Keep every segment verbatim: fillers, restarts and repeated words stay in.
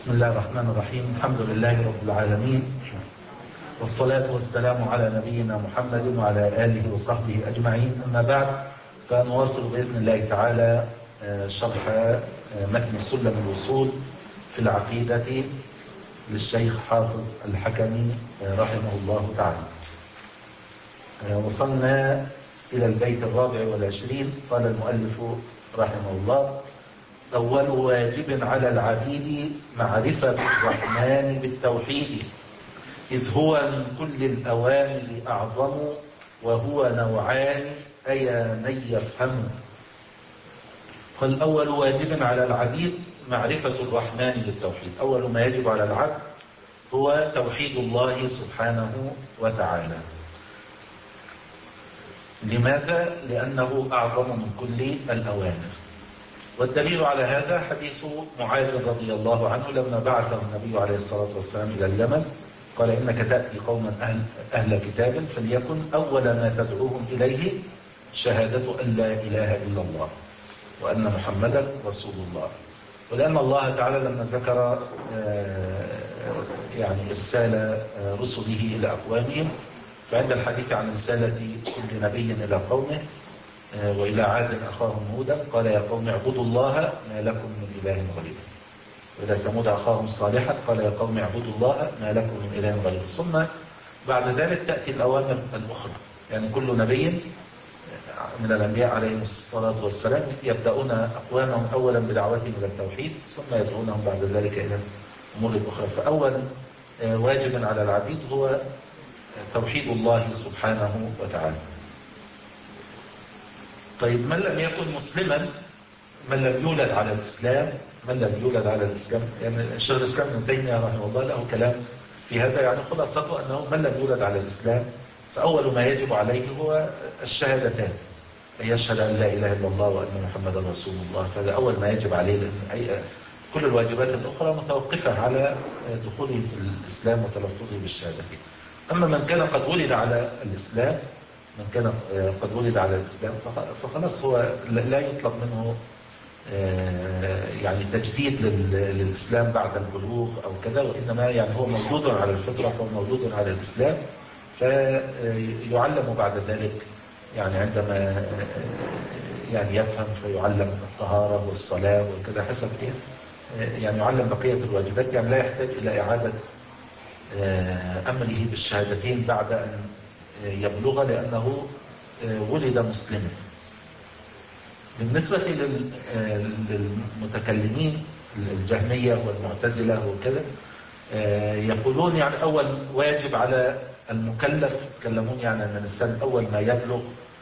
بسم الله الرحمن الرحيم. الحمد لله رب العالمين، والصلاة والسلام على نبينا محمد وعلى آله وصحبه أجمعين. أما بعد، فنواصل بإذن الله تعالى شرح متن سلم الوصول في العقيدة للشيخ حافظ الحكمي رحمه الله تعالى. وصلنا إلى البيت الرابع والعشرين. قال المؤلف رحمه الله: أول واجب على العبيد معرفة الرحمن بالتوحيد، إذ هو من كل الأوامر أعظم، وهو نوعان أيا من يفهم. فالأول واجب على العبيد معرفة الرحمن بالتوحيد. أول ما يجب على العبد هو توحيد الله سبحانه وتعالى. لماذا؟ لأنه أعظم من كل الأوامر. والدليل على هذا حديث معاذ رضي الله عنه لما بعثه النبي عليه الصلاة والسلام إلى اليمن، قال: إنك تأتي قوما أهل, أهل كتاب، فليكن أول ما تدعوهم إليه شهادة أن لا إله إلا الله وأن محمدا رسول الله. ولأن الله تعالى لما ذكر يعني إرسال رسله إلى أقوامهم، فعند الحديث عن رسالة كل نبي إلى قومه: وإلى عاد أخاهم هودا قال يا قوم اعبدوا الله ما لكم من إله غيره. وإلى ثمود أخاهم صالحا قال يا قوم اعبدوا الله ما لكم من إله غيره. ثم بعد ذلك تأتي الأوامر الأخرى. يعني كل نبي من الأنبياء عليهم الصلاة والسلام يبدأون أقوامهم أولا بدعوتهم إلى التوحيد، ثم يدعونهم بعد ذلك إلى أمور أخرى. فأول واجب على العبيد هو توحيد الله سبحانه وتعالى. طيب، من لم يكن مسلما، من لم يولد على الإسلام، من لم يولد على الإسلام، يعني شيخ الإسلام ابن تيمية رحمه الله له كلام في هذا، يعني خلاصته أنه من لم يولد على الإسلام فأول ما يجب عليه هو الشهادتان، أن يشهد أن لا إله إلا الله وأن محمدا رسول الله. فهذا أول ما يجب عليه، لأن أي كل الواجبات الأخرى متوقفة على دخوله في الإسلام وتلفظه بالشهادتين. أما من كان قد ولد على الإسلام، من كان قد ولد على الإسلام فخلاص هو لا يطلب منه يعني تجديد للإسلام بعد البلوغ أو كذا، وإنما يعني هو مولود على الفطرة، هو مولود على الإسلام، فيعلم بعد ذلك يعني عندما يعني يفهم فيعلم الطهارة والصلاة وكذا حسب إيه، يعني يعلم بقية الواجبات، يعني لا يحتاج إلى إعادة أمره بالشهادتين بعد أن يبلغ، لأنه ولد مسلما. بالنسبة للمتكلمين الجهمية والمعتزلة وكذا، يقولون يعني أول واجب على المكلف، يتكلمون يعني أن الإنسان أول ما يبلغ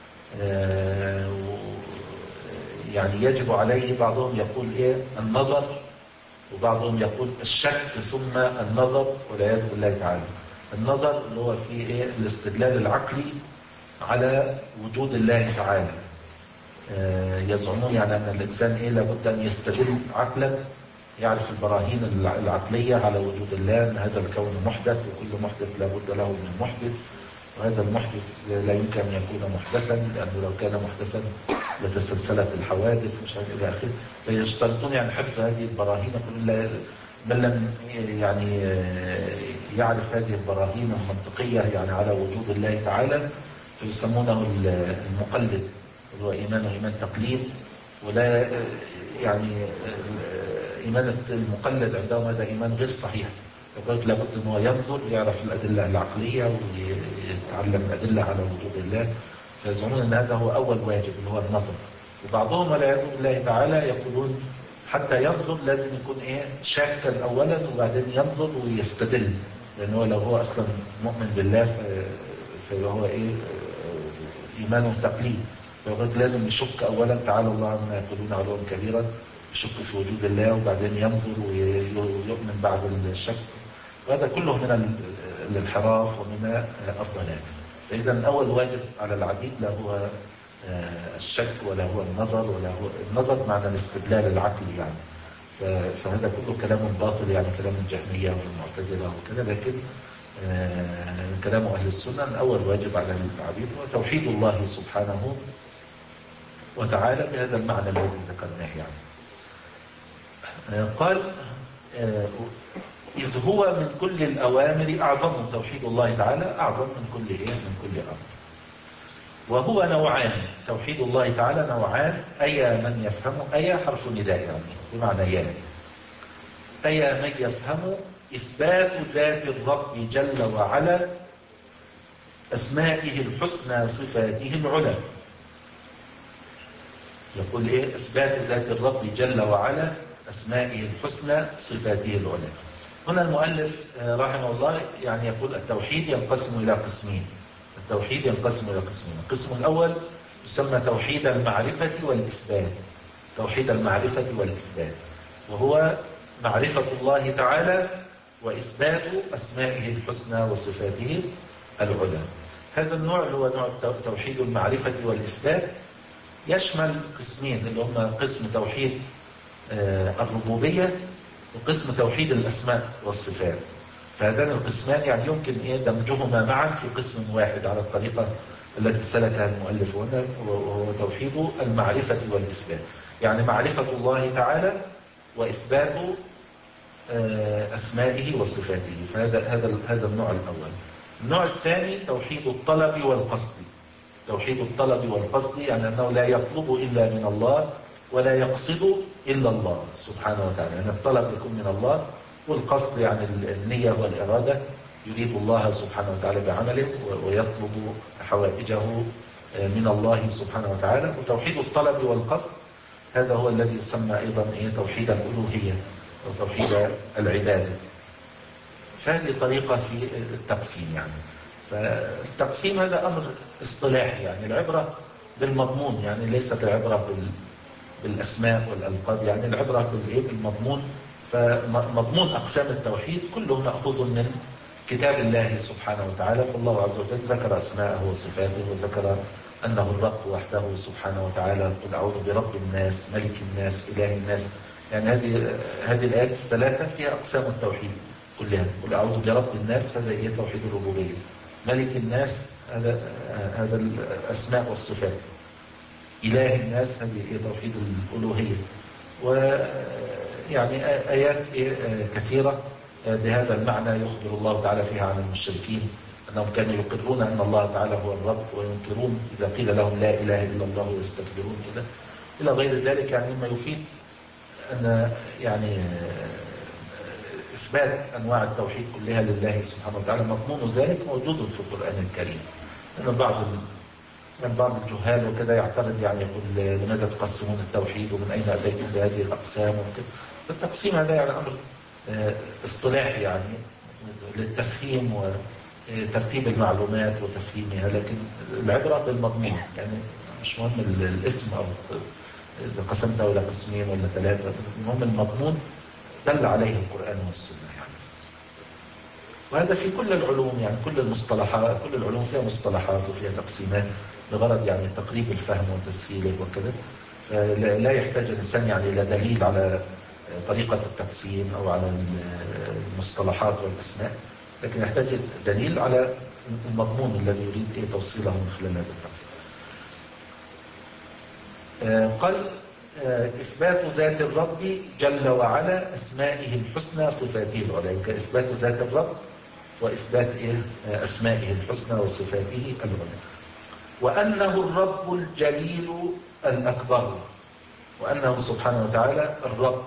يعني يجب عليه، بعضهم يقول إيه النظر، وبعضهم يقول الشك ثم النظر، والعياذ بالله تعالى. النظر اللي هو فيه إيه الاستدلال العقلي على وجود الله تعالى. يزعمون يعني أن الإنسان إيه لابد أن يستدل عقلا، يعرف البراهين العقلية على وجود الله، أن هذا الكون محدث، وكل محدث لابد له من محدث، وهذا المحدث لا يمكن أن يكون محدثا، لأنه لو كان محدثا لتسلسلت الحوادث مش عارف إلى آخره. فيشترطون يعني حفظ هذه البراهين. من لم يعني يعرف هذه البراهين المنطقية يعني على وجود الله تعالى فيسمونه المقلد، اللي هو إيمانه إيمان تقليد، ولا يعني إيمان المقلد عندهم هذا إيمان غير صحيح. فقالت لابد أنه ينظر ويعرف الأدلة العقلية ويتعلم الأدلة على وجود الله. فيزعمون أن هذا هو أول واجب اللي هو النظر. وبعضهم والعياذ بالله تعالى يقولون حتى ينظر لازم يكون إيه شاكا أولا وبعدين ينظر ويستدل، لأنه لو هو أصلا مؤمن بالله فهو إيه إيمانه تقليد. فيقول لازم يشك أولا، تعالى الله عما يقولون علوا كبيرا، يشك في وجود الله وبعدين ينظر ويؤمن بعد الشك. وهذا كله من الانحراف ومن الضلال. فإذا أول واجب على العبيد لا هو الشك ولا هو النظر، ولا هو النظر معنى الاستدلال العقلي يعني. فهذا كله كلام باطل، يعني كلام الجهمية والمعتزلة وكذا. لكن كلام أهل السنة أول واجب على العبيد هو توحيد الله سبحانه وتعالى بهذا المعنى الذي ذكرناه يعني. قال إذ هو من كل الأوامر أعظم. توحيد الله تعالى أعظم من كل إيه؟ من كل أمر. وهو نوعان. توحيد الله تعالى نوعان. أيا من يفهم، أيا حرف نداء يعني بمعنى يا. أيا من يفهم إثبات ذات الرب جل وعلا أسمائه الحسنى صفاته العلى. يقول إيه؟ إثبات ذات الرب جل وعلا أسمائه الحسنى صفاته العلى. هنا المؤلف رحمه الله يعني يقول التوحيد ينقسم إلى قسمين. التوحيد ينقسم إلى قسمين. القسم الأول يسمى توحيد المعرفة والإثبات. توحيد المعرفة والإثبات، وهو معرفة الله تعالى وإثبات أسمائه الحسنى وصفاته العلى. هذا النوع اللي هو نوع توحيد المعرفة والإثبات يشمل قسمين، اللي هم قسم توحيد الربوبية وقسم توحيد الأسماء والصفات. فهذان القسمان يعني يمكن إيه دمجهما معا في قسم واحد على الطريقة التي سلكها المؤلف هنا، وهو توحيد المعرفة والإثبات. يعني معرفة الله تعالى وإثبات أسمائه وصفاته. فهذا هذا هذا النوع الأول. النوع الثاني توحيد الطلب والقصد. توحيد الطلب والقصد يعني أنه لا يطلب إلا من الله ولا يقصد إلا الله سبحانه وتعالى. يعني الطلب يكون من الله، والقصد يعني النية والإرادة، يريد الله سبحانه وتعالى بعمله ويطلب حوائجه من الله سبحانه وتعالى. وتوحيد الطلب والقصد هذا هو الذي يسمى أيضا إيه توحيد الألوهية أو توحيد العبادة. فهذه طريقة في التقسيم. يعني فالتقسيم هذا أمر اصطلاحي، يعني العبرة بالمضمون، يعني ليست العبرة بالأسماء والألقاب، يعني العبرة بالمضمون. فمضمون أقسام التوحيد كله مأخوذ من كتاب الله سبحانه وتعالى. فالله عز وجل ذكر أسماءه وصفاته وذكر أنه الرب وحده سبحانه وتعالى. قل أعوذ برب الناس، ملك الناس، إله الناس. يعني هذه هذه الآيات الثلاثة فيها أقسام التوحيد كلها. قل أعوذ برب الناس هذا هي توحيد الربوبية. ملك الناس هذا هذا الأسماء والصفات. إله الناس هذه هي توحيد الألوهية. ويعني آيات كثيرة بهذا المعنى يخبر الله تعالى فيها عن المشركين أنهم كانوا يقرون أن الله تعالى هو الرب، وينكرون إذا قيل لهم لا إله إلا الله ويستكبرون إلى إلى غير ذلك. يعني مما يفيد أن يعني إثبات أنواع التوحيد كلها لله سبحانه وتعالى مضمون ذلك موجود في القرآن الكريم. لأن بعض من بعض الجهال وكذا يعترض، يعني يقول لماذا تقسمون التوحيد ومن أين أتيتم بهذه الأقسام وكذا. التقسيم هذا يعني أمر اصطلاحي يعني للتفهيم وترتيب المعلومات وتفهيمها، لكن العبرة بالمضمون. يعني مش مهم الاسم أو إذا قسمته إلى قسمين ولا ثلاثة، المهم المضمون دل عليه القرآن والسنة. يعني وهذا في كل العلوم، يعني كل المصطلحات، كل العلوم فيها مصطلحات وفيها تقسيمات بغرض يعني تقريب الفهم وتسهيله وكذا. فلا يحتاج الإنسان يعني إلى دليل على طريقة التقسيم أو على المصطلحات والأسماء، لكن يحتاج دليل على المضمون الذي يريد توصيله من خلال هذا التقسيم. قال إثبات ذات الرب جل وعلا أسمائه الحسنى صفاته العلى. كإثبات ذات الرب وإثبات أسمائه الحسنى وصفاته العلى. وأنه الرب الجليل الأكبر، وأنه سبحانه وتعالى الرب.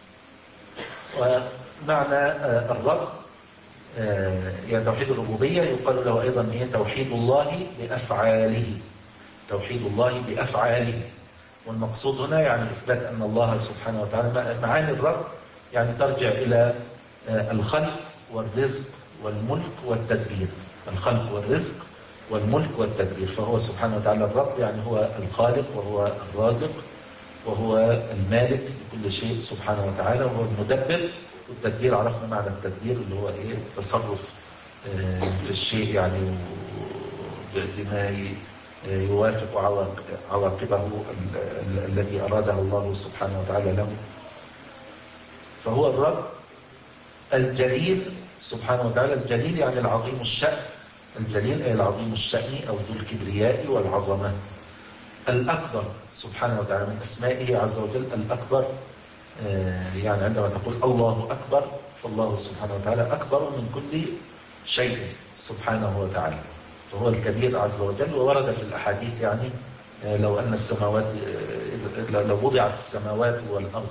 ومعنى الرب يعني توحيد الربوبية يقال له أيضا إيه توحيد الله بأفعاله. توحيد الله بأفعاله. والمقصود هنا يعني إثبات أن الله سبحانه وتعالى معاني الرب يعني ترجع إلى الخلق والرزق والملك والتدبير. الخلق والرزق والملك والتدبير. فهو سبحانه وتعالى الرب يعني هو الخالق وهو الرازق وهو المالك لكل شيء سبحانه وتعالى، وهو المدبر. والتدبير عرفنا معنى التدبير اللي هو إيه التصرف في الشيء يعني بما يوافق عواقبه التي أراده الله سبحانه وتعالى له. فهو الرب الجليل سبحانه وتعالى. الجليل يعني العظيم الشأن. الجليل أي العظيم الشأن أو ذو الكبرياء والعظمة. الأكبر سبحانه وتعالى من أسمائه عز وجل الأكبر. يعني عندما تقول الله أكبر فالله سبحانه وتعالى أكبر من كل شيء سبحانه وتعالى، فهو الكبير عز وجل. وورد في الأحاديث يعني لو أن السماوات لو وضعت السماوات والأرض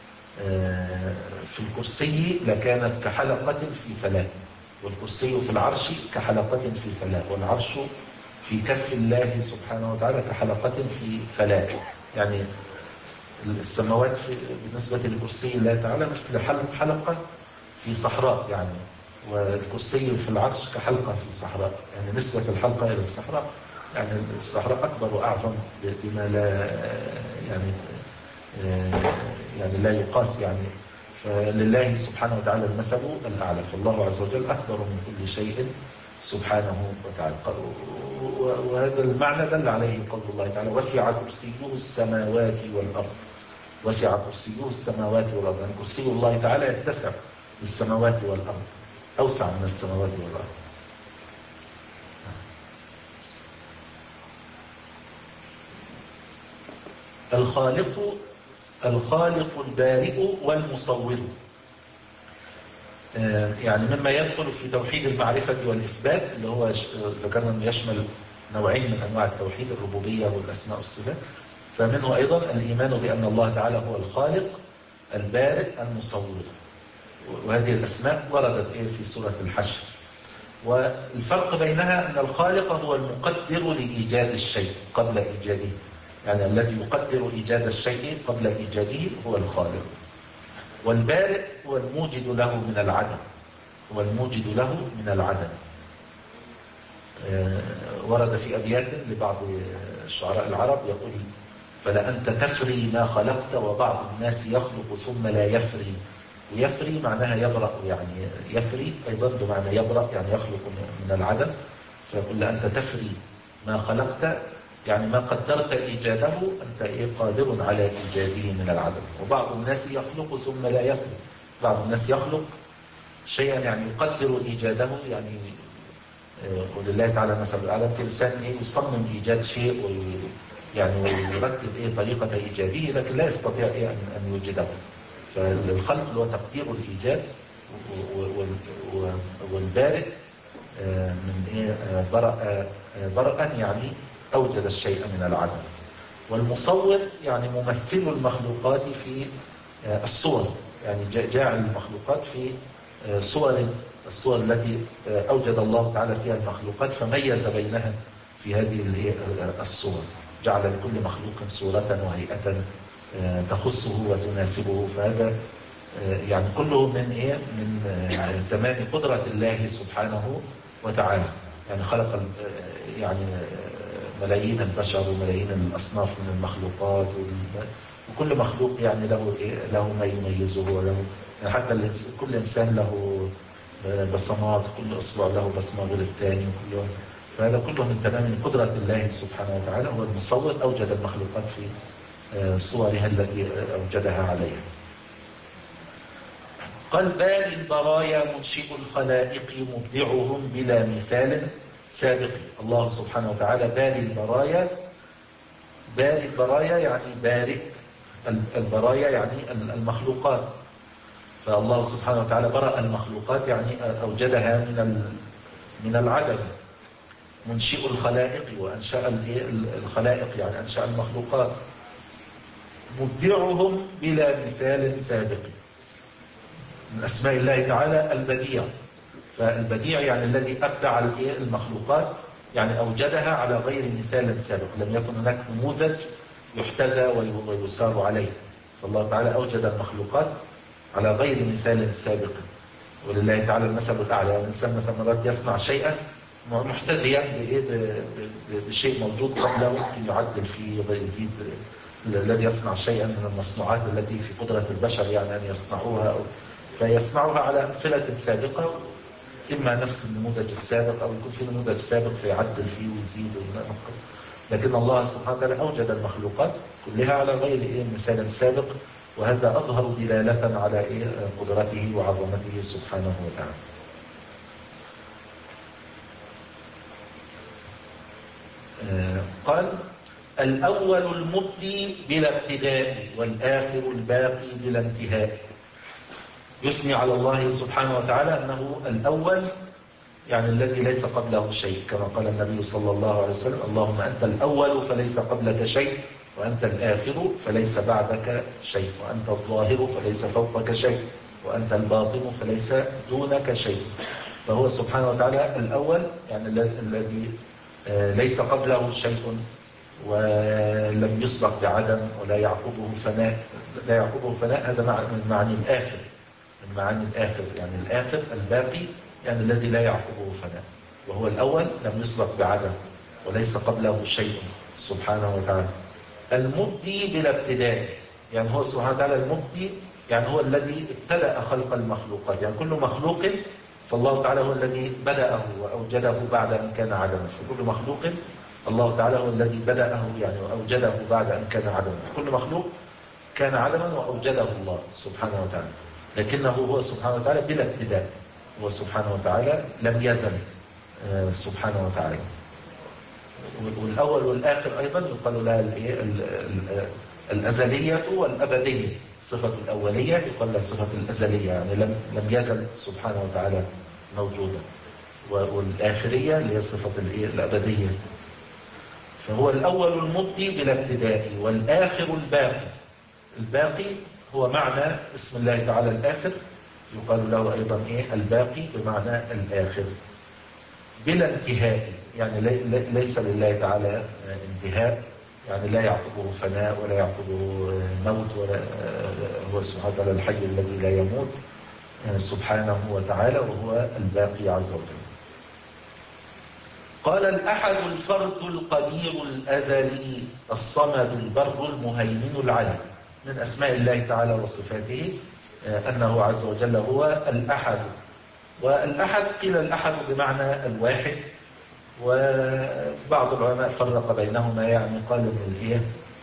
في الكرسي لكانت كحلقة في فلاة، والكرسي في العرش كحلقة في فلاة، والعرش في كف الله سبحانه وتعالى كحلقة في فلاة. يعني السماوات بالنسبة لكرسي الله تعالى مثل حلقة في صحراء يعني، والكرسي في العرش كحلقة في صحراء، يعني نسبة الحلقة إلى الصحراء، يعني الصحراء أكبر وأعظم بما لا يعني يعني لا يقاس يعني. فلله سبحانه وتعالى المثل الأعلى، فالله عز وجل أكبر من كل شيء سبحانه وتعالى. وهذا المعنى دل عليه قول الله تعالى وسع كرسيه السماوات والأرض. وسع كرسيه السماوات والأرض، يعني كرسي الله تعالى يتسع للسماوات والأرض، أوسع من السماوات والأرض. الخالق الخالق البارئ والمصور، يعني مما يدخل في توحيد المعرفة والإثبات اللي هو ذكرنا أنه يشمل نوعين من أنواع التوحيد، الربوبية والأسماء والصفات. فمنه أيضا الإيمان بأن الله تعالى هو الخالق البارئ المصور، وهذه الأسماء وردت في سورة الحشر. والفرق بينها أن الخالق هو المقدر لإيجاد الشيء قبل إيجاده، يعني الذي يقدر إيجاد الشيء قبل إيجاده هو الخالق. والبارئ هو الموجد له من العدم، هو الموجد له من العدم. ورد في أبيات لبعض الشعراء العرب يقول فلأنت تفري ما خلقت وبعض الناس يخلق ثم لا يفري. ويفري معناها يبرأ، يعني يفري أيضا بمعنى يبرأ، يعني يخلق من العدم. فيقول أنت تفري ما خلقت، يعني ما قدرت إيجاده أنت إيه قادر على إيجاده من العدم. وبعض الناس يخلق ثم لا يفري، بعض الناس يخلق شيئا يعني يقدر إيجاده، يعني ولله تعالى مثل الأعلى. الإنسان إيه يصمم إيجاد شيء وي يعني ويرتب إيه طريقة إيجاده، لكن لا يستطيع إيه أن يوجده. فالخلق هو تقدير الإيجاد، والبارئ من إيه برأ برأ يعني أوجد الشيء من العدم. والمصور يعني ممثل المخلوقات في الصور، يعني جاعل المخلوقات في صور الصور التي أوجد الله تعالى فيها المخلوقات، فميز بينها في هذه الصور، جعل لكل مخلوق صورة وهيئة تخصه وتناسبه. فهذا يعني كله من إيه من تمام قدرة الله سبحانه وتعالى. يعني خلق يعني ملايين البشر وملايين الأصناف من المخلوقات، وكل مخلوق يعني له إيه له ما يميزه، وله يعني حتى كل إنسان له بصمات، كل أصبع له بصمة غير الثاني، وكله. فهذا كله من تمام قدرة الله سبحانه وتعالى. هو المصور أوجد المخلوقات في صورها التي أوجدها عليها. قال بال البرايا منشئ الخلائق مبدعهم بلا مثال سابق. الله سبحانه وتعالى بال البرايا، بال البرايا يعني بارئ البرايا يعني المخلوقات. فالله سبحانه وتعالى برأ المخلوقات يعني أوجدها من من العدم. منشئ الخلائق وأنشأ الخلائق يعني أنشأ المخلوقات. مبدعهم بلا مثال سابق. من أسماء الله تعالى البديع، فالبديع يعني الذي أبدع المخلوقات، يعني أوجدها على غير مثال سابق، لم يكن هناك نموذج يحتذى ويسار عليه. فالله تعالى أوجد المخلوقات على غير مثال سابق، ولله تعالى المثل الأعلى. الإنسان مثلا مرات يصنع شيئا محتذيا بشيء موجود قبله، ممكن يعدل فيه ويزيد. الذي يصنع شيئا من المصنوعات التي في قدرة البشر يعني أن يصنعوها، فيصنعها على أمثلة سابقة، إما نفس النموذج السابق أو يكون في نموذج سابق فيعدل فيه ويزيد وينقص. لكن الله سبحانه وتعالى أوجد المخلوقات كلها على غير إيه مثال سابق، وهذا أظهر دلالة على إيه قدرته وعظمته سبحانه وتعالى. آه قال الأول المبدي بلا ابتداء والآخر الباقي بلا انتهاء. يثني على الله سبحانه وتعالى أنه الأول، يعني الذي ليس قبله شيء، كما قال النبي صلى الله عليه وسلم: اللهم أنت الأول فليس قبلك شيء، وأنت الآخر فليس بعدك شيء، وأنت الظاهر فليس فوقك شيء، وأنت الباطن فليس دونك شيء. فهو سبحانه وتعالى الأول، يعني الذي ليس قبله شيء ولم يسبق بعدم ولا يعقبه فناء. لا يعقبه فناء هذا من معاني الآخر، من معاني الآخر، يعني الآخر الباقي، يعني الذي لا يعقبه فناء. وهو الأول لم يسبق بعدم وليس قبله شيء سبحانه وتعالى. المبدي بلا ابتداء، يعني هو سبحانه وتعالى المبدي، يعني هو الذي ابتدأ خلق المخلوقات. يعني كل مخلوق فالله تعالى هو الذي بدأه وأوجده بعد أن كان عدما. فكل مخلوق الله تعالى هو الذي بدأه يعني وأوجده بعد أن كان عدما. كل مخلوق كان عدما وأوجده الله سبحانه وتعالى، لكنه هو سبحانه وتعالى بلا ابتداء. هو سبحانه وتعالى لم يزل سبحانه وتعالى. والأول والآخر أيضا يقال لها الأزلية والأبدية. صفة الأولية يقال لها صفة الأزلية، يعني لم لم يزل سبحانه وتعالى موجودا. والآخرية اللي هي صفة الأبدية. فهو الأول المبدي بلا ابتداء والآخر الباقي. الباقي هو معنى اسم الله تعالى الآخر، يقال له أيضا إيه الباقي بمعنى الآخر بلا انتهاء، يعني ليس لله تعالى انتهاء، يعني لا يعقبه فناء ولا يعقبه موت، ولا هو سبحانه وتعالى الحي الذي لا يموت سبحانه وتعالى، وهو الباقي عز وجل. قال: الأحد الفرد القدير الأزلي الصمد البر المهيمن العلي. من أسماء الله تعالى وصفاته أنه عز وجل هو الأحد. والأحد قيل الأحد بمعنى الواحد، وبعض العلماء فرق بينهما، يعني قال ان الايه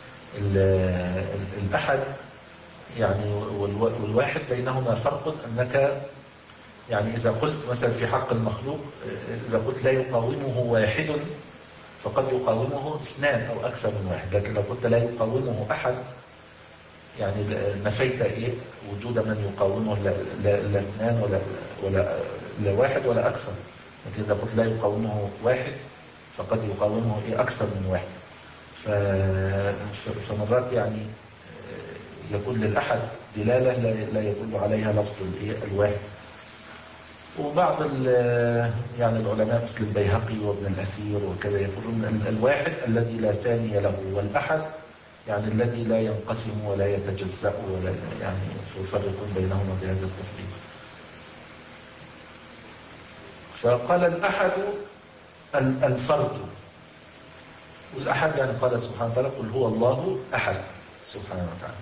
الأحد يعني والواحد بينهما فرق، أنك يعني إذا قلت مثلا في حق المخلوق، إذا قلت لا يقاومه واحد فقد يقاومه اثنان أو أكثر من واحد، لكن لو قلت لا يقاومه أحد يعني نفيت إيه وجود من يقاومه، لا, لا, لا اثنان ولا, ولا لا واحد ولا أكثر. لكن إذا قلت لا يقاومه واحد فقد يقاومه إيه أكثر من واحد. فمرات يعني يكون للأحد دلالة لا يدل عليها لفظ الواحد. وبعض يعني العلماء مثل البيهقي وابن الأثير وكذا يقولون الواحد الذي لا ثاني له، والأحد يعني الذي لا ينقسم ولا يتجزأ، ولا يعني يفرقون بينهما بهذا التفريق. فقال الأحد الفرد، والأحد يعني قال سبحانه وتعالى: قل هو الله أحد سبحانه وتعالى.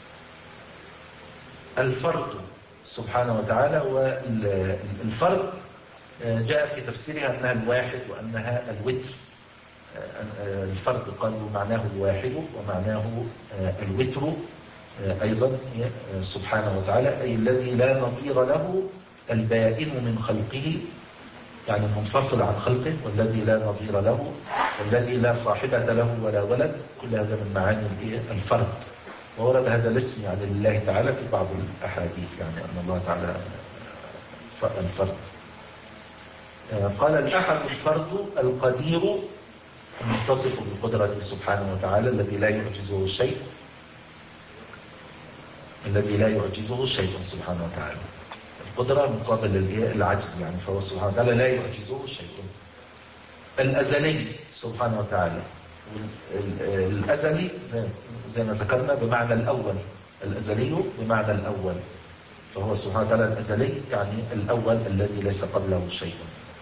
الفرد سبحانه وتعالى، والفرد جاء في تفسيرها أنها الواحد وأنها الوتر. الفرد قالوا معناه الواحد ومعناه الوتر أيضا سبحانه وتعالى، أي الذي لا نظير له، البائن من خلقه يعني منفصل عن خلقه، والذي لا نظير له، والذي لا صاحبة له ولا ولد. كل هذا من معاني الفرد. وورد هذا الاسم يعني لله تعالى في بعض الأحاديث، يعني أن الله تعالى الفرد. قال: الأحد الفرد القدير المتصف بالقدرة سبحانه وتعالى، الذي لا يعجزه شيء، الذي لا يعجزه شيء سبحانه وتعالى. القدرة مقابل العجز، يعني فهو سبحانه وتعالى لا يعجزه شيء. الأزلي سبحانه وتعالى، الأزلي زي ما ذكرنا بمعنى الأول، الأزلي بمعنى الأول، فهو سبحانه وتعالى الأزلي يعني الأول الذي ليس قبله شيء.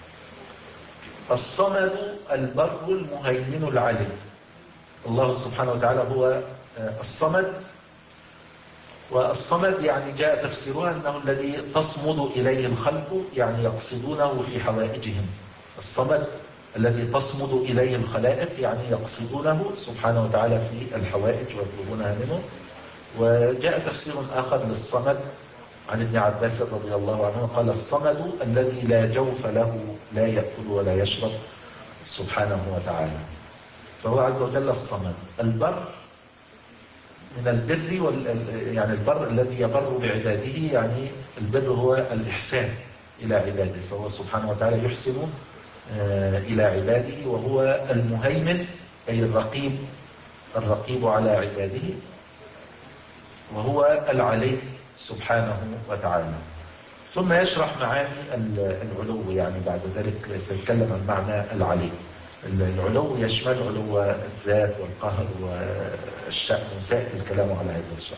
الصمد البر المهيمن العلي. الله سبحانه وتعالى هو الصمد، والصمد يعني جاء تفسيرها أنه الذي تصمد إليه الخلق، يعني يقصدونه في حوائجهم. الصمد الذي تصمد إليه الخلائق، يعني يقصدونه سبحانه وتعالى في الحوائج ويطلبونها منه. وجاء تفسير آخر للصمد عن ابن عباس رضي الله عنه قال: الصمد الذي لا جوف له، لا يأكل ولا يشرب سبحانه وتعالى. فهو عز وجل الصمد. البر من البر وال... يعني البر الذي يبر بعباده، يعني البر هو الإحسان إلى عباده، فهو سبحانه وتعالى يحسن إلى عباده، وهو المهيمن أي الرقيب، الرقيب على عباده، وهو العلي سبحانه وتعالى. ثم يشرح معاني العلو، يعني بعد ذلك سيتكلم عن معنى العلي. العلو يشمل علو الذات والقهر والشأن، وسيأتي الكلام على هذا الشأن.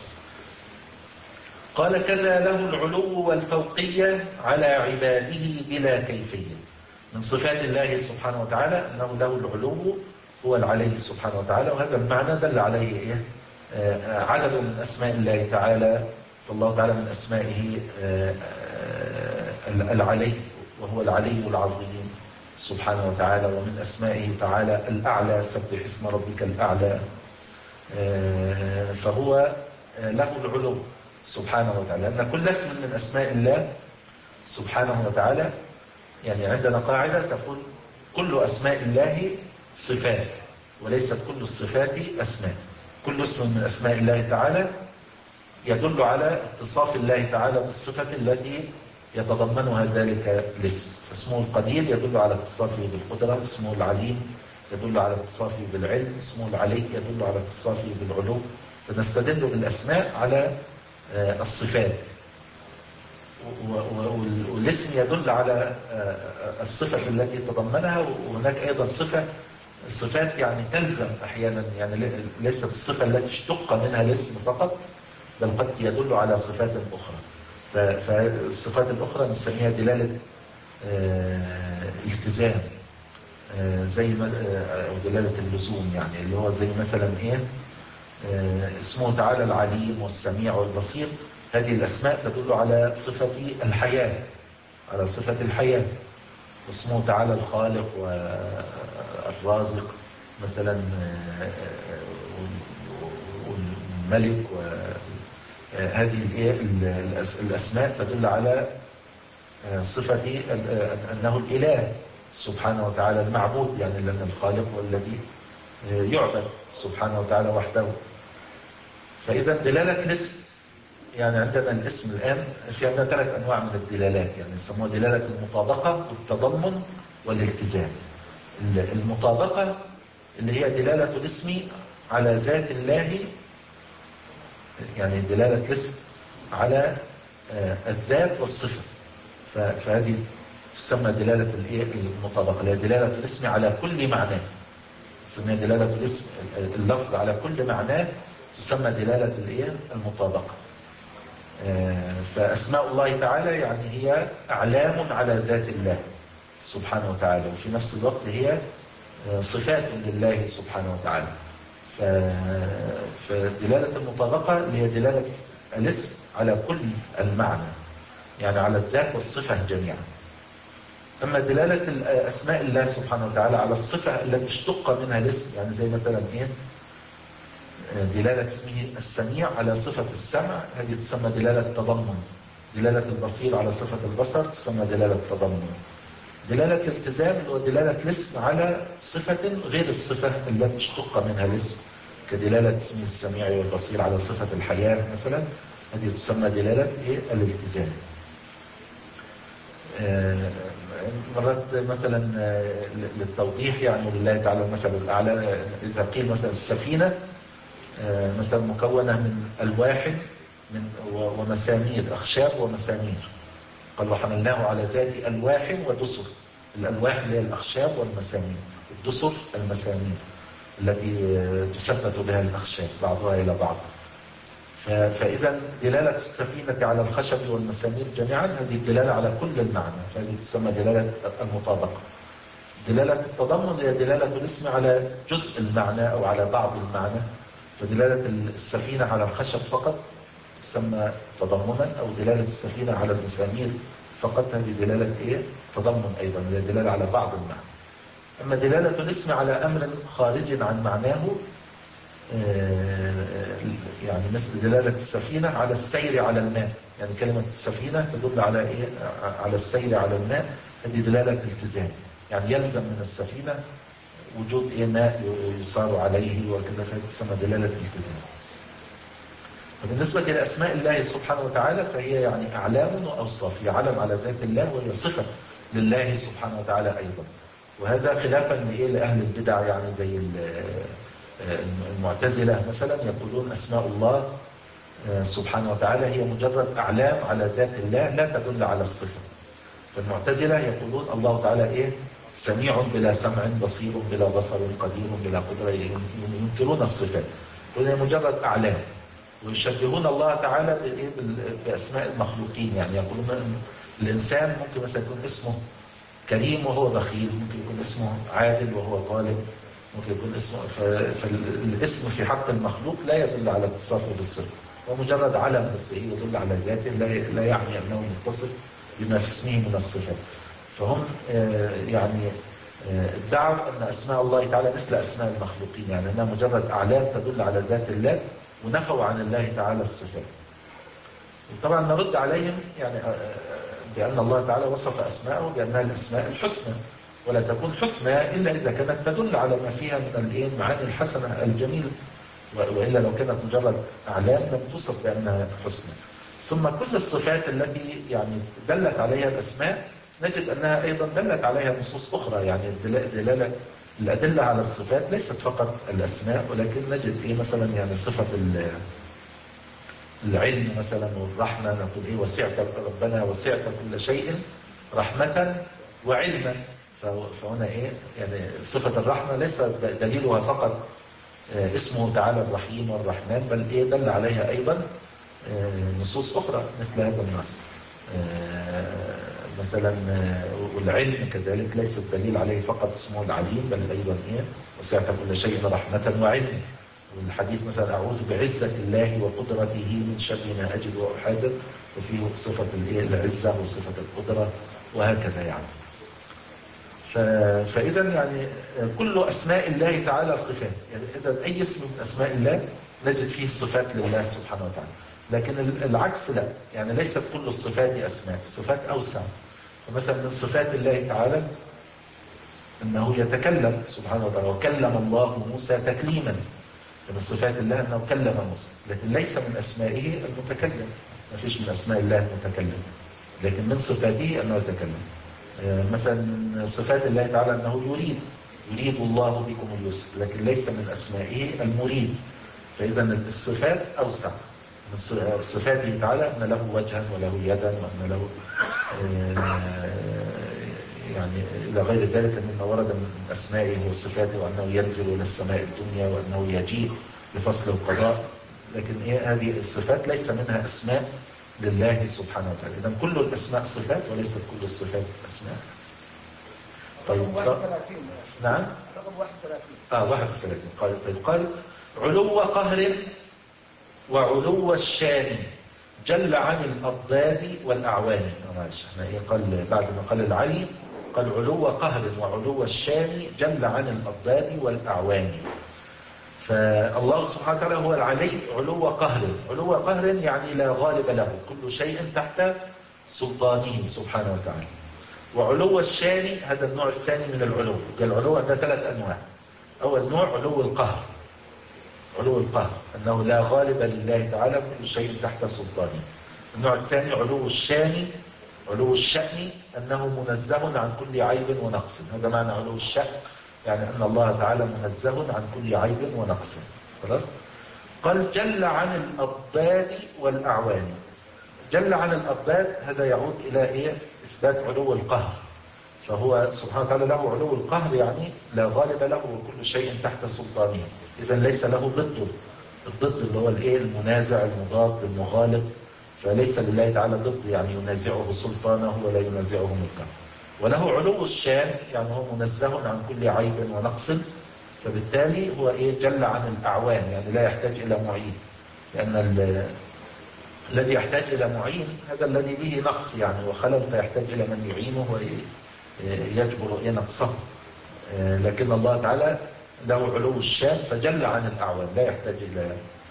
قال كذا له العلو والفوقية على عباده بلا كيفية. من صفات الله سبحانه وتعالى أنه له العلو، هو العلي سبحانه وتعالى، وهذا المعنى دل عليه إيه؟ عدد من أسماء الله تعالى. فالله تعالى من أسمائه العلي، وهو العلي العظيم سبحانه وتعالى، ومن أسمائه تعالى الأعلى، سبح اسم ربك الأعلى. فهو له العلو سبحانه وتعالى، لأن كل اسم من أسماء الله سبحانه وتعالى، يعني عندنا قاعدة تقول كل أسماء الله صفات، وليست كل الصفات أسماء. كل اسم من أسماء الله تعالى يدل على اتصاف الله تعالى بالصفة التي يتضمنها ذلك الاسم. فاسمه القدير يدل على اتصافه بالقدرة، اسمه العليم يدل على اتصافه بالعلم، اسمه العلي يدل على اتصافه بالعلو. فنستدل بالأسماء على الصفات، والاسم يدل على الصفة التي تضمنها. وهناك أيضا صفة الصفات يعني تلزم أحيانا، يعني ليست الصفة التي اشتق منها الاسم فقط، بل قد يدل على صفات أخرى. فالصفات الأخرى نسميها دلالة التزام، زي ما أو دلالة اللزوم، يعني اللي هو زي مثلا إيه، اسمه تعالى العليم والسميع والبصير. هذه الأسماء تدل على صفة الحياة، على صفة الحياة. واسمه تعالى الخالق والرازق مثلا، والملك. وهذه الأسماء تدل على صفة أنه الإله سبحانه وتعالى المعبود، يعني لأن الخالق هو الذي يعبد سبحانه وتعالى وحده. فإذا دلالة الاسم، يعني عندنا الاسم الآن في عندنا ثلاث أنواع من الدلالات، يعني يسموها دلالة المطابقة والتضمن والالتزام. المطابقة اللي هي دلالة الاسم على ذات الله، يعني دلالة الاسم على الذات والصفة، فهذه تسمى دلالة المطابقة، اللي هي دلالة الاسم على كل معناه. تسمى دلالة الاسم اللفظ على كل معناه، تسمى دلالة المطابقة. فأسماء الله تعالى يعني هي أعلام على ذات الله سبحانه وتعالى، وفي نفس الوقت هي صفات لله سبحانه وتعالى. فدلالة المطابقة اللي هي دلالة الاسم على كل المعنى، يعني على الذات والصفة جميعا. أما دلالة أسماء الله سبحانه وتعالى على الصفة التي اشتق منها الاسم، يعني زي مثلا إيه، دلالة اسمه السميع على صفة السمع، هذه تسمى دلالة تضمن. دلالة البصير على صفة البصر تسمى دلالة تضمن. دلالة الالتزام اللي هو دلالة الاسم على صفة غير الصفة التي اشتق منها الاسم، كدلالة اسمه السميع والبصير على صفة الحياة مثلا، هذه تسمى دلالة إيه؟ الالتزام. مرات مثلا للتوضيح، يعني لله تعالى المثل الأعلى، إذا قيل مثلا السفينة مثلا مكونة من ألواح من ومسامير، أخشاب ومسامير. قال وحملناه على ذات ألواح ودسر. الألواح اللي هي الأخشاب والمسامير، الدسر المسامير التي تثبت بها الأخشاب بعضها إلى بعض. فإذا دلالة السفينة على الخشب والمسامير جميعا هذه الدلالة على كل المعنى، فهذه تسمى دلالة المطابقة. دلالة التضمن هي دلالة الاسم على جزء المعنى أو على بعض المعنى. فدلالة السفينة على الخشب فقط تسمى تضمنا، أو دلالة السفينة على المسامير فقط هذه دلالة إيه؟ تضمن أيضا، هي دلالة على بعض المعنى. أما دلالة الاسم على أمر خارج عن معناه، يعني مثل دلالة السفينة على السير على الماء، يعني كلمة السفينة تدل على إيه؟ على السير على الماء، هذه دلالة التزام، يعني يلزم من السفينة وجود إيه ماء يصار عليه وكذا، فتسمى دلالة التزام. وبالنسبة لأسماء الله سبحانه وتعالى فهي يعني أعلام وأوصاف، هي علم على ذات الله وهي صفة لله سبحانه وتعالى أيضا. وهذا خلافا لإيه لأهل البدع، يعني زي المعتزلة مثلا يقولون أسماء الله سبحانه وتعالى هي مجرد أعلام على ذات الله لا تدل على الصفة. فالمعتزلة يقولون الله تعالى إيه سميع بلا سمع، بصير بلا بصر، قدير بلا قدرة، ينكرون الصفات، وهي مجرد أعلام. ويشبهون الله تعالى بأسماء المخلوقين، يعني يقولون أن الإنسان ممكن مثلا يكون اسمه كريم وهو بخيل، ممكن يكون اسمه عادل وهو ظالم، ممكن يكون اسمه، فالاسم في حق المخلوق لا يدل على اتصافه بالصفة، هو مجرد علم بس يدل على ذاته، لا يعني أنه متصف بما في اسمه من الصفات. فهم يعني ادعوا أن أسماء الله تعالى مثل أسماء المخلوقين، يعني أنها مجرد أعلام تدل على ذات الله، ونفوا عن الله تعالى الصفات. طبعا نرد عليهم يعني بأن الله تعالى وصف أسماءه بأنها الأسماء الحسنى، ولا تكون حسنى إلا إذا كانت تدل على ما فيها من المعاني الحسنة الجميلة، وإلا لو كانت مجرد أعلام لم توصف بأنها حسنى. ثم كل الصفات التي يعني دلت عليها الأسماء نجد أنها أيضا دلت عليها نصوص أخرى، يعني دلالة الأدلة على الصفات ليست فقط الأسماء، ولكن نجد إيه مثلا يعني صفة العلم مثلا والرحمة، نقول إيه وسعت ربنا وسعت كل شيء رحمة وعلما. فهنا إيه يعني صفة الرحمة ليس دليلها فقط اسمه تعالى الرحيم والرحمن، بل إيه دل عليها أيضا نصوص أخرى مثل هذا النص. مثلا والعلم كذلك ليس الدليل عليه فقط اسمه العليم، بل أيضا إيه وسعت كل شيء رحمة وعلما. والحديث مثلا أعوذ بعزة الله وقدرته من شر ما أجد وأحاذر، وفيه صفة العزة وصفة القدرة وهكذا يعني. فإذا يعني كل أسماء الله تعالى صفات، يعني إذا أي اسم من أسماء الله نجد فيه صفات لله سبحانه وتعالى. لكن العكس لا، يعني ليست كل الصفات أسماء، الصفات أوسع. فمثلا من صفات الله تعالى أنه يتكلم سبحانه وتعالى، وكلم الله موسى تكليما. من صفات الله أنه كلم موسى، لكن ليس من أسمائه المتكلم، ما فيش من أسماء الله المتكلم، لكن من صفاته أنه يتكلم. مثلا من صفات الله تعالى أنه يريد، يريد الله بكم اليسر، لكن ليس من أسمائه المريد. فإذا الصفات أوسع. من صفاته تعالى أن له وجها وله يدا وأن له يعني إلى غير ذلك مما ورد من أسمائه وصفاته، وأنه ينزل إلى السماء الدنيا، وأنه يجيء لفصل القضاء. لكن إيه هذه الصفات ليس منها أسماء لله سبحانه وتعالى. إذن كل الأسماء صفات وليست كل الصفات أسماء. طيب ف... نعم رقم واحد وثلاثين. آه واحد وثلاثين. قال طيب قال علو قهر وعلو الشان جل عن الأضداد والأعوان. معلش احنا ايه قال بعد ما قال العلي قال علو قهر وعلو الشان جل عن الأضداد والأعوان. فالله سبحانه وتعالى هو العلي علو قهر، علو قهر يعني لا غالب له، كل شيء تحت سلطانه سبحانه وتعالى. وعلو الشان هذا النوع الثاني من العلو. العلو ده ثلاث أنواع. أول نوع علو القهر، علو القهر أنه لا غالب لله تعالى، كل شيء تحت سلطانه. النوع الثاني علو الشان، علو الشأن أنه منزه عن كل عيب ونقص. هذا معنى علو الشأن، يعني أن الله تعالى منزه عن كل عيب ونقص. خلاص؟ قال جل عن الأضداد والأعوان. جل عن الأضداد هذا يعود إلى إيه؟ إثبات علو القهر. فهو سبحانه وتعالى له علو القهر، يعني لا غالب له وكل شيء تحت سلطانه. إذن ليس له ضده، الضد اللي هو الإيه؟ المنازع المضاد المغالب. فليس لله تعالى ضد يعني ينازعه سلطانه ولا ينازعه ملكه. وله علو الشان، يعني هو منزه عن كل عيب ونقص. فبالتالي هو إيه؟ جل عن الأعوان، يعني لا يحتاج إلى معين، لأن الذي يحتاج إلى معين هذا الذي به نقص يعني وخلل، فيحتاج إلى من يعينه ويجبر إيه نقصه. لكن الله تعالى له علو الشان فجل عن الأعوان، لا يحتاج إلى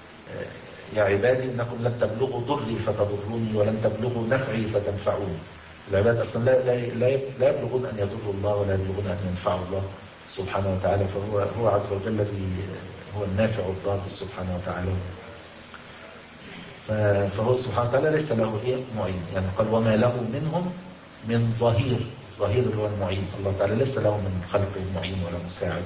يا عبادي إنكم لن تبلغوا ضري فتضروني ولن تبلغوا نفعي فتنفعوني. العباد أصلا لا, لا, لا يبلغون أن يضروا الله ولا يبلغون أن ينفعوا الله، سبحانه وتعالى، فهو هو عز وجل الذي هو النافع الضار سبحانه وتعالى. فهو سبحانه وتعالى ليس له ايه معين، يعني قال وما له منهم من ظهير. الظهير اللي هو المعين، الله تعالى ليس له من خلقه معين ولا مساعد.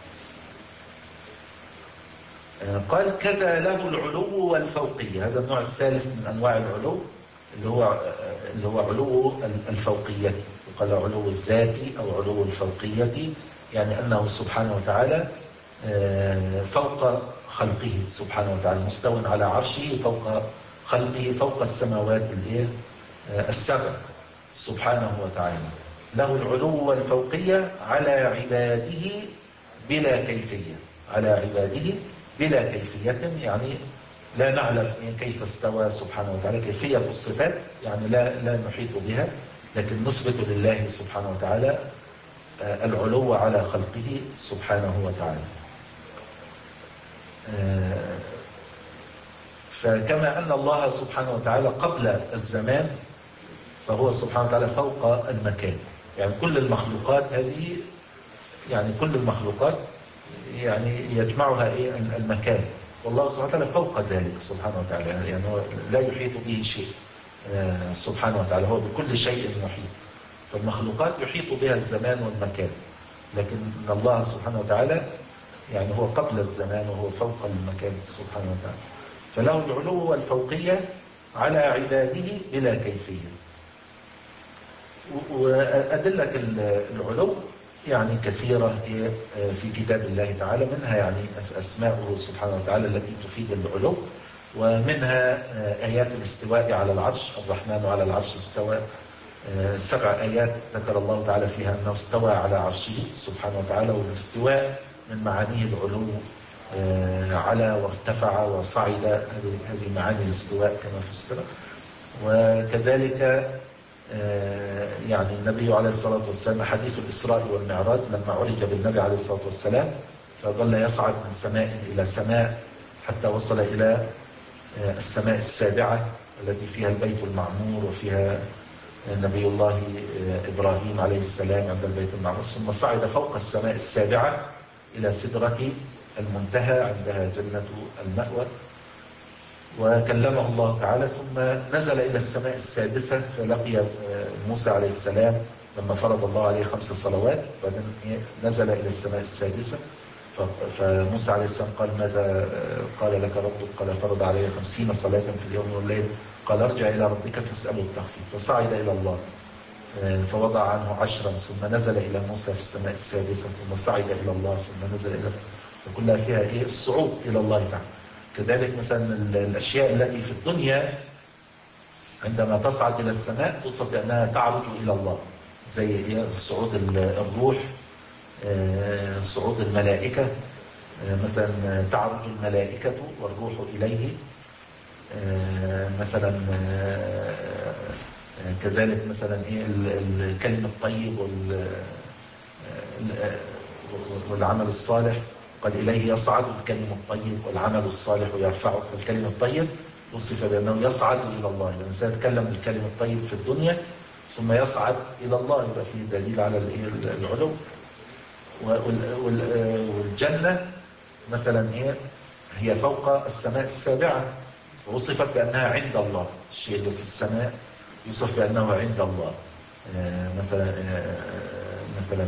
قال كذا له العلو والفوقية، هذا النوع الثالث من أنواع العلو اللي هو اللي هو علو الفوقية. وقال علو الذاتي أو علو الفوقية، يعني أنه سبحانه وتعالى فوق خلقه سبحانه وتعالى، مستوى على عرشه فوق خلقه، فوق السماوات السبع سبحانه وتعالى. له العلو والفوقية على عباده بلا كيفية، على عباده بلا كيفية، يعني لا نعلم كيف استوى سبحانه وتعالى، كيفية الصفات يعني لا لا نحيط بها، لكن نثبت لله سبحانه وتعالى العلو على خلقه سبحانه وتعالى. فكما أن الله سبحانه وتعالى قبل الزمان، فهو سبحانه وتعالى فوق المكان. يعني كل المخلوقات هذه، يعني كل المخلوقات يعني يجمعها ايه المكان، والله سبحانه وتعالى فوق ذلك سبحانه وتعالى، يعني هو لا يحيط به شيء سبحانه وتعالى، هو بكل شيء محيط. فالمخلوقات يحيط بها الزمان والمكان، لكن الله سبحانه وتعالى يعني هو قبل الزمان وهو فوق المكان سبحانه وتعالى. فله العلو والفوقية على عباده بلا كيفية. وأدلة العلو يعني كثيرة في كتاب الله تعالى، منها يعني أسماؤه سبحانه وتعالى التي تفيد العلو، ومنها آيات الاستواء على العرش، الرحمن على العرش استوى، سبع آيات ذكر الله تعالى فيها أنه استوى على عرشه سبحانه وتعالى. والاستواء من معانيه العلو، على وارتفع وصعد، هذه معاني الاستواء كما فسر. وكذلك يعني النبي عليه الصلاة والسلام حديث الإسراء والمعراج، لما عرج بالنبي عليه الصلاة والسلام فظل يصعد من سماء إلى سماء حتى وصل إلى السماء السابعة التي فيها البيت المعمور وفيها نبي الله إبراهيم عليه السلام عند البيت المعمور، ثم صعد فوق السماء السابعة إلى سدرة المنتهى عندها جنة المأوى، وكلمه الله تعالى، ثم نزل إلى السماء السادسة فلقي موسى عليه السلام لما فرض الله عليه خمس صلوات، بعدين نزل إلى السماء السادسة. فموسى عليه السلام قال ماذا قال لك ربك؟ قال فرض علي خمسين صلاة في اليوم والليل. قال ارجع إلى ربك فاسأله التخفيف. فصعد إلى الله فوضع عنه عشرا، ثم نزل إلى موسى في السماء السادسة، ثم صعد إلى الله، ثم نزل إلى، وكلها فيها إيه الصعود إلى الله تعالى. كذلك مثلا الأشياء التي في الدنيا عندما تصعد إلى السماء توصف بأنها تعرج إلى الله، زي إيه صعود الروح، صعود الملائكة، مثلا تعرج الملائكة والروح إليه، مثلا كذلك مثلا إيه الكلم الطيب والعمل الصالح، قال إليه يصعد الكلم الطيب والعمل الصالح يرفعه. فالكلم الطيب وصف بأنه يصعد إلى الله، لأن الإنسان يتكلم بالكلم الطيب في الدنيا ثم يصعد إلى الله، يبقى فيه دليل على العلو. والجنة مثلا إيه هي فوق السماء السابعة، ووصفت بأنها عند الله. الشيء اللي في السماء يوصف بأنه عند الله، مثلا مثلا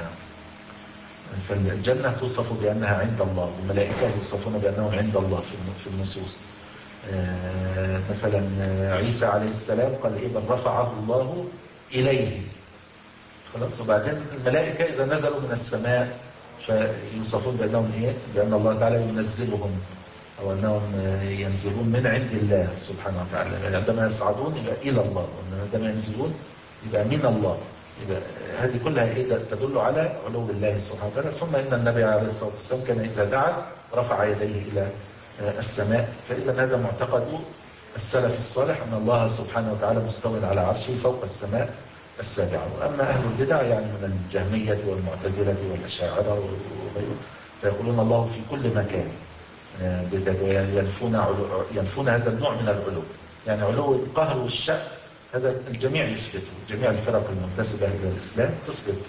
فالجنة توصف بأنها عند الله، والملائكة يوصفون بأنهم عند الله في النصوص. مثلا عيسى عليه السلام قال إيه بل رفعه الله إليه، خلاص. وبعدين الملائكة إذا نزلوا من السماء فيوصفون بأنهم إيه بأن الله تعالى ينزلهم، أو أنهم ينزلون من عند الله سبحانه وتعالى. عندما يصعدون يبقى إلى الله، وعندما ينزلون يبقى من الله. يبقى هذه كلها إيه تدل على علو الله سبحانه وتعالى. ثم إن النبي عليه الصلاة والسلام كان إذا دعا رفع يديه إلى السماء. فإذا هذا معتقد السلف الصالح أن الله سبحانه وتعالى مستوى على عرشه فوق السماء السابعة. وأما أهل البدع يعني من الجهمية والمعتزلة والأشاعرة وغيرهم فيقولون الله في كل مكان، ينفون ينفون هذا النوع من العلو، يعني علو القهر والشأن هذا الجميع يثبته، جميع الفرق المنتسبة إلى الإسلام تثبت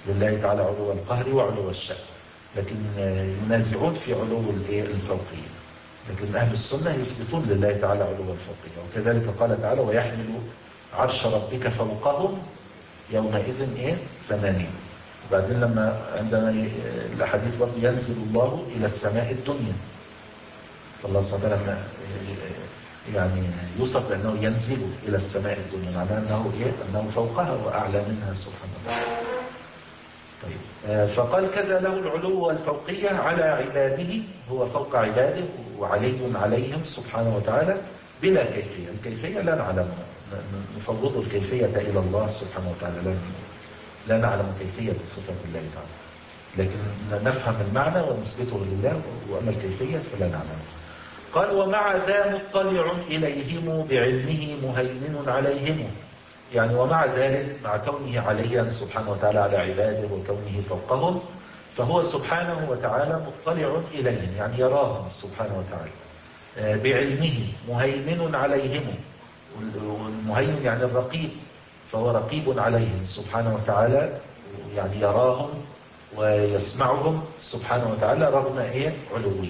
لله تعالى علو القهر وعلو الشأن، لكن ينازعون في علو الفوقية. لكن أهل السنة يثبتون لله تعالى علو الفوقية. وكذلك قال تعالى ويحمل عرش ربك فوقهم يومئذ إيه ثمانين. وبعدين لما عندنا الأحاديث برضه ينزل الله إلى السماء الدنيا، فالله سبحانه وتعالى يعني يوصف بأنه ينزل إلى السماء الدنيا، معناه أنه إيه؟ أنه فوقها وأعلى منها سبحانه وتعالى. طيب، فقال كذا له العلو والفوقية على عباده، هو فوق عباده وعلي عليهم سبحانه وتعالى بلا كيفية. الكيفية لا نعلمها، نفوض الكيفية إلى الله سبحانه وتعالى، لا لا نعلم كيفية صفات الله تعالى، لكن نفهم المعنى ونثبته لله، وأما الكيفية فلا نعلمها. قال ومع ذا مطلع إليهم بعلمه مهيمن عليهم، يعني ومع ذلك مع كونه عليا سبحانه وتعالى على عباده وكونه فوقهم، فهو سبحانه وتعالى مطلع إليهم، يعني يراهم سبحانه وتعالى بعلمه مهيمن عليهم. والمهيمن يعني الرقيب، فهو رقيب عليهم سبحانه وتعالى، يعني يراهم ويسمعهم سبحانه وتعالى رغم إيه علوه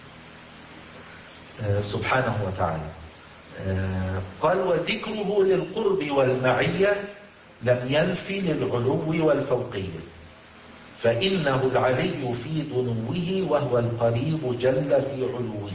سبحانه وتعالى. قال وذكره للقرب والمعية لم ينفي للعلو والفوقية، فإنه العلي في دنوه وهو القريب جل في علوه.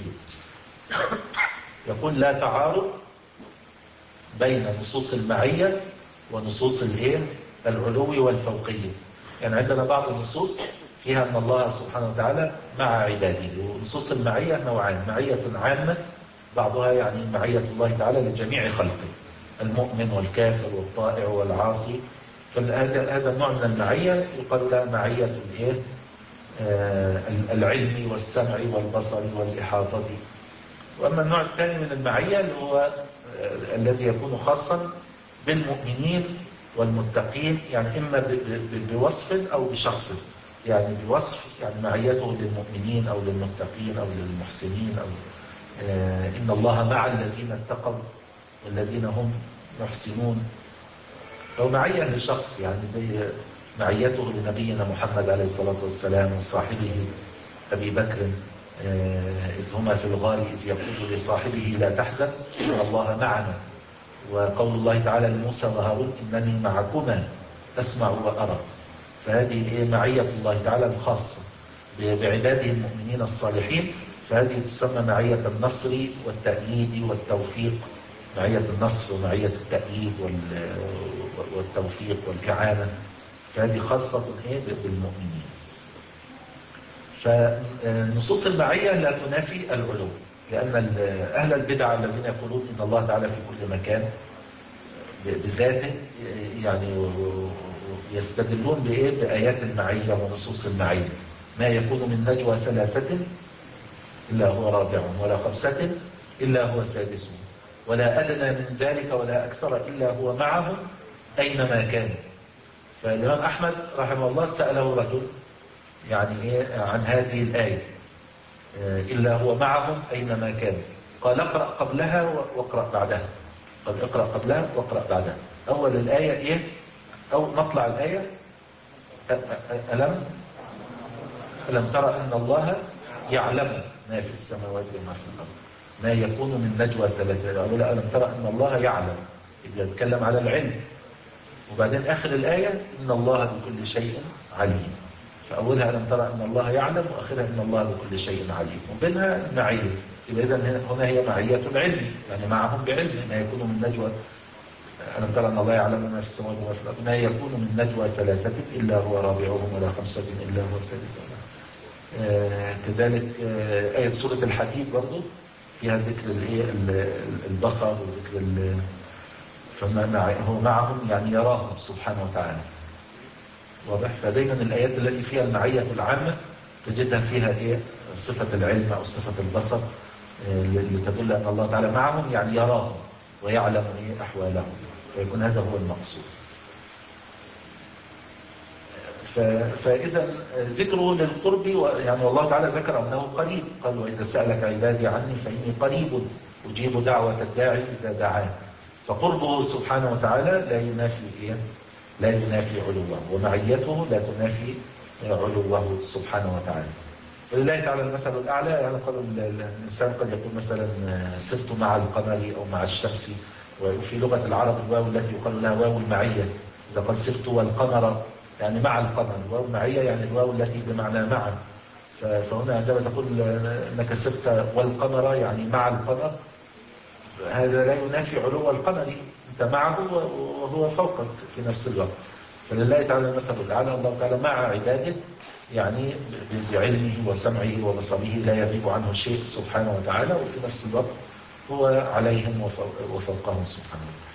يقول لا تعارض بين نصوص المعية ونصوص الايه العلو والفوقية. يعني عندنا بعض النصوص فيها أن الله سبحانه وتعالى مع عباده، ونصوص المعية نوعان، معية عامة بعضها يعني معية الله تعالى لجميع خلقه، المؤمن والكافر والطائع والعاصي، فهذا هذا النوع من المعية يقال لها معية الايه آه العلم والسمع والبصر والإحاطة. وأما النوع الثاني من المعية اللي هو آه الذي يكون خاصا بالمؤمنين والمتقين، يعني إما بوصف أو بشخص، يعني بوصف يعني معيته للمؤمنين أو للمتقين أو للمحسنين، أو آه إن الله مع الذين اتقوا والذين هم محسنون، أو معية لشخص، يعني زي معيته لنبينا محمد عليه الصلاة والسلام وصاحبه أبي بكر آه إذ هما في الغار إذ يقول لصاحبه لا تحزن إن الله معنا، وقول الله تعالى لموسى وهارون إنني معكما أسمع وأرى. فهذه معية الله تعالى الخاصة بعباده المؤمنين الصالحين، فهذه تسمى معية النصر والتأييد والتوفيق، معية النصر ومعية التأييد والتوفيق والإعانة، فهذه خاصة بالمؤمنين. فنصوص المعية لا تنافي العلو، لأن أهل البدع الذين يقولون إن الله تعالى في كل مكان بذاته، يعني يستدلون بإيه؟ بآيات المعية ونصوص المعية. ما يكون من نجوى ثلاثة إلا هو رابعهم ولا خمسة إلا هو سادسهم ولا أدنى من ذلك ولا أكثر إلا هو معهم أينما كان. فالإمام أحمد رحمه الله سأله رجل يعني إيه عن هذه الآية إلا هو معهم أينما كان، قال اقرأ قبلها واقرأ بعدها. قال اقرأ قبلها واقرأ بعدها. أول الآية إيه؟ أو مطلع الآية ألم ألم ترى أن الله يعلم ما في السماوات وما في الأرض ما يكون من نجوى ثلاثة. أولا ألم ترى أن الله يعلم، يبقى يتكلم على العلم. وبعدين آخر الآية إن الله بكل شيء عليم. فأولها ألم ترى أن الله يعلم، وآخرها إن الله بكل شيء عليم، وبينها المعية. يبقى إذن هنا هي معية العلم، يعني معهم بعلم ما يكون من نجوى. ألم ترى أن الله يعلم ما في السماوات وما في الأرض ما يكون من نجوى ثلاثة إلا هو رابعهم ولا خمسة إلا هو سادسهم. آه كذلك آه آية سورة الحديد برضو فيها ذكر البصر وذكر فما هو معهم يعني يراهم سبحانه وتعالى. واضح؟ فدايما الآيات التي فيها المعية العامة تجدها فيها إيه؟ صفة العلم أو صفة البصر اللي تدل أن الله تعالى معهم، يعني يراهم ويعلم إيه أحوالهم، فيكون هذا هو المقصود. فإذا ذكره للقرب، يعني الله تعالى ذكر أنه قريب، قال وإذا سألك عبادي عني فإني قريب أجيب دعوة الداعي إذا دعان. فقربه سبحانه وتعالى لا ينافي إيه؟ لا ينافي علوه، ومعيته لا تنافي علوه سبحانه وتعالى. ولله تعالى المثل الأعلى. يعني قالوا الإنسان قد يقول مثلا سرت مع القمر أو مع الشمس، وفي لغة العرب الواو التي يقال لها واو المعية، إذا قال سرت والقمر يعني مع القمر، واو المعية يعني الواو التي بمعنى مع. فهنا عندما تقول أنك سرت والقمر يعني مع القمر، هذا لا ينافي علو القمر، أنت معه وهو فوقك في نفس الوقت. فلله تعالى المثل الأعلى. الله تعالى مع عباده يعني بعلمه وسمعه وبصره لا يغيب عنه شيء سبحانه وتعالى، وفي نفس الوقت هو عليهم وفوقهم سبحانه وتعالى.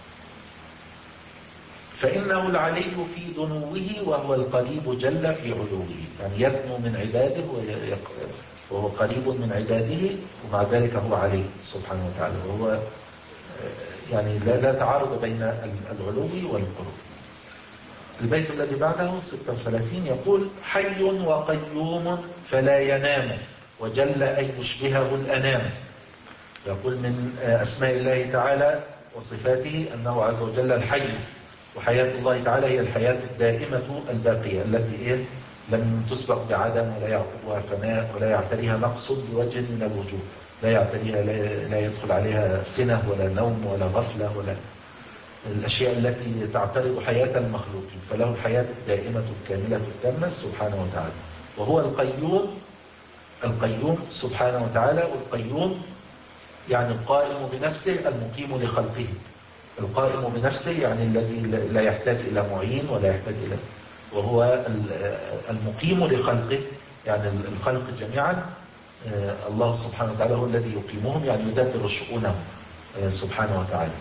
فإنه العلي في دنوه وهو القريب جل في علوه. يعني يدنو من عباده وهو قريب من عباده، ومع ذلك هو علي سبحانه وتعالى. وهو يعني لا تعارض بين العلو والقرب. البيت الذي بعده ستة وثلاثين يقول: حي وقيوم فلا ينام وجل أن يشبهه الأنام. يقول من أسماء الله تعالى وصفاته أنه عز وجل الحي، وحياة الله تعالى هي الحياة الدائمة الباقية التي إيه لم تسبق بعدم ولا يعقبها فناء ولا يعتريها نقص بوجه من الوجوه، لا يعتريها لا يدخل عليها سنة ولا نوم ولا غفلة ولا الأشياء التي تعترض حياة المخلوقين، فله الحياة الدائمة الكاملة التامة سبحانه وتعالى. وهو القيوم، القيوم سبحانه وتعالى. والقيوم يعني القائم بنفسه المقيم لخلقه. القائم بنفسه يعني الذي لا يحتاج إلى معين ولا يحتاج إلى، وهو المقيم لخلقه يعني الخلق جميعا. الله سبحانه وتعالى هو الذي يقيمهم، يعني يدبر شؤونهم سبحانه وتعالى.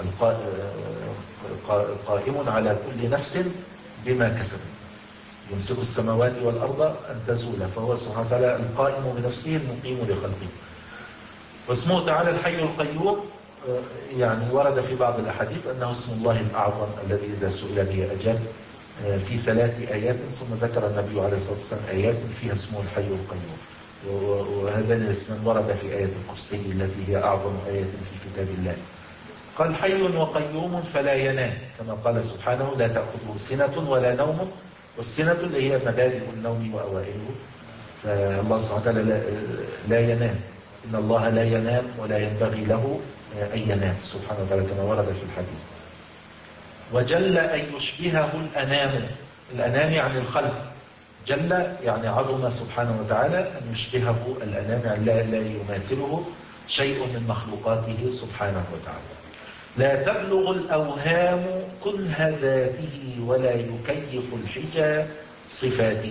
قائم على كل نفس بما كسبت، يمسك السماوات والأرض أن تزولا، فهو سبحانه وتعالى القائم بنفسه المقيم لخلقه. واسمه تعالى الحي القيوم يعني ورد في بعض الأحاديث أنه اسم الله الأعظم الذي إذا سئل به أجاب، في ثلاث آيات، ثم ذكر النبي عليه الصلاة والسلام آيات فيها اسمه الحي القيوم. وهذان الاسمان ورد في آية الكرسي التي هي أعظم آية في كتاب الله. قال: حي وقيوم فلا ينام، كما قال سبحانه: لا تأخذه سنة ولا نوم. والسنة اللي هي مبادئ النوم وأوائله، فالله سبحانه وتعالى لا, لا ينام. إن الله لا ينام ولا ينبغي له أن ينام سبحانه وتعالى كما ورد في الحديث. وجل أن يشبهه الأنام. الأنام يعني الخلق، جل يعني عظم سبحانه وتعالى أن يشبهه الأنام، يعني لا, لا يماثله شيء من مخلوقاته سبحانه وتعالى. لا تبلغ الأوهام كنه ذاته ولا يكيف الحجى صفاته.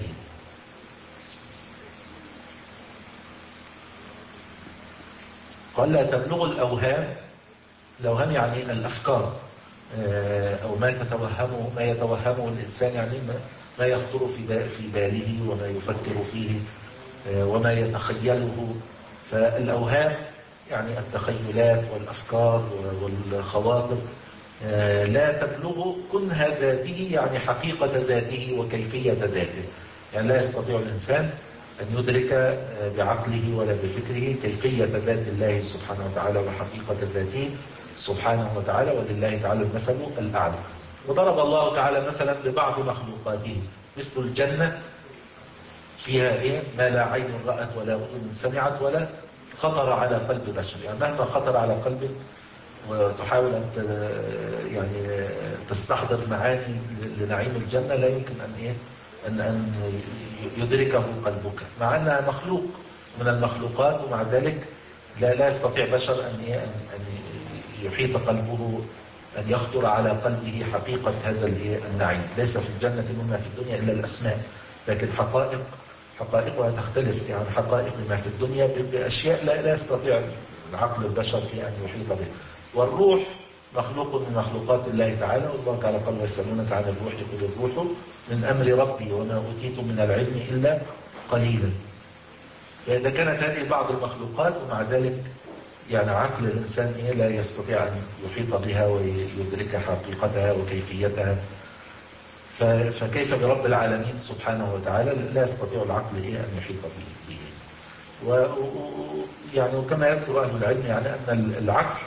قال: لا تبلغ الأوهام. الأوهام يعني الأفكار، أو ما تتوهمه ما يتوهمه الإنسان، يعني ما يخطر في باله وما يفكر فيه وما يتخيله. فالأوهام يعني التخيلات والأفكار والخواطر لا تبلغ كنه ذاته، يعني حقيقة ذاته وكيفية ذاته. يعني لا يستطيع الإنسان أن يدرك بعقله ولا بفكره كيفية ذات الله سبحانه وتعالى وحقيقة ذاته سبحانه وتعالى. ولله تعالى المثل الأعلى. وضرب الله تعالى مثلا ببعض مخلوقاته، مثل الجنة فيها إيه؟ ما لا عين رأت ولا أذن سمعت ولا خطر على قلب بشر. يعني مهما خطر على قلبك وتحاول أن يعني تستحضر معاني لنعيم الجنة، لا يمكن أن إيه؟ أن أن يدركه قلبك، مع أنها مخلوق من المخلوقات، ومع ذلك لا لا يستطيع بشر أن إيه؟ أن أن يحيط قلبه، أن يخطر على قلبه حقيقة هذا النعيم. ليس في الجنة مما في الدنيا إلا الأسماء، لكن حقائق حقائقها تختلف. يعني حقائق ما في الدنيا بأشياء لا, لا يستطيع العقل البشر أن يحيط به. والروح مخلوق من مخلوقات الله تعالى، والله تعالى قال: ويسألونك عن الروح قل الروح من أمر ربي وما أوتيتم من العلم إلا قليلا. فإذا كانت هذه بعض المخلوقات، ومع ذلك يعني عقل الإنسان إيه لا يستطيع أن يحيط بها ويدرك حقيقتها وكيفيتها، فكيف برب العالمين سبحانه وتعالى؟ لا يستطيع العقل إيه أن يحيط به. ويعني وكما يذكر أهل العلم يعني أن العقل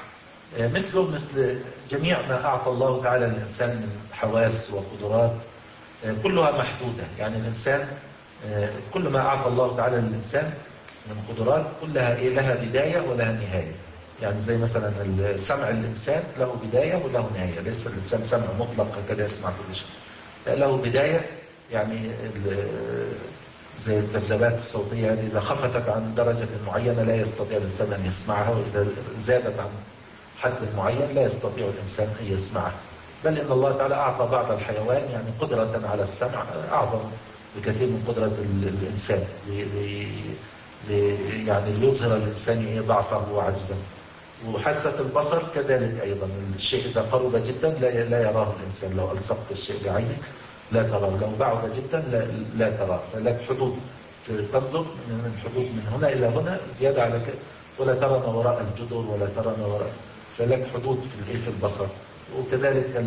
مثله مثل جميع ما أعطى الله تعالى للإنسان من حواس وقدرات كلها محدودة. يعني الإنسان كل ما أعطى الله تعالى للإنسان من قدرات كلها إيه لها بداية ولها نهاية. يعني زي مثلا سمع الإنسان له بداية وله نهاية، ليس الإنسان سمع مطلق هكذا يسمع كل شيء، له بداية. يعني زي الذبذبات الصوتية هذه إذا خفتت عن درجة معينة لا يستطيع الإنسان أن يسمعها، وإذا زادت عن حد معين لا يستطيع الإنسان أن يسمعها. بل إن الله تعالى أعطى بعض الحيوان يعني قدرة على السمع أعظم بكثير من قدرة الإنسان، يعني ليظهر الإنسان ضعفه وعجزه. وحاسة البصر كذلك أيضا، الشيء إذا قرب جدا لا لا يراه الإنسان، لو ألصقت الشيء بعينك لا تراه، لو بعد جدا لا, لا تراه، فلك حدود تنظر من حدود من هنا إلى هنا زيادة على كده، ولا ترى ما وراء الجدر ولا ترى ما وراء، فلك حدود في في البصر. وكذلك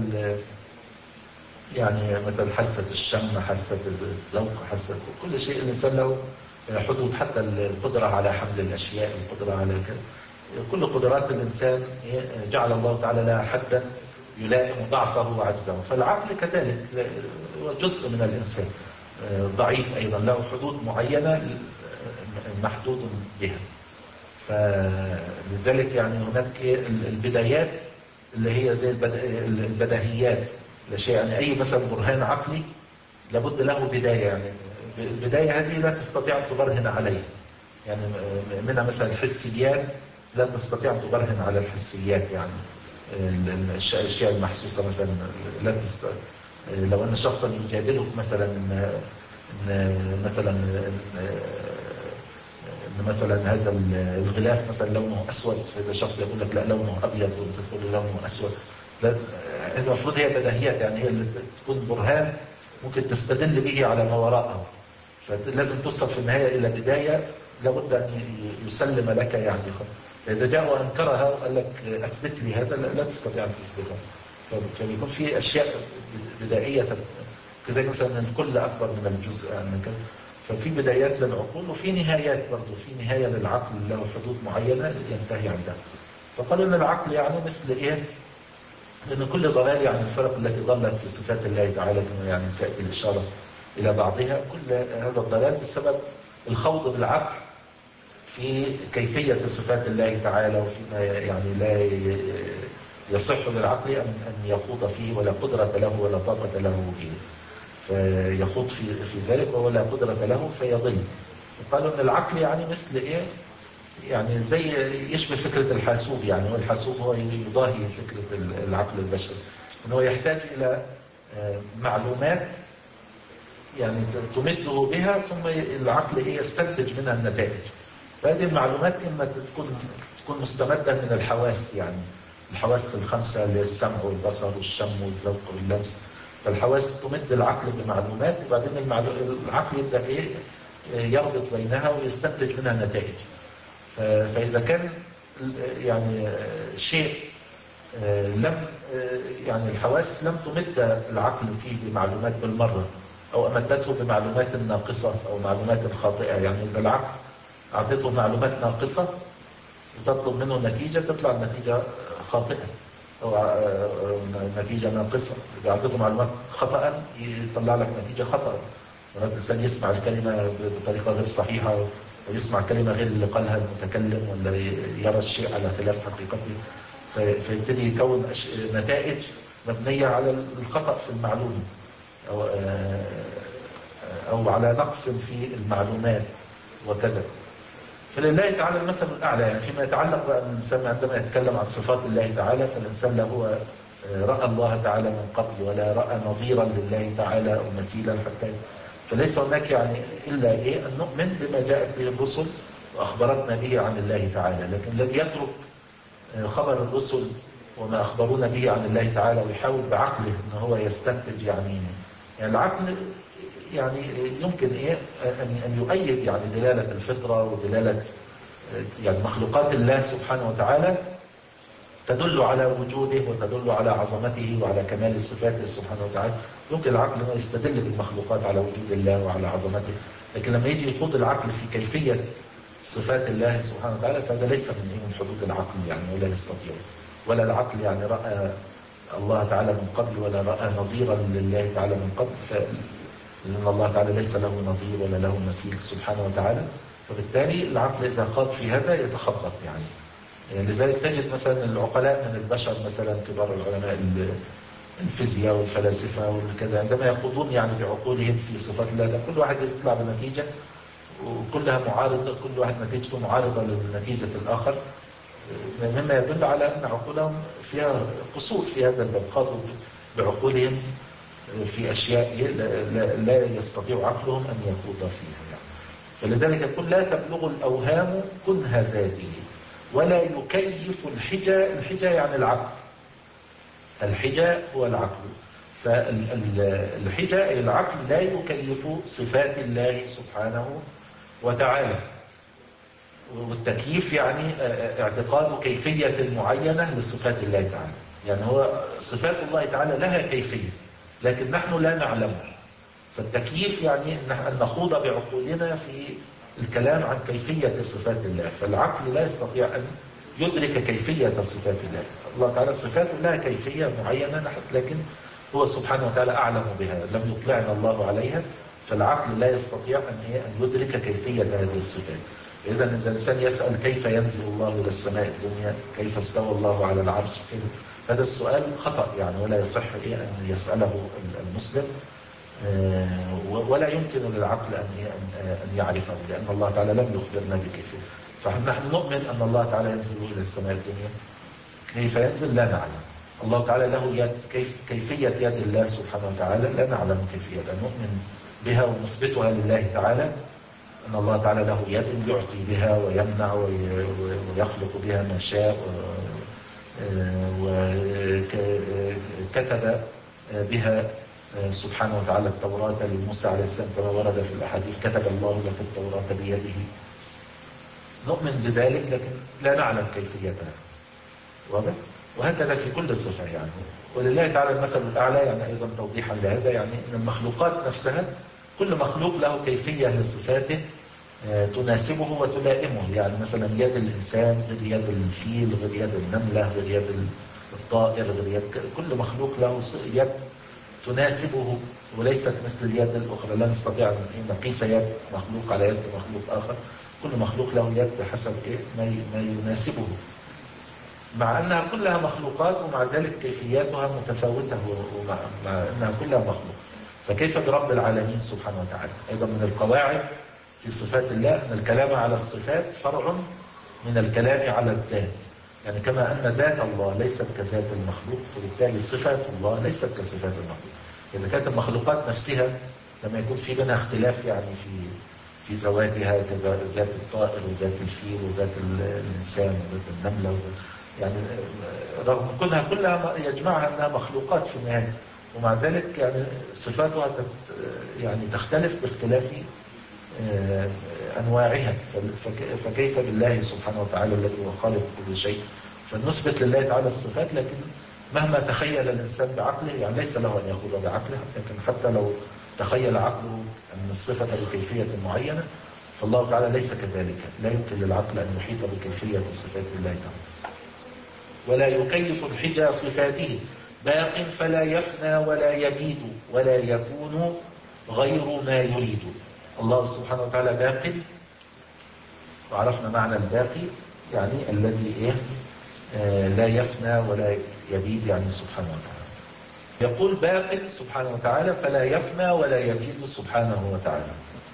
يعني مثل حاسة الشم، حاسة الذوق، حاسة كل شيء الإنسان له حدود، حتى القدرة على حمل الأشياء، القدرة على كده، كل قدرات الإنسان جعل الله تعالى لها حدا يلائم ضعفه وعجزه. فالعقل كذلك هو جزء من الإنسان ضعيف أيضا، له حدود معينة محدود بها. فلذلك يعني هناك البدايات اللي هي زي البديهيات، لشيء يعني أي مثلا برهان عقلي لابد له بداية، يعني البداية هذه لا تستطيع أن تبرهن عليها. يعني منها مثلا الحسيات لا تستطيع أن تبرهن على الحسيات، يعني الأشياء المحسوسة مثلا لا تستطيع. لو أن شخصا يجادلك مثلا إن مثلا إن مثلا هذا الغلاف مثلا لونه أسود، فإذا شخص يقول لك لا لونه أبيض وأنت تقول لونه أسود، المفروض هي بديهيات، يعني هي اللي تكون برهان ممكن تستدل به على ما وراءه. فلازم توصل في النهاية إلى بداية لابد أن يسلم لك، يعني فإذا جاء وأنكرها وقال لك أثبت لي هذا لا تستطيع أن تثبتها. فبيكون في أشياء بدائية كذلك، مثلا الكل أكبر من الجزء يعني كده. ففي بدايات للعقول وفي نهايات برضه، في نهاية للعقل له حدود معينة ينتهي عندها. فقالوا أن العقل يعني مثل إيه؟ لأن كل ضلال، يعني الفرق التي ضلت في صفات الله تعالى كما يعني سيأتي الإشارة إلى بعضها، كل هذا الضلال بسبب الخوض بالعقل في كيفية صفات الله تعالى، وفيما يعني لا يصح للعقل أن يخوض فيه، ولا قدرة له ولا طاقة له به، فيخوض في في ذلك ولا قدرة له فيضل. فقالوا أن العقل يعني مثل إيه؟ يعني زي يشبه فكرة الحاسوب، يعني والحاسوب هو يضاهي فكرة العقل البشري، أنه يحتاج إلى معلومات يعني تمده بها، ثم العقل إيه يستنتج منها النتائج. فهذه المعلومات إما تكون تكون مستمدة من الحواس، يعني الحواس الخمسة اللي هي السمع والبصر والشم والذوق واللمس. فالحواس تمد العقل بمعلومات، وبعدين العقل يبدأ إيه يربط بينها ويستنتج منها نتائج. فإذا كان يعني شيء لم يعني الحواس لم تمد العقل فيه بمعلومات بالمرة، أو أمدته بمعلومات ناقصة أو معلومات خاطئة، يعني إذا العقل أعطيته معلومات ناقصة وتطلب منه نتيجة تطلع النتيجة خاطئة أو نتيجة ناقصة. إذا أعطيته معلومات خطأ يطلع لك نتيجة خطأ. الإنسان يسمع الكلمة بطريقة غير صحيحة، ويسمع كلمة غير اللي قالها المتكلم، ولا يرى الشيء على خلاف حقيقته، فيبتدي يكون نتائج مبنية على الخطأ في المعلومة، أو, أو على نقص في المعلومات وكذا. فلله تعالى المثل الأعلى. يعني فيما يتعلق بأن الإنسان عندما يتكلم عن صفات الله تعالى، فالإنسان لا هو رأى الله تعالى من قبل ولا رأى نظيرا لله تعالى أو مثيلا حتى، فليس هناك يعني إلا إيه أن نؤمن بما جاءت به الرسل وأخبرتنا به عن الله تعالى. لكن الذي يترك خبر الرسل وما أخبرونا به عن الله تعالى ويحاول بعقله أنه هو يستنتج، يعني يعني العقل يعني يمكن إيه أن أن يؤيد يعني دلالة الفطرة ودلالة يعني مخلوقات الله سبحانه وتعالى تدل على وجوده وتدل على عظمته وعلى كمال صفاته سبحانه وتعالى. يمكن العقل أنه يستدل بالمخلوقات على وجود الله وعلى عظمته، لكن لما يجي يخوض العقل في كيفية صفات الله سبحانه وتعالى فهذا ليس من حدود العقل يعني، ولا يستطيع. ولا العقل يعني رأى الله تعالى من قبل ولا رأى نظيرا لله تعالى من قبل، لأن الله تعالى ليس له نظير ولا له مثيل سبحانه وتعالى. فبالتالي العقل إذا خاض في هذا يتخبط يعني. يعني لذلك تجد مثلا العقلاء من البشر، مثلا كبار العلماء الفيزياء والفلاسفة والكذا، عندما يخوضون يعني بعقولهم في صفات الله، ده كل واحد يطلع بنتيجة وكلها معارضة، كل واحد نتيجته معارضة لنتيجة الآخر، مما يدل على أن عقولهم فيها قصور في هذا الباب، خاضوا بعقولهم في أشياء لا, لا يستطيع عقلهم أن يخوض فيها يعني. فلذلك يقول لا تبلغ الأوهام كنها ذاته ولا يكيف الحجى. الحجى يعني العقل، الحجى هو العقل. فالحجى العقل لا يكيف صفات الله سبحانه وتعالى. والتكييف يعني اعتقاد كيفية معينة لصفات الله تعالى، يعني هو صفات الله تعالى لها كيفية لكن نحن لا نعلمها. فالتكييف يعني أن نخوض بعقولنا في الكلام عن كيفية صفات الله، فالعقل لا يستطيع أن يدرك كيفية صفات الله. الله تعالى صفاته لها كيفية معينة لكن هو سبحانه وتعالى أعلم بها، لم يطلعنا الله عليها، فالعقل لا يستطيع أن أن يدرك كيفية هذه الصفات. إذا الإنسان يسأل كيف ينزل الله إلى السماء الدنيا، كيف استوى الله على العرش، هذا السؤال خطأ يعني، ولا يصح أن يسأله المسلم، ولا يمكن للعقل أن يعرفه، لأن الله تعالى لم يخبرنا بكيفية. فنحن نؤمن أن الله تعالى ينزل إلى السماء الدنيا، كيف ينزل لا نعلم. الله تعالى له يد، كيف كيفية يد الله سبحانه وتعالى لا نعلم كيفيتها، نؤمن بها ونثبتها لله تعالى، أن الله تعالى له يد يعطي بها ويمنع ويخلق بها ما شاء، وكتب بها سبحانه وتعالى التوراة لموسى عليه السلام كما ورد في الأحاديث، كتب الله لك التوراة بيده. نؤمن بذلك لكن لا نعلم كيفيتها، واضح؟ وهكذا في كل صفة يعني. ولله تعالى المثل الأعلى يعني، أيضا توضيحا لهذا يعني، أن المخلوقات نفسها كل مخلوق له كيفية لصفاته تناسبه وتلائمه. يعني مثلا يد الإنسان غير يد الفيل، غير يد النملة، غير يد الطائر، غير يد كل مخلوق له يد تناسبه وليست مثل اليد الأخرى. لا نستطيع أن نقيس يد مخلوق على يد مخلوق آخر، كل مخلوق له يد حسب إيه ما يناسبه، مع أنها كلها مخلوقات ومع ذلك كيفياتها متفاوتة، ومع أنها كلها مخلوق. فكيف برب العالمين سبحانه وتعالى؟ أيضا من القواعد في صفات الله أن الكلام على الصفات فرع من الكلام على الذات، يعني كما أن ذات الله ليست كذات المخلوق، فبالتالي صفات الله ليست كصفات المخلوق. إذا كانت المخلوقات نفسها لما يكون في بينها اختلاف يعني في في ذواتها، ذات الطائر وذات الفيل وذات الإنسان وذات النملة وذات يعني، رغم كونها كلها يجمعها أنها مخلوقات في النهاية، ومع ذلك يعني صفاتها يعني تختلف باختلاف أنواعها. فكيف بالله سبحانه وتعالى الذي هو خالق كل شيء؟ فنثبت لله تعالى الصفات، لكن مهما تخيل الإنسان بعقله، يعني ليس له أن يأخذ بعقله، لكن حتى لو تخيل عقله أن الصفة بكيفية معينة، فالله تعالى ليس كذلك، لا يمكن للعقل أن يحيط بكيفية صفات الله تعالى. ولا يكيف الحجى صفاته باق فلا يفنى ولا يبيد ولا يكون غير ما يريد. الله سبحانه وتعالى باق، وعرفنا معنى الباقي يعني الذي إيه آه لا يفنى ولا يبيد، يعني سبحانه وتعالى. يقول باق سبحانه وتعالى فلا يفنى ولا يبيد سبحانه وتعالى.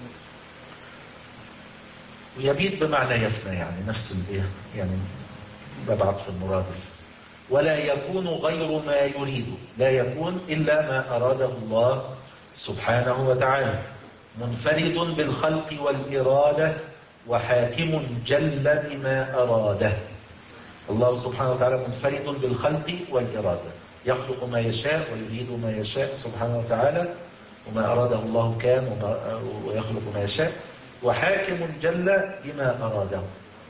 ويبيد بمعنى يفنى يعني نفس الإيه يعني ببعض في المرادف. ولا يكون غير ما يريد، لا يكون إلا ما أراده الله سبحانه وتعالى، منفرد بالخلق والإرادة وحاكم جل بما أراده. الله سبحانه وتعالى منفرد بالخلق والإرادة، يخلق ما يشاء ويريد ما يشاء سبحانه وتعالى، وما أراده الله كان ويخلق ما يشاء، وحاكم جل بما أراده،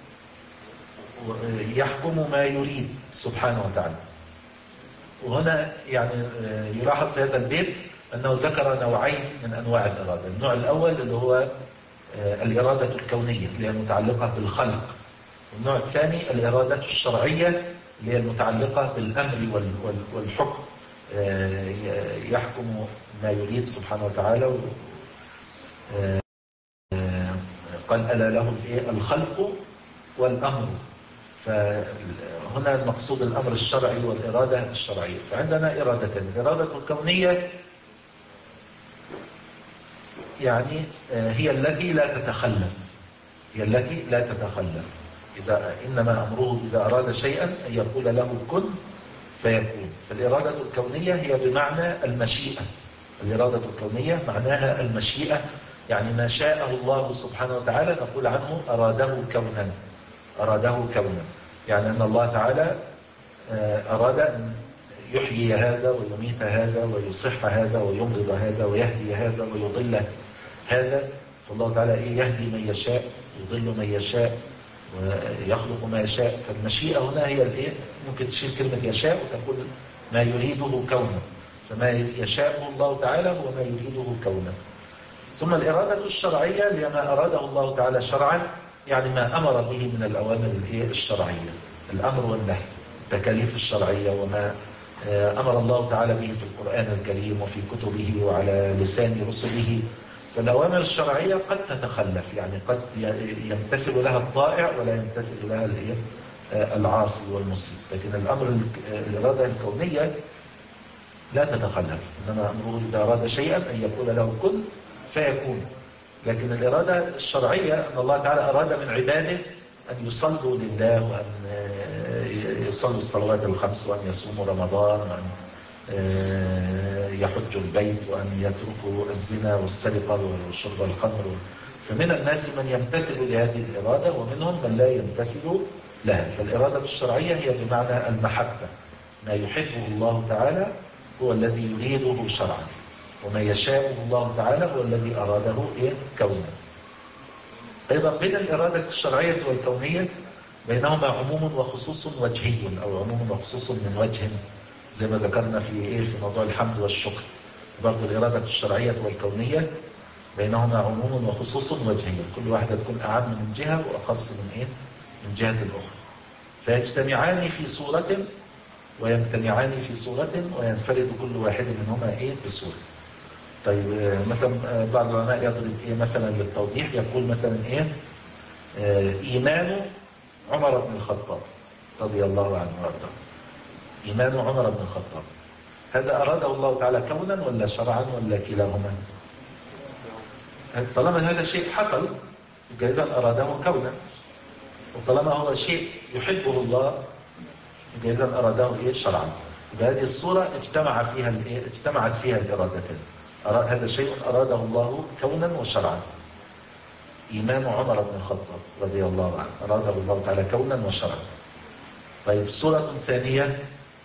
يحكم ما يريد سبحانه وتعالى. وهنا يعني يلاحظ في هذا البيت أنه ذكر نوعين من أنواع الإرادة. النوع الأول اللي هو الإرادة الكونية اللي هي متعلقة بالخلق، والنوع الثاني الإرادة الشرعية اللي هي المتعلقة بالأمر والحكم، يحكم ما يريد سبحانه وتعالى. قال ألا له الخلق والأمر، فهنا المقصود الأمر الشرعي والإرادة الشرعية. فعندنا إرادتين: الإرادة الكونية يعني هي التي لا تتخلف، هي التي لا تتخلف. إذا إنما أمره إذا أراد شيئا أن يقول له كن فيكون. فالإرادة الكونية هي بمعنى المشيئة. الإرادة الكونية معناها المشيئة، يعني ما شاءه الله سبحانه وتعالى نقول عنه أراده كونا، أراده كونا، يعني أن الله تعالى أراد أن يحيي هذا ويميت هذا ويصح هذا ويمرض هذا ويهدي هذا ويضل هذا. فالله تعالى إيه يهدي من يشاء، يضل من يشاء، ويخلق ما يشاء. فالمشيئة هنا هي الإيه، ممكن تشيل كلمة يشاء وتقول ما يريده كونا. فما يشاء الله تعالى هو ما يريده كونا. ثم الإرادة الشرعية لما أراده الله تعالى شرعا، يعني ما أمر به من الأوامر الشرعية، الأمر والنهي، التكاليف الشرعية، وما أمر الله تعالى به في القرآن الكريم وفي كتبه وعلى لسان رسله. فالأوامر الشرعية قد تتخلف، يعني قد يمتثل لها الطائع ولا يمتثل لها العاصي والمسيء. لكن الأمر الإرادة الكونية لا تتخلف، إنما أمره إذا أراد شيئا أن يقول له كن فيكون. لكن الإرادة الشرعية أن الله تعالى أراد من عباده أن يصلوا لله، وأن يصلوا الصلوات الخمس، وأن يصوموا رمضان، وأن يحجوا البيت، وأن يتركوا الزنا والسرقة وشرب الخمر. فمن الناس من يمتثل لهذه الإرادة، ومنهم من لا يمتثل لها. فالإرادة الشرعية هي بمعنى المحبة، ما يحبه الله تعالى هو الذي يريده شرعا، وما يشاءه الله تعالى هو الذي أراده إيه كونا. أيضا بين الإرادة الشرعية والكونية بينهما عموم وخصوص وجهي، أو عموم وخصوص من وجه، زي ما ذكرنا في إيه في موضوع الحمد والشكر. برضو الإرادة الشرعية والكونية بينهما عموم وخصوص وجهي، كل واحدة تكون أعم من جهة وأخص من إيه من جهة الأخرى، فيجتمعان في صورة ويمتنعان في صورة، وينفرد كل واحد منهما إيه بصورة. طيب مثلا بعض العلماء يضرب إيه مثلا للتوضيح، يقول مثلا إيه إيمان عمر بن الخطاب رضي الله عنه وارضاه. إيمان عمر بن الخطاب هذا أراده الله تعالى كونا ولا شرعا ولا كلاهما؟ طالما هذا شيء حصل إذا أراده كونا، وطالما هو شيء يحبه الله إذا أراده إيه شرعا. بهذه الصورة اجتمع فيها الإيه اجتمعت فيها الإرادتين. هذا شيء أراده الله كونا وشرعا. إيمان عمر بن الخطاب رضي الله عنه أراده الله تعالى كونا وشرعا. طيب صورة ثانية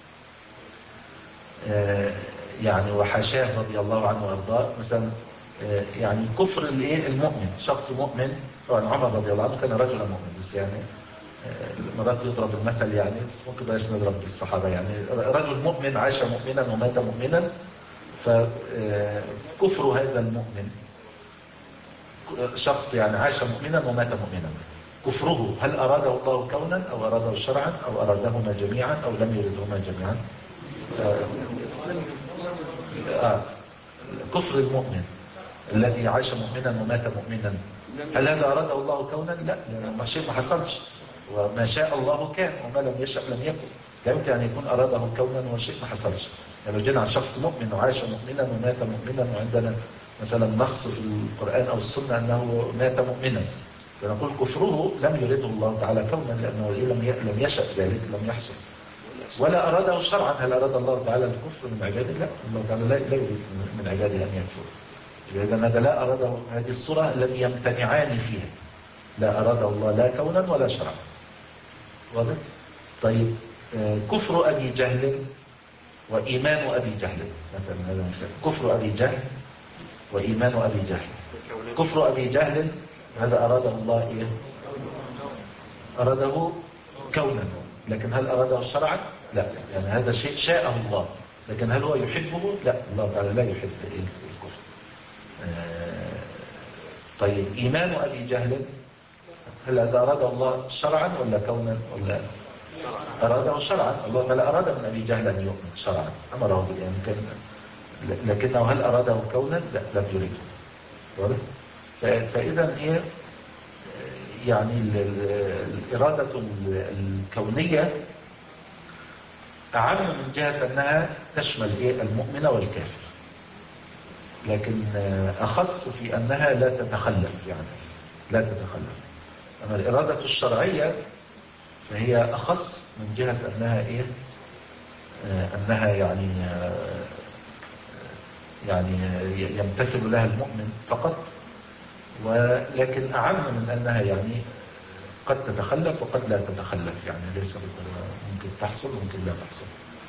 آه يعني وحاشاه رضي الله عنه وارضاه، مثلا آه يعني كفر الايه المؤمن، شخص مؤمن. طبعا عمر رضي الله عنه كان رجلا مؤمن، بس يعني آه مرات يضرب المثل، يعني بس ممكن بلاش نضرب بالصحابه، يعني رجل مؤمن عاش مؤمنا ومات مؤمنا. فكفر هذا المؤمن، شخص يعني عاش مؤمنا ومات مؤمنا، كفره هل أراده الله كونا أو أراده شرعا أو أرادهما جميعا أو لم يردهما جميعا؟ آه آه كفر المؤمن الذي عاش مؤمنا ومات مؤمنا، هل هذا أراده الله كونا؟ لا، لأنه شيء ما حصلش، وما شاء الله كان وما لم يشأ لم يكن. لا يمكن أن يكون أراده كونا وشيء ما حصلش. يعني لو جينا على شخص مؤمن وعاش مؤمنا ومات مؤمنا، وعندنا مثلا نص في القرآن أو السنة أنه مات مؤمنا، فنقول كفره لم يرده الله تعالى كونا، لأنه لم يشأ ذلك، لم يحصل. ولا أراده شرعا، هل أراد الله تعالى الكفر من عباده؟ لا، الله تعالى لا يريد من عباده أن يكفر. إذا هذا لا أراده، هذه الصورة التي يمتنعان فيها لا أراده الله لا كونا ولا شرعا. واضح؟ طيب كفر أبي جهل وإيمان أبي جهل مثلا، هذا مثال كفر أبي جهل وإيمان أبي جهل. كفر أبي جهل هذا أراده الله إيه؟ أراده كونا، لكن هل أراده شرعا؟ لا، يعني هذا شيء شاءه الله، لكن هل هو يحبه؟ لا، الله تعالى لا يحب الكفر. آه طيب إيمان أبي جهل هل هذا أراده الله شرعا ولا كونا ولا أراده شرعا. الله تعالى أراد من أبي جهل أن يؤمن شرعا، أمره بالإيمان كان، لكنه هل أراده كونا؟ لا، لم يريده. واضح؟ فإذا إيه يعني الإرادة الكونية أعم من جهة أنها تشمل إيه المؤمن والكافر، لكن أخص في أنها لا تتخلف، يعني لا تتخلف. أما الإرادة الشرعية فهي أخص من جهة أنها إيه أنها يعني يعني يمتثل لها المؤمن فقط، ولكن أعم من أنها يعني قد تتخلف وقد لا تتخلف، يعني ليس ممكن تحصل ممكن لا تحصل.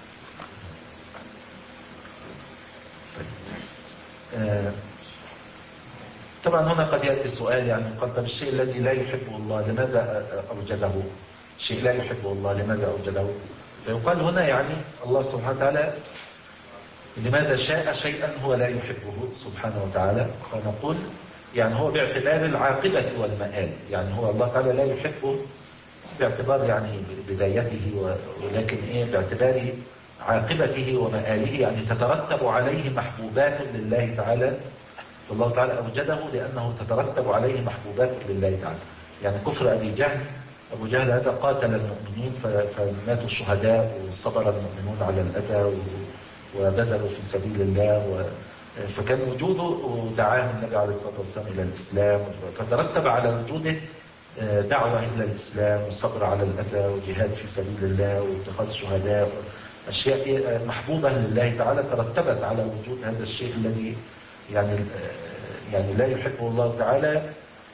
طيب. آه طبعا هنا قد يأتي السؤال، يعني قال طب الشيء الذي لا يحبه الله لماذا أوجده؟ شيء لا يحبه الله لماذا أوجده؟ فيقال هنا يعني الله سبحانه وتعالى لماذا شاء شيئا هو لا يحبه سبحانه وتعالى؟ فنقول يعني هو باعتبار العاقبة والمآل، يعني هو الله تعالى لا يحبه باعتبار يعني بدايته، ولكن إيه باعتبار عاقبته ومآله، يعني تترتب عليه محبوبات لله تعالى. فالله تعالى أوجده لأنه تترتب عليه محبوبات لله تعالى. يعني كفر أبي جهل، أبو جهل هذا قاتل المؤمنين فماتوا الشهداء، وصبر المؤمنون على الأذى وبذلوا في سبيل الله، فكان وجوده ودعاه النبي عليه الصلاة والسلام إلى الإسلام، فترتب على وجوده دعوة إلى الإسلام والصبر على الأذى وجهاد في سبيل الله واتخاذ شهداء، أشياء محبوبة لله تعالى ترتبت على وجود هذا الشيء الذي يعني يعني لا يحبه الله تعالى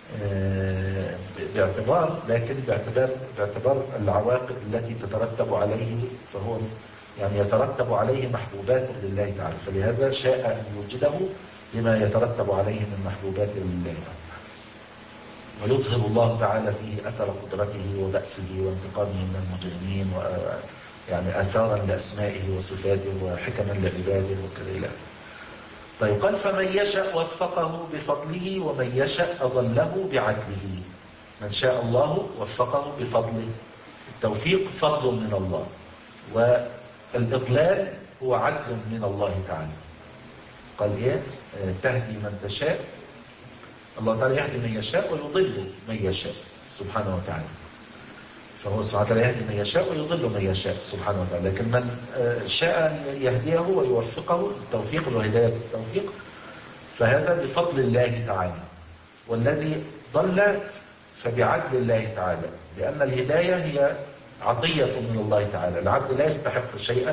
باعتبار، لكن باعتبار باعتبار العواقب التي تترتب عليه، فهو يعني يترتب عليه محبوبات لله تعالى، فلهذا شاء أن يوجده لما يترتب عليه من محبوبات لله تعالى. ويظهر الله تعالى فيه أثر قدرته وبأسه وانتقامه من المجرمين، يعني آثارا لأسمائه وصفاته وحكما لعباده وكذا. طيب قال فمن يشاء وفقه بفضله ومن يشاء أضله بعدله. من شاء الله وفقه بفضله، التوفيق فضل من الله، والإضلال هو عدل من الله تعالى. قال إيه تهدي من تشاء، الله تعالى يهدي من يشاء ويضل من يشاء سبحانه وتعالى، فهو سبحانه وتعالى يهدي من يشاء ويضل من يشاء سبحانه وتعالى. لكن من شاء يهديه ويوفقه، التوفيق والهداية التوفيق، فهذا بفضل الله تعالى. والذي ضل فبعدل الله تعالى، لأن الهداية هي عطية من الله تعالى. العبد لا يستحق شيئا،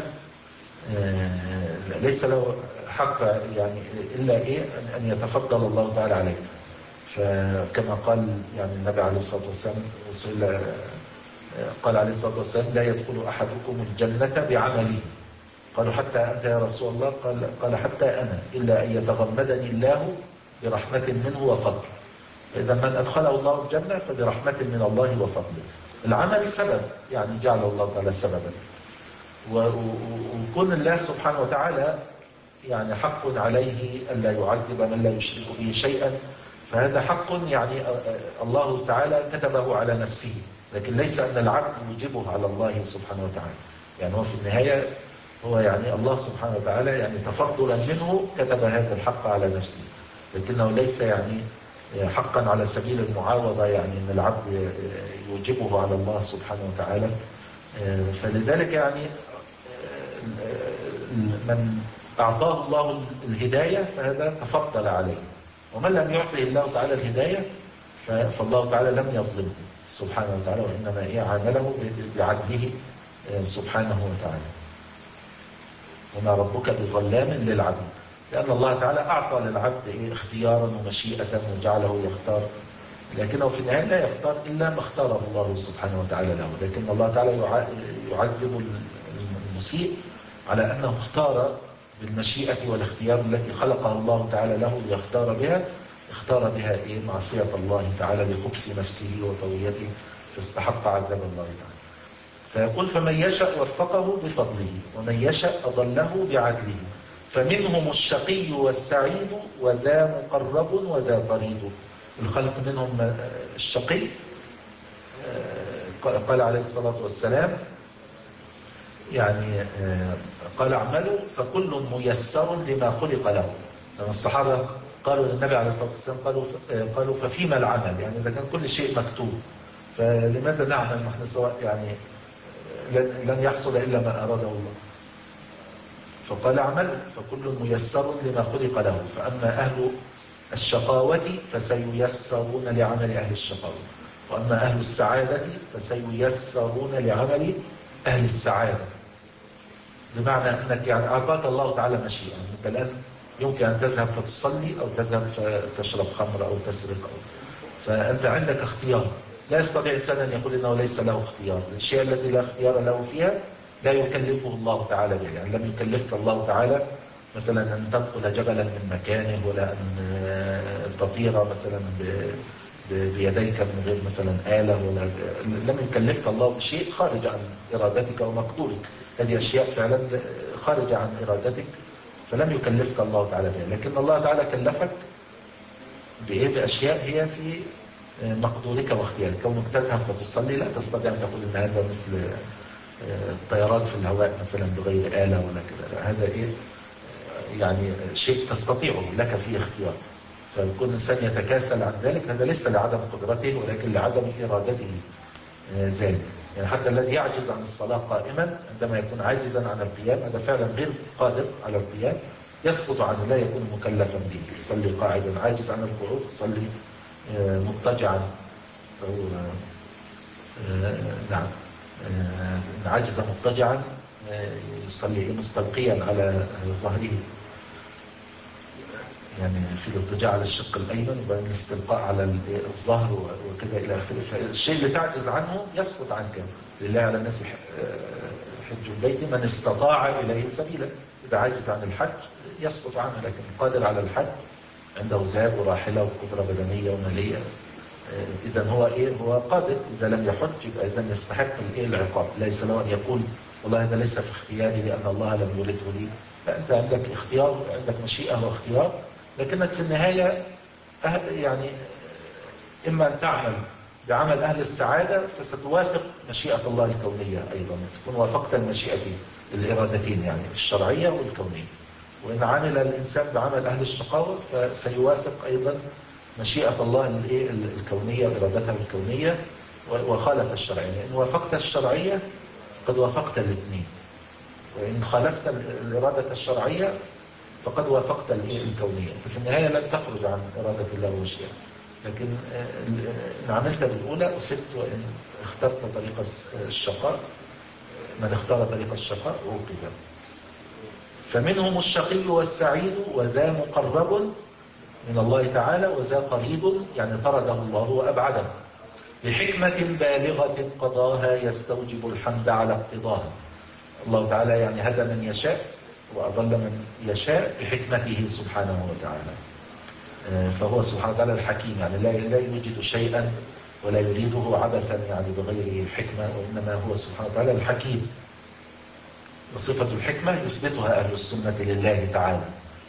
ليس له حق يعني إلا إيه أن يتفضل الله تعالى عليه. فكما قال يعني النبي عليه الصلاة والسلام، قال عليه الصلاة والسلام لا يدخل أحدكم الجنة بعمله. قالوا حتى أنت يا رسول الله؟ قال, قال حتى أنا، إلا أن يتغمدني الله برحمة منه وفضل. فإذا من أدخله الله الجنة فبرحمة من الله وفضله. العمل سبب، يعني جعل الله تعالى سببا، وكون الله سبحانه وتعالى يعني حق عليه ألا يعذب من لا يشرك به شيئا، فهذا حق يعني الله تعالى كتبه على نفسه، لكن ليس أن العبد يوجبه على الله سبحانه وتعالى. يعني هو في النهاية هو يعني الله سبحانه وتعالى يعني تفضلا منه كتب هذا الحق على نفسه، لكنه ليس يعني حقا على سبيل المعاوضة، يعني أن العبد يوجبه على الله سبحانه وتعالى. فلذلك يعني من أعطاه الله الهداية فهذا تفضل عليه، ومن لم يعطه الله تعالى الهداية فالله تعالى لم يظلمه سبحانه وتعالى، وإنما إيه عامله بعدله سبحانه وتعالى. وما ربك بظلام للعبد، لأن الله تعالى أعطى للعبد إيه اختيارا ومشيئة وجعله يختار، لكنه في النهاية لا يختار إلا ما اختاره الله سبحانه وتعالى له. لكن الله تعالى يعذب المسيء على أنه اختار بالمشيئة والاختيار التي خلقها الله تعالى له ليختار بها، اختار بها إيه معصية الله تعالى لخبث نفسه وطويته، فاستحق عذاب الله تعالى. فيقول فمن يشاء وفقه بفضله ومن يشاء أضله بعدله، فمنهم الشقي والسعيد وذا مقرب وذا طريد. الخلق منهم الشقي، قال عليه الصلاة والسلام يعني قال اعملوا فكل ميسر لما خلق له. لما الصحابة قالوا للنبي عليه الصلاة والسلام قالوا قالوا ففيما العمل؟ يعني إذا كان كل شيء مكتوب فلماذا نعمل نحن سواء؟ يعني لن يحصل إلا ما أراده الله. فقال اعملوا فكل ميسر لما خلق له، فأما أهل الشقاوة فسييسرون لعمل أهل الشقاوة، وأما أهل السعادة فسييسرون لعمل أهل السعادة. بمعنى أنك يعني أعطاك الله تعالى مشيئة، أنت الآن يمكن أن تذهب فتصلي أو تذهب فتشرب خمر أو تسرق أو فأنت عندك اختيار. لا يستطيع إنسان أن يقول إنه ليس له اختيار. الشيء الذي لا اختيار له فيها لا يكلفه الله تعالى به. يعني لم يكلفك الله تعالى مثلا أن تنقل جبلا من مكانه، ولا أن تطير مثلا بيديك من غير مثلا آلة، ولا لم يكلفك الله بشيء خارج عن إرادتك أو مقدورك. هذه أشياء فعلا خارجة عن إرادتك، فلم يكلفك الله تعالى بها. لكن الله تعالى كلفك بإيه؟ بأشياء هي في مقدورك واختيارك. كونك تذهب فتصلي لا تستطيع أن تقول إن هذا مثل الطيران في الهواء مثلا بغير آلة ولا كذا. هذا إيه؟ يعني شيء تستطيعه، لك فيه اختيار. فكل إنسان يتكاسل عن ذلك هذا ليس لعدم قدرته ولكن لعدم إرادته ذلك. يعني حتى الذي يعجز عن الصلاة قائما عندما يكون عاجزا عن القيام هذا فعلا غير قادر على القيام، يسقط عنه، لا يكون مكلفا به. يصلي قاعدا، عاجز عن القعود يصلي مضطجعا، أو نعم عاجز مضطجعا يصلي مستلقيا على ظهره، يعني في الاضطجاع على الشق الأيمن وبعدين الاستلقاء على الظهر وكذا إلى آخره. فالشيء اللي تعجز عنه يسقط عنك. لله على الناس حج البيت من استطاع إليه سبيلا. إذا عاجز عن الحج يسقط عنه، لكن قادر على الحج عنده زاد وراحلة وقدرة بدنية ومالية، إذا هو إيه؟ هو قادر. إذا لم يحج يبقى إذا يستحق الإيه؟ العقاب. ليس له أن يقول والله هذا ليس في اختياري لأن الله لم يرده لي. لا، أنت عندك اختيار، عندك مشيئة واختيار، لكنك في النهاية يعني إما أن تعمل بعمل أهل السعادة فستوافق مشيئة الله الكونية أيضا، تكون وافقت المشيئة الإرادتين يعني الشرعية والكونية. وإن عمل الإنسان بعمل أهل الشقاوة فسيوافق أيضا مشيئة الله الكونية وإرادتها الكونية وخالف الشرعية. لأن وافقت الشرعية قد وافقت الاثنين، وإن خالفت الإرادة الشرعية فقد وافقت الكونية. ففي النهاية لن تخرج عن إرادة الله ومشيئته. لكن إن عملت بالأولى أصبت، وإن اخترت طريق الشقاء من اختار طريق الشقاء عوقب. فمنهم الشقي والسعيد، وذا مقرب من الله تعالى وذا قريب، يعني طرده الله وأبعده لحكمة بالغة قضاها يستوجب الحمد على اقتضاها. الله تعالى يعني هدى من يشاء وأضل من يشاء بحكمته سبحانه وتعالى. فهو سبحانه وتعالى الحكيم، يعني لا لا يوجد شيئا ولا يريده عبثا يعني بغير حكمة، وإنما هو سبحانه وتعالى الحكيم. وصفة الحكمة يثبتها أهل السنة لله تعالى.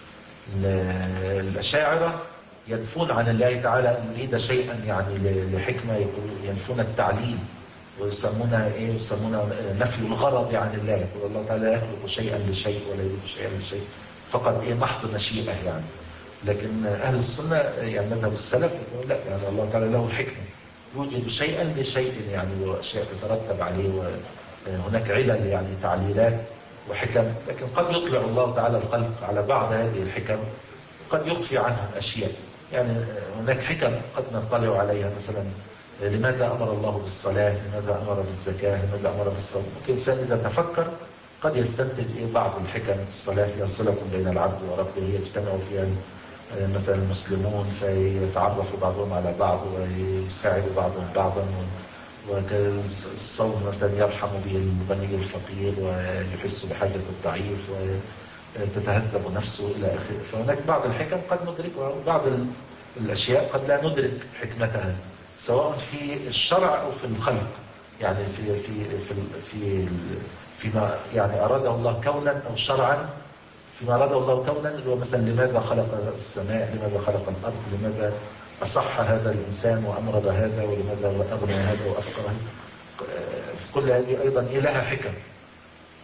الأشاعرة ينفون عن الله تعالى أن يريد شيئا يعني لحكمة، ينفون التعليل ويسمونها إيه؟ يسمونها نفي الغرض عن الله. يقول الله تعالى يخلق شيئا لشيء ولا يريد شيئا لشيء، فقط إيه؟ محض مشيئة يعني. لكن أهل السنة يعني مذهب السلف يقول لا، يعني الله تعالى له حكمة، يوجد شيئا لشيء يعني، وأشياء تترتب عليه، وهناك علل يعني تعليلات وحكم. لكن قد يطلع الله تعالى الخلق على بعض هذه الحكم، قد يخفي عنها أشياء. يعني هناك حكم قد نطلع عليها، مثلا لماذا أمر الله بالصلاة، لماذا أمر بالزكاة، لماذا أمر بالصوم. ممكن الإنسان إذا تفكر قد يستنتج إيه بعض الحكم. الصلاة فيها صلة بين العبد وربه، يجتمع فيها مثلا المسلمون فيتعرفوا بعضهم على بعض ويساعد بعضهم بعضا، والصوم مثلا يرحم به الغني الفقير ويحس بحاجة الضعيف وتتهذب نفسه إلى آخره. فهناك بعض الحكم قد ندركها، وبعض الأشياء قد لا ندرك حكمتها، سواء في الشرع أو في الخلق. يعني في في في في فيما يعني أراده الله كونا أو شرعا. فيما أراده الله كونا اللي هو مثلا لماذا خلق السماء، لماذا خلق الأرض، لماذا أصح هذا الإنسان وأمرض هذا، ولماذا أغنى هذا وأفقر هذا. كل هذه أيضا لها حكم.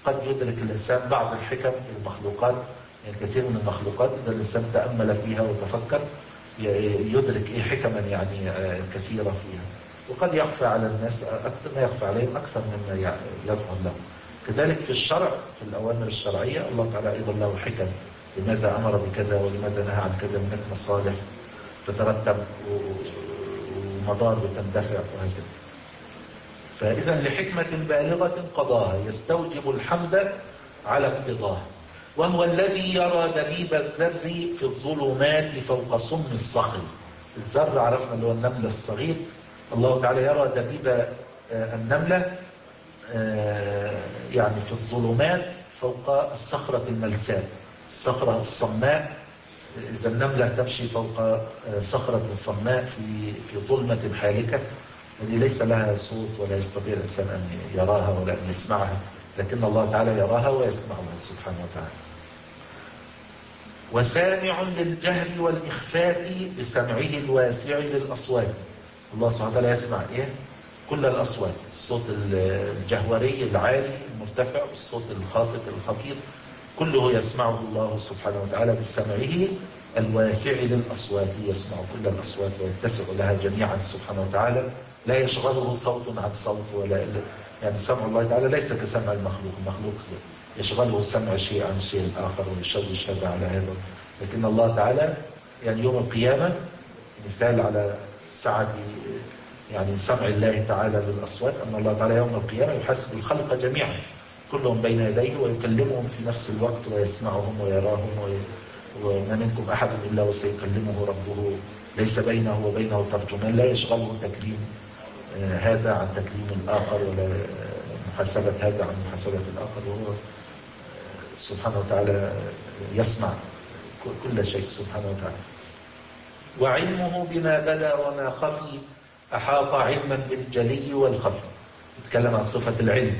قد يدرك الإنسان بعض الحكم في المخلوقات، يعني كثير من المخلوقات إذا الإنسان تأمل فيها وتفكر يدرك إيه حكما يعني كثيرة فيها، وقد يخفى على الناس أكثر ما يخفى عليهم أكثر مما يظهر لهم. كذلك في الشرع، في الأوامر الشرعية الله تعالى أيضا له حكم، لماذا أمر بكذا ولماذا نهى عن كذا من مصالح تترتب ومضار بتندفع وهكذا. فإذا لحكمة بالغة قضاها يستوجب الحمد على اقتضاه، وهو الذي يرى دبيب الذر في الظلمات فوق صم الصخر. الذر عرفنا اللي هو النمل الصغير، الله تعالى يرى دبيب النملة يعني في الظلمات فوق الصخرة الملساء، الصخرة الصماء. إذا النملة تمشي فوق صخرة صماء في في ظلمة حالكة التي ليس لها صوت ولا يستطيع الإنسان أن يراها ولا أن يسمعها، لكن الله تعالى يراها ويسمعها سبحانه وتعالى. وسامع للجهر والإخفات بسمعه الواسع للأصوات. الله سبحانه وتعالى يسمع إيه؟ كل الأصوات، الصوت الجهوري العالي المرتفع والصوت الخافت الخفيض كله يسمعه الله سبحانه وتعالى بسمعه الواسع للأصوات، يسمع كل الأصوات ويتسع لها جميعا سبحانه وتعالى، لا يشغله صوت عن صوت، ولا يعني سمع الله تعالى ليس كسمع المخلوق، المخلوق يشغله سمع شيء عن شيء آخر ويشوش هذا على هذا، لكن الله تعالى يعني يوم القيامة مثال على سعة يعني سمع الله تعالى للأصوات، أن الله تعالى يوم القيامة يحاسب الخلق جميعا كلهم بين يديه ويكلمهم في نفس الوقت ويسمعهم ويراهم، وما منكم أحد إلا وسيكلمه ربه ليس بينه وبينه ترجمان، لا يشغله تكليم هذا عن تكليم الآخر ولا محاسبة هذا عن محاسبة الآخر، وهو سبحانه وتعالى يسمع كل شيء سبحانه وتعالى. وعلمه بما بدا وما خفي أحاط علما بالجلي والخفي. يتكلم عن صفة العلم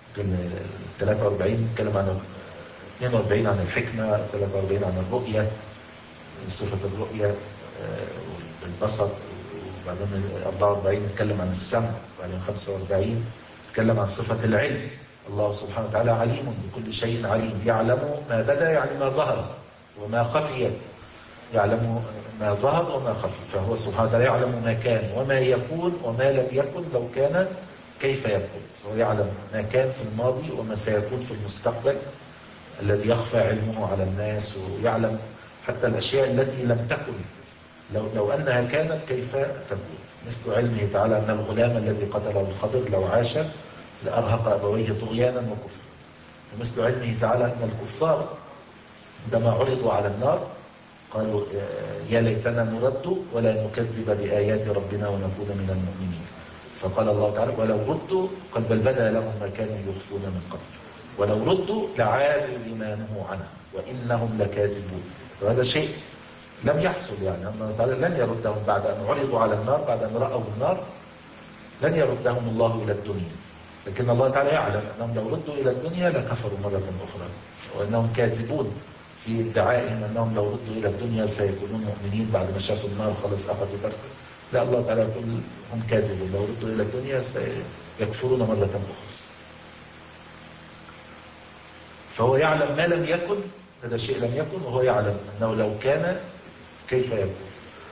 ثلاثة وأربعين، يتكلم عن اثنين وأربعين عن الحكمة، ثلاثة وأربعين عن الرؤية صفة الرؤية والبصر، وبعدين أربعة وأربعين يتكلم عن السمع، وبعدين خمسة وأربعين يتكلم عن صفة العلم. الله سبحانه وتعالى عليم بكل شيء عليم، يعلم ما بدا يعني ما ظهر وما خفي، يعلم ما ظهر وما خفي، فهو سبحانه وتعالى يعلم ما كان وما يكون وما لم يكن لو كان كيف يكون، فهو يعلم ما كان في الماضي وما سيكون في المستقبل الذي يخفى علمه على الناس، ويعلم حتى الأشياء التي لم تكن لو, لو أنها كانت كيف تكون، مثل علمه تعالى أن الغلام الذي قتله الخضر لو عاش لأرهق أبويه طغيانا وكفرا، ومثل علمه تعالى أن الكفار عندما عرضوا على النار قالوا يا ليتنا نرد ولا نكذب بآيات ربنا ونكون من المؤمنين، فقال الله تعالى ولو ردوا قال بل بدا لهم ما كانوا يخفون من قبل ولو ردوا لعادوا لما نهوا عنه وإنهم لكاذبون. وهذا شيء لم يحصل، يعني الله تعالى لن يردهم بعد أن عرضوا على النار، بعد أن رأوا النار لن يردهم الله إلى الدنيا، لكن الله تعالى يعلم أنهم لو ردوا إلى الدنيا لكفروا مرة أخرى، وأنهم كاذبون في ادعائهم أنهم لو ردوا إلى الدنيا سيكونون مؤمنين بعد ما شافوا النار خلص أخذوا درسا. لا، الله تعالى يقول هم كاذبون، لو ردوا إلى الدنيا سيكفرون مرة أخرى. فهو يعلم ما لم يكن، هذا الشيء لم يكن، وهو يعلم أنه لو كان كيف يكون.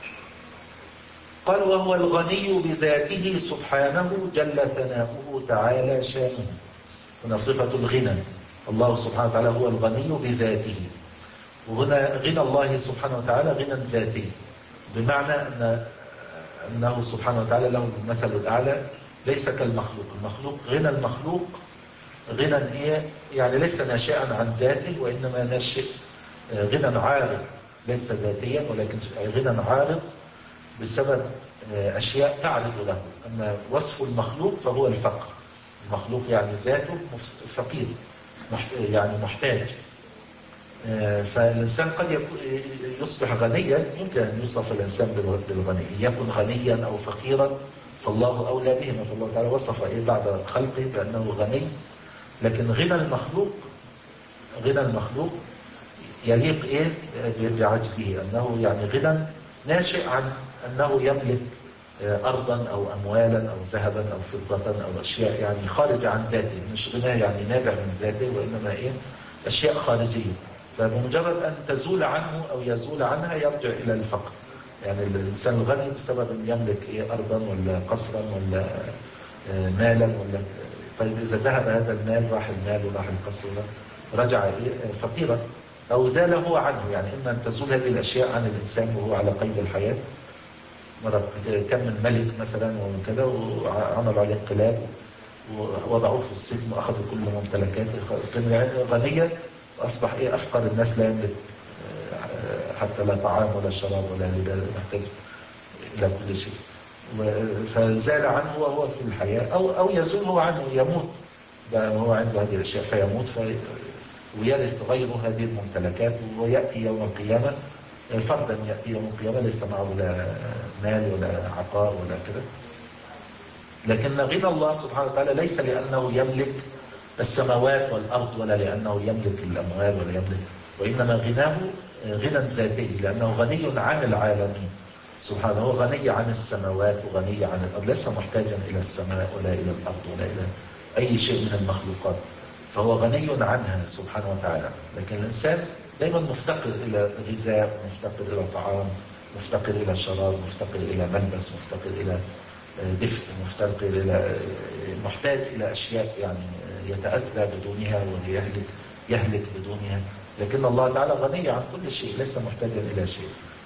قال وهو الغني بذاته سبحانه جل ثناؤه تعالى شانه. هنا صفة الغنى، الله سبحانه وتعالى هو الغني بذاته، وهنا غنى الله سبحانه وتعالى غنى ذاتي، بمعنى أن أنه سبحانه وتعالى له المثل الأعلى، ليس كالمخلوق. المخلوق غنى المخلوق غنى إيه؟ يعني ليس ناشئا عن ذاته، وإنما ناشئ غنى عارض، ليس ذاتيا ولكن غنى عارض بسبب أشياء تعرض له. أما وصف المخلوق فهو الفقر، المخلوق يعني ذاته فقير يعني محتاج، فالإنسان قد يصبح غنيا، يمكن أن يوصف الإنسان بالغني، يكون غنيا أو فقيرا فالله أولى بهما، فالله تعالى وصف إيه بعد خلقه بأنه غني، لكن غنى المخلوق غنى المخلوق يليق إيه بعجزه، أنه يعني غنى ناشئ عن أنه يملك أرضا أو أموالا أو ذهبا أو فضة أو أشياء يعني خارجة عن ذاته، مش غنى يعني نابع من ذاته، وإنما إيه أشياء خارجية. فبمجرد أن تزول عنه أو يزول عنها يرجع إلى الفقر. يعني الإنسان الغني بسبب أن يملك إيه أرضا ولا قصرا ولا مالا ولا، طيب إذا ذهب هذا المال، راح المال وراح القصر، رجع إيه فقيرا، أو زال هو عنه. يعني إما أن تزول هذه الأشياء عن الإنسان وهو على قيد الحياة، مرة كم من ملك مثلا وكذا وعملوا عليه انقلاب ووضعوه في السجن وأخذوا كل ممتلكاته، كان غنيا وأصبح إيه أفقر الناس، لا يملك حتى لا طعام ولا شراب ولا لباس، محتاج إلى كل شيء. فزال عنه وهو في الحياة، أو أو يزول هو عنه، يموت بقى هو عنده هذه الأشياء فيموت في ويرث غيره هذه الممتلكات، ويأتي يوم القيامة فردا، يأتي يوم القيامة ليس معه لا مال ولا عقار ولا كذا. لكن غنى الله سبحانه وتعالى ليس لأنه يملك السماوات والأرض ولا لأنه يملك الأموال ولا يملك، وإنما غناه غنى ذاتي، لأنه غني عن العالمين سبحانه. هو غني عن السماوات وغني عن الأرض، ليس محتاجا إلى السماء ولا إلى الأرض ولا إلى أي شيء من المخلوقات، فهو غني عنها سبحانه وتعالى. لكن الإنسان دائما مفتقر إلى غذاء، مفتقر إلى طعام، مفتقر إلى شراب، مفتقر إلى ملبس، مفتقر إلى دفء، مفتقر إلى محتاج إلى أشياء يعني يتأذى بدونها ويهلك يهلك بدونها. لكن الله تعالى غني عن كل شيء، ليس محتاجا إلى شيء.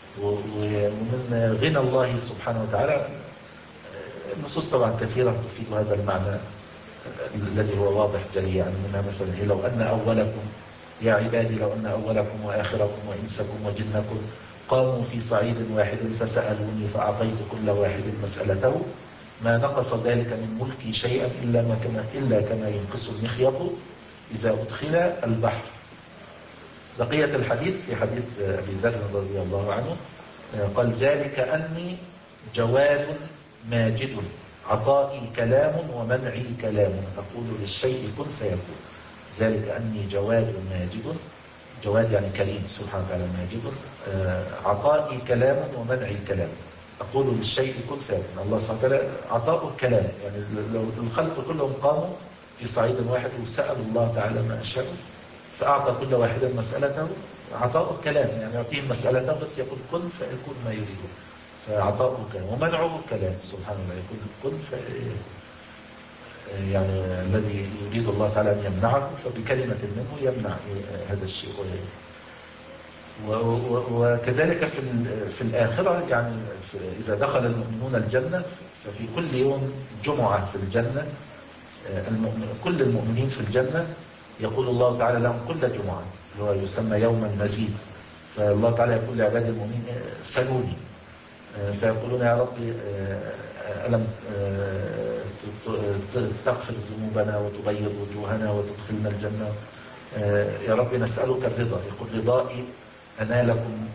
ومن غنى الله سبحانه وتعالى النصوص طبعا كثيرة تفيد هذا المعنى الذي هو واضح جلي. يعني منها مثلا إيه لو أن أولكم يا عبادي لو أن أولكم وآخركم وإنسكم وجنكم قاموا في صعيد واحد فسألوني فأعطيت كل واحد مسألته ما نقص ذلك من ملكي شيئا إلا, ما كما, إلا كما ينقص المخيط إذا أدخل البحر. بقية الحديث في حديث أبي ذر رضي الله عنه قال ذلك أني جواد ماجد عطائي كلام ومنعي كلام أقول للشيء كن فيكون. ذلك أني جواد ماجد، جواد يعني كريم سبحانه وتعالى، ماجد عطائي كلام ومنعي كلام أقول للشيء كن فيكون. الله سبحانه وتعالى عطاء الكلام، يعني لو الخلق كلهم قاموا في صعيد واحد وسألوا الله تعالى ما أشاء فأعطى كل واحد مسألته، عطاء الكلام يعني يعطيه مسألته بس يقول كن فيكون ما يريده، فعطاء الكلام. ومنعه الكلام سبحانه وتعالى يقول كن فيكون، يعني الذي يريد الله تعالى أن يمنعه فبكلمة منه يمنع هذا الشيء. وكذلك في في الآخرة، يعني إذا دخل المؤمنون الجنة ففي كل يوم جمعة في الجنة المؤمن كل المؤمنين في الجنة يقول الله تعالى لهم كل جمعة، اللي هو يسمى يوم المزيد. فالله تعالى يقول لعباد المؤمنين سلوني، فيقولون يا رب ألم تغفر ذنوبنا وتبيض وجوهنا وتدخلنا الجنة، يا رب نسألك الرضا. يقول رضائي أنالكم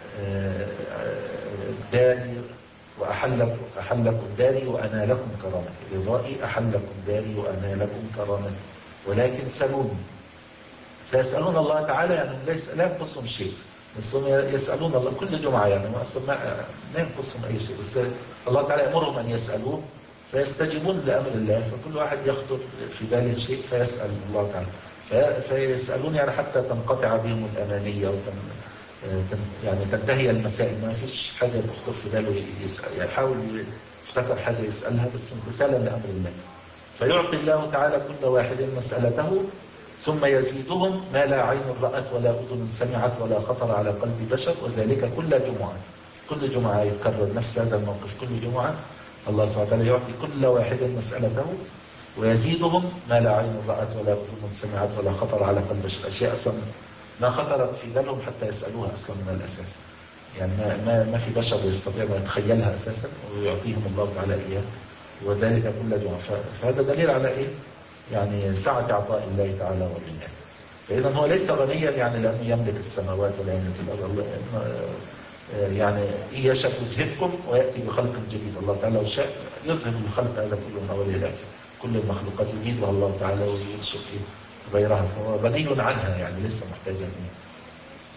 داري وأحلكم أحلكم داري وأنالكم كرامتي، رضائي أحلكم داري وأنالكم كرامتي ولكن سلوني. فيسألون الله تعالى، يعني ليس لا ينقصهم شيء، بس هم يسألون الله كل جمعة، يعني ما ما ينقصهم أي شيء، بس الله تعالى يأمرهم أن يسألوه فيستجيبون لأمر الله. فكل واحد يخطر في باله شيء فيسأل الله تعالى، فيسألون يعني حتى تنقطع بهم الأمانية وتن يعني تنتهي المسائل، ما فيش حاجة تخطر في باله يسأل، يحاول يفتكر حاجة يسألها بس امتثالا لأمر الله. فيعطي الله تعالى كل واحد مسألته ثم يزيدهم ما لا عين رأت ولا أذن سمعت ولا خطر على قلب بشر، وذلك كل جمعة. كل جمعة يتكرر نفس هذا الموقف، كل جمعة الله سبحانه وتعالى يعطي كل واحد مسألته ويزيدهم ما لا عين رأت ولا أذن سمعت ولا خطر على قلب بشر، أشياء أصلا ما خطرت في بالهم حتى يسألوها أصلا من الأساس، يعني ما, ما, ما في بشر يستطيع أن يتخيلها أساسا ويعطيهم الله تعالى إياه، وذلك كل جمعة. فهذا دليل على إيه؟ يعني سعة عطاء الله تعالى والإنعام. فإذا هو ليس غنيا يعني لأنه يملك السماوات ولا يملك الأرض، يعني إن يشاء يذهبكم ويأتي بخلق جديد. الله تعالى لو شاء يذهب الخلق هذا كله من أوله إلى آخره، كل المخلوقات يجيدها الله تعالى وينشئ غيرها، فهو غني عنها يعني لسه محتاجا.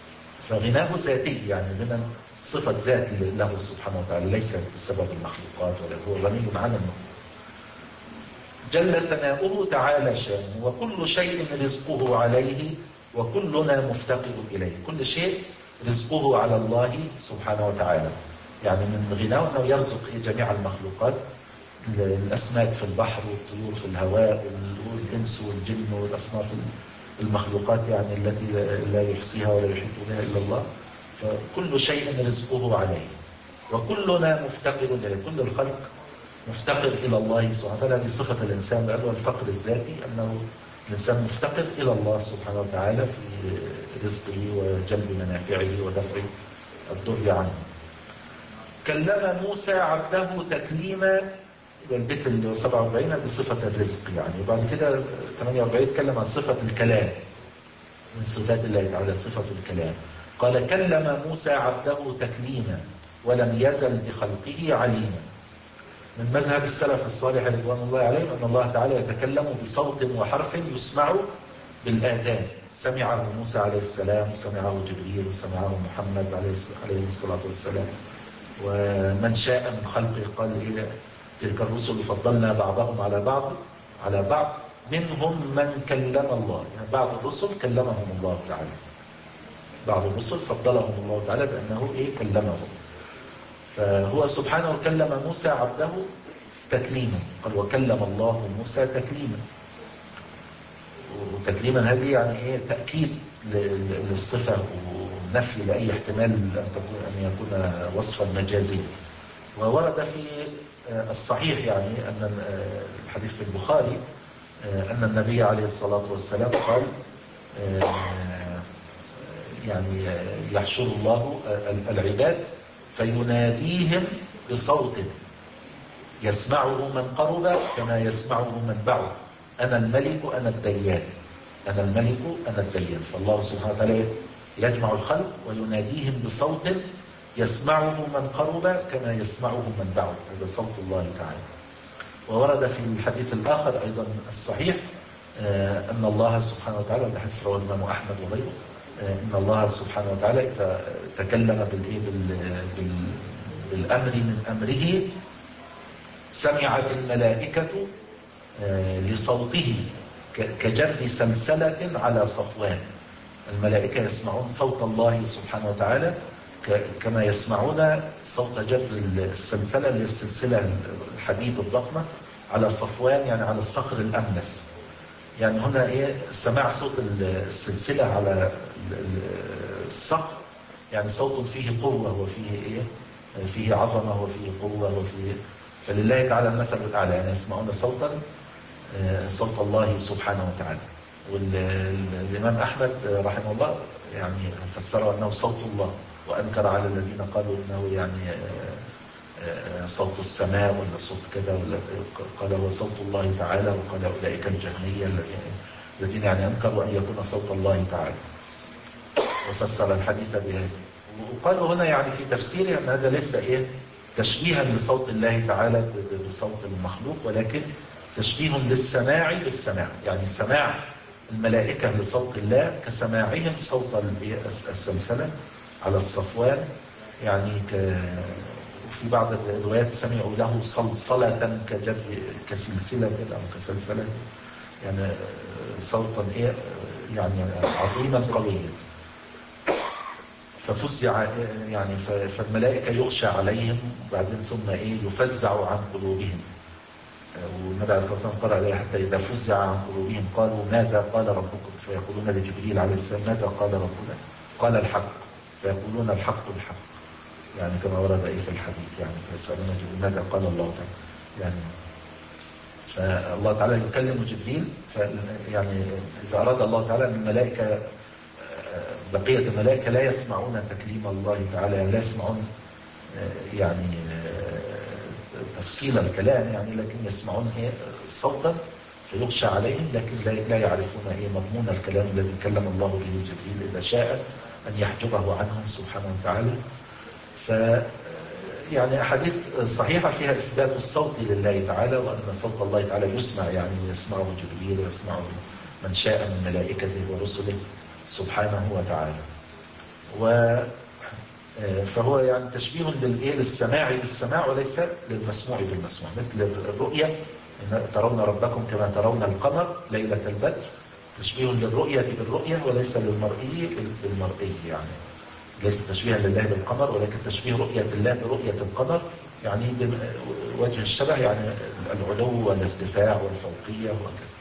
فغناه ذاتي، يعني غنى صفة ذات له سبحانه وتعالى، ليس بسبب المخلوقات، ولا هو غني عن المخلوقات. جل ثناؤه تعالى شانه، وكل شيء رزقه عليه وكلنا مفتقر إليه. كل شيء رزقه على الله سبحانه وتعالى، يعني من غناه أنه يرزق جميع المخلوقات، الأسماك في البحر والطيور في الهواء والإنس والجن والأصناف المخلوقات يعني التي لا يحصيها ولا يحيط بها إلا الله. فكل شيء رزقه عليه وكلنا مفتقر إليه. كل الخلق مفتقر إلى الله سبحانه وتعالى. هذه صفة الإنسان، لأنه الفقر الذاتي أنه الإنسان مفتقر إلى الله سبحانه وتعالى في رزقه وجلب منافعه ودفع الضر عنه. كلم موسى عبده تكليما، البيت ال سبعة وأربعين بصفة الرزق يعني. وبعد كده ثمانية وأربعين يتكلم عن صفة الكلام، من صفات الله تعالى صفة الكلام. قال كلم موسى عبده تكليما ولم يزل بخلقه عليما. من مذهب السلف الصالح رضوان الله عليهم أن الله تعالى يتكلم بصوت وحرف يسمع بالآذان. سمعه موسى عليه السلام، سمعه جبريل، وسمعه محمد عليه الصلاة والسلام، ومن شاء من خلقه. قال إيه؟ تلك الرسل فضلنا بعضهم على بعض على بعض منهم من كلم الله. يعني بعض الرسل كلمهم الله تعالى، بعض الرسل فضلهم الله تعالى بأنه إيه؟ كلمهم. فهو سبحانه كلم موسى عبده تكليما. قال وكلم الله موسى تكليما. وتكليما هذه يعني ايه؟ تأكيد للصفة ونفي لأي احتمال أن تكون أن يكون وصفا مجازيا. وورد في الصحيح يعني أن الحديث في البخاري أن النبي عليه الصلاة والسلام قال يعني يحشر الله العباد فيناديهم بصوت يسمعه من قرب كما يسمعه من بعد. أنا الملك أنا الديان، أنا الملك أنا الديان. فالله سبحانه وتعالى يجمع الخلق ويناديهم بصوت يسمعه من قرب كما يسمعه من بعد. هذا صوت الله تعالى. وورد في الحديث الآخر أيضا الصحيح أن الله سبحانه وتعالى، الحديث رواه الإمام أحمد وغيره، إن الله سبحانه وتعالى إذا تكلم بالأمر من أمره سمعت الملائكة لصوته كجر سلسلة على صفوان. الملائكة يسمعون صوت الله سبحانه وتعالى كما يسمعون صوت جر السلسلة، اللي السلسلة الحديد الضخمة، على صفوان يعني على الصخر الأملس. يعني هنا إيه؟ سماع صوت السلسلة على الصخر يعني صوت فيه قوة وفيه إيه؟ فيه عظمة وفيه قوة وفيه. فلله تعالى المثل الأعلى، يعني يسمعون صوتا صوت الله سبحانه وتعالى. والإمام أحمد رحمه الله يعني فسره أنه صوت الله، وأنكر على الذين قالوا أنه يعني صوت السماء ولا صوت كذا، ولا قال هو صوت الله تعالى. وقال أولئك الجهمية الذين يعني أنكروا أن يكون صوت الله تعالى، وفسر الحديث بهذا. وقالوا هنا يعني في تفسيره أن هذا ليس إيه تشبيها لصوت الله تعالى بصوت المخلوق، ولكن تشبيه للسماع بالسماع. يعني سماع الملائكة لصوت الله كسماعهم صوت السلسلة على الصفوان. يعني ك... في بعض الروايات سمعوا له صلصلة كجر كسلسلة أو كسلسلة، يعني صوتا إيه يعني عظيما قويا. ففزع يعني فالملائكة يغشى عليهم بعدين ثم إيه يفزع عن قلوبهم. والنبي عليه الصلاة والسلام قال عليه حتى إذا فزع عن قلوبهم قالوا ماذا قال ربكم؟ فيقولون لجبريل عليه السلام ماذا قال ربنا؟ قال الحق. فيقولون الحق الحق، يعني كما ورد إيه في الحديث. يعني فيسألون جبريل ماذا قال الله تعالى؟ يعني فالله تعالى يكلم جبريل. يعني إذا أراد الله تعالى أن الملائكة بقية الملائكة لا يسمعون تكليم الله تعالى، لا يسمعون يعني تفصيل الكلام يعني، لكن يسمعون إيه صوتا فيغشى عليهم، لكن لا يعرفون إيه مضمون الكلام الذي كلم الله به جبريل إذا شاء أن يحجبه عنهم سبحانه وتعالى. ف يعني أحاديث صحيحة فيها إثبات الصوت لله تعالى، وأن صوت الله تعالى يسمع يعني، ويسمعه جبريل ويسمعه من شاء من ملائكته ورسله سبحانه وتعالى. و فهو يعني تشبيه للايه للسماع بالسماع وليس للمسموع بالمسموع، مثل الرؤية ترون ربكم كما ترون القمر ليلة البدر، تشبيه للرؤية بالرؤية وليس للمرئي بالمرئي، يعني ليس تشبيها لله بالقمر ولكن تشبيه رؤية الله برؤية القمر، يعني وجه الشبه يعني العلو والارتفاع والفوقية وكذا.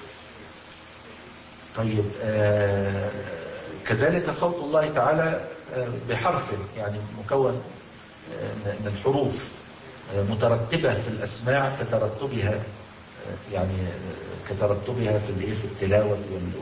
طيب آه كذلك صوت الله تعالى بحرف يعني مكون من حروف مترتبة في الأسماع كترتبها يعني كترتبها في الايه في التلاوة وال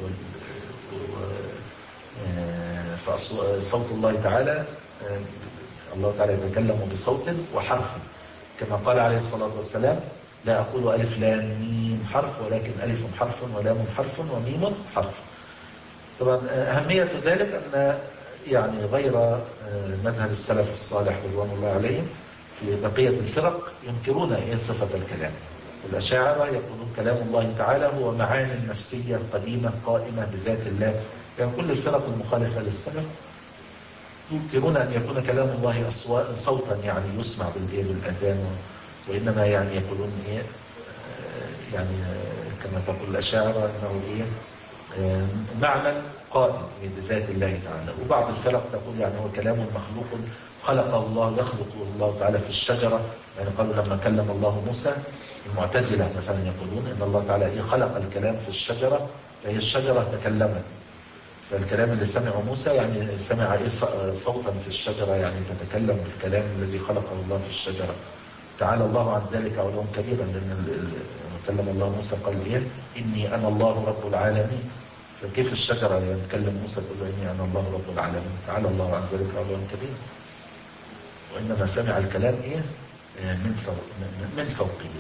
فصوت الله تعالى الله تعالى يتكلم بصوت وحرف كما قال عليه الصلاة والسلام: لا أقول ألف لام ميم حرف ولكن ألف حرف ولام حرف وميم حرف. طبعا أهمية ذلك أن يعني غير مذهب السلف الصالح رضوان الله عليهم في بقية الفرق ينكرون إيه صفة الكلام. الأشاعرة يقولون كلام الله تعالى هو معاني نفسية قديمة قائمة بذات الله، يعني كل الفرق المخالفة للسلف ينكرون أن يكون كلام الله صوتا يعني يسمع بالإيه بالأذان، وإنما يعني يقولون إيه يعني كما تقول الأشاعرة أنه إيه معنى قائم بذات الله تعالى. وبعض الفرق تقول يعني هو كلام مخلوق خلق الله يخلق الله تعالى في الشجرة، يعني قالوا لما كلم الله موسى، المعتزلة مثلا يقولون ان الله تعالى إيه خلق الكلام في الشجرة فهي الشجرة تكلمت، فالكلام اللي سمعه موسى يعني سمع إيه صوتا في الشجرة يعني تتكلم بالكلام الذي خلقه الله في الشجرة. تعالى الله عن ذلك علوا كبيرا، لأن كلم الله موسى قال إيه إني أنا الله رب العالمين، فكيف الشجرة يعني تكلم موسى تقول له إني أنا الله رب العالمين؟ تعالى الله عن ذلك علوا كبيرا. وإنما سمع الكلام إيه من فوق من فوقه.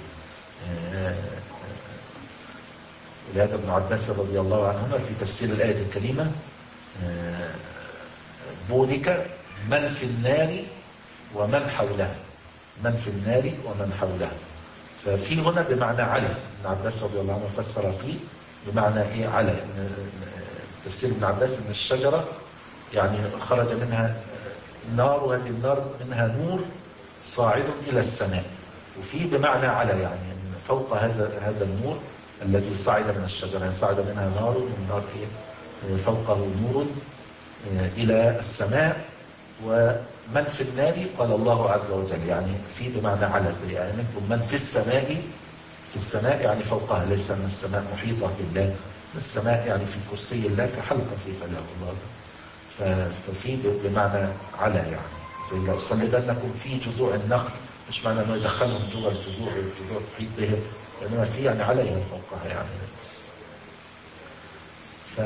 ولهذا ابن عباس رضي الله عنهما في تفسير الآية الكريمة بورك من في النار ومن حوله، من في النار ومن حوله. ففي هنا بمعنى على، ابن عباس رضي الله عنه فسر فيه بمعنى ايه على. تفسير ابن عباس ان الشجرة يعني خرج منها نار، وهذه النار منها نور صاعد الى السماء، وفي بمعنى على يعني فوق هذا هذا النور الذي صعد من الشجرة، صعد منها نار، والنار ايه فوقه نور الى السماء. ومن في النار قال الله عز وجل يعني في بمعنى على، زي آمنتم من في السماء، في السماء يعني فوقها، ليس ان السماء محيطة بالله، السماء يعني في كرسي الله كحلقة في فلاه الله، ففي بمعنى على يعني زي لو صلبنكم في جذوع النخل، مش معنى انه يدخلهم جوا الجذوع والجذوع تحيط بهم، وانما في يعني عليها فوقها يعني. ف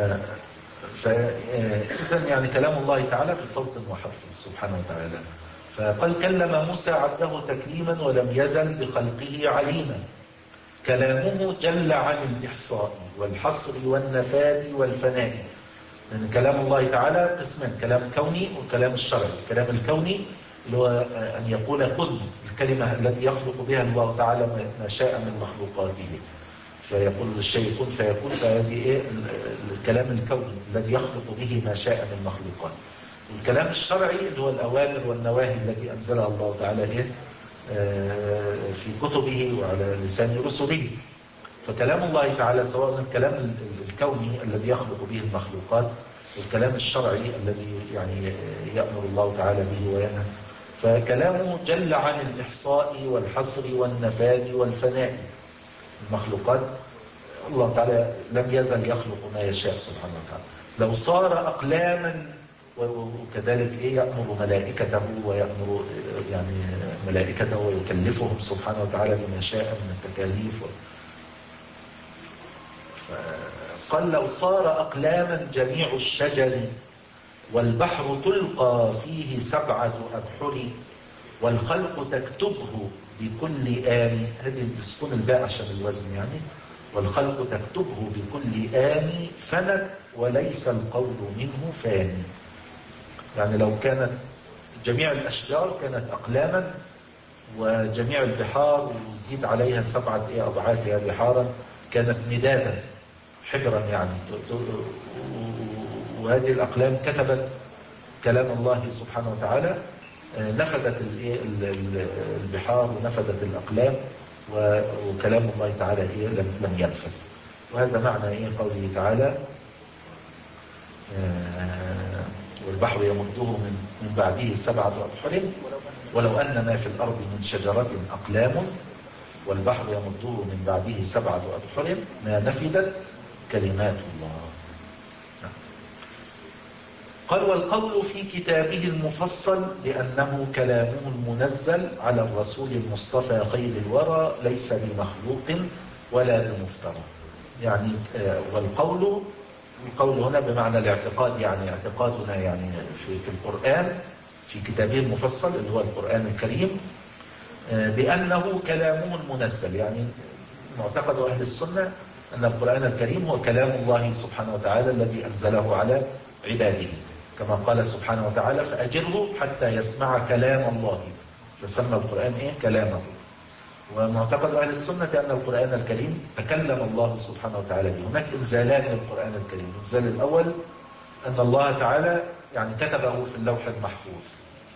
فإذن يعني كلام الله تعالى بصوت وحرف سبحانه وتعالى. فقال كلم موسى عبده تكليما ولم يزل بخلقه عليما. كلامه جل عن الإحصاء والحصر والنفاد والفناء. يعني كلام الله تعالى قسمان: كلام كوني وكلام الشرعي. الكلام الكوني اللي هو أن يقول كن، الكلمة التي يخلق بها الله تعالى ما شاء من مخلوقاته، فيقول الشيء كن فيكون، فهذه ايه الكلام الكوني الذي يخلق به ما شاء من مخلوقات. والكلام الشرعي اللي هو الأوامر والنواهي التي أنزلها الله تعالى ايه آه في كتبه وعلى لسان رسله. فكلام الله تعالى سواء الكلام الكوني الذي يخلق به المخلوقات، والكلام الشرعي الذي يعني يأمر الله تعالى به وينهى، فكلامه جل عن الإحصاء والحصر والنفاد والفناء. المخلوقات الله تعالى لم يزل يخلق ما يشاء سبحانه وتعالى. لو صار أقلاما، وكذلك إيه يأمر ملائكته ويأمر يعني ملائكته ويكلفهم سبحانه وتعالى بما شاء من التكاليف. قال لو صار أقلاما جميع الشجر والبحر تلقى فيه سبعة أبحر والخلق تكتبه بكل آن، هذه بسكون الباء عشان الوزن يعني، والخلق تكتبه بكل آن فنت وليس القول منه فاني. يعني لو كانت جميع الأشجار كانت أقلاما وجميع البحار وزيد عليها سبعة أضعافها بحارا كانت مدادا حبرا يعني، وهذه الأقلام كتبت كلام الله سبحانه وتعالى نفدت البحار ونفدت الأقلام، وكلام الله تعالى إيه لم ينفد. وهذا معنى إيه قوله تعالى والبحر يمده من بعده سبعة أبحر ولو أن ما في الأرض من شجرة أقلام والبحر يمده من بعده سبعة أبحر ما نفدت كلمات الله. قال والقول في كتابه المفصل بأنه كلامه المنزل على الرسول المصطفى خير الورى ليس بمخلوق ولا بمفترى. يعني والقول القول هنا بمعنى الاعتقاد، يعني اعتقادنا يعني في, في القرآن في كتابه المفصل اللي هو القرآن الكريم بأنه كلامه المنزل. يعني معتقد أهل السنة أن القرآن الكريم هو كلام الله سبحانه وتعالى الذي أنزله على عباده، كما قال سبحانه وتعالى فأجره حتى يسمع كلام الله، فسمى القرآن إيه؟ كلامه. ومعتقد أهل السنة أن القرآن الكريم تكلم الله سبحانه وتعالى به. هناك إنزالان للقرآن الكريم. الإنزال الأول أن الله تعالى يعني كتبه في اللوح المحفوظ،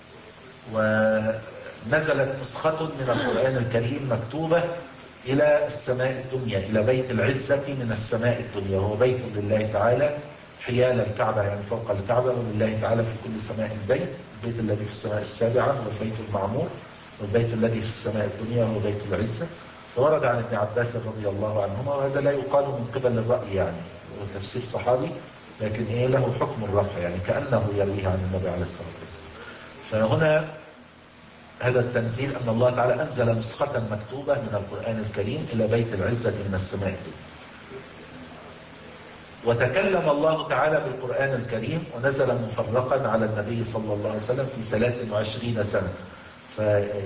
ونزلت نسخة من القرآن الكريم مكتوبة إلى السماء الدنيا، إلى بيت العزة من السماء الدنيا، وهو بيت لله تعالى حيال الكعبة، يعني فوق الكعبة، ولله تعالى في كل سماء بيت. البيت الذي في السماء السابعة هو البيت المعمور، والبيت الذي في السماء الدنيا هو بيت العزة. فورد عن ابن عباس رضي الله عنهما، وهذا لا يقال من قبل الرأي يعني، هو تفسير صحابي لكن إيه له حكم الرفع، يعني كأنه يرويه عن النبي عليه الصلاة والسلام. فهنا هذا التنزيل أن الله تعالى أنزل نسخة مكتوبة من القرآن الكريم إلى بيت العزة من السماء الدنيا. وتكلم الله تعالى بالقرآن الكريم ونزل مفرقا على النبي صلى الله عليه وسلم في ثلاث وعشرين سنة. ف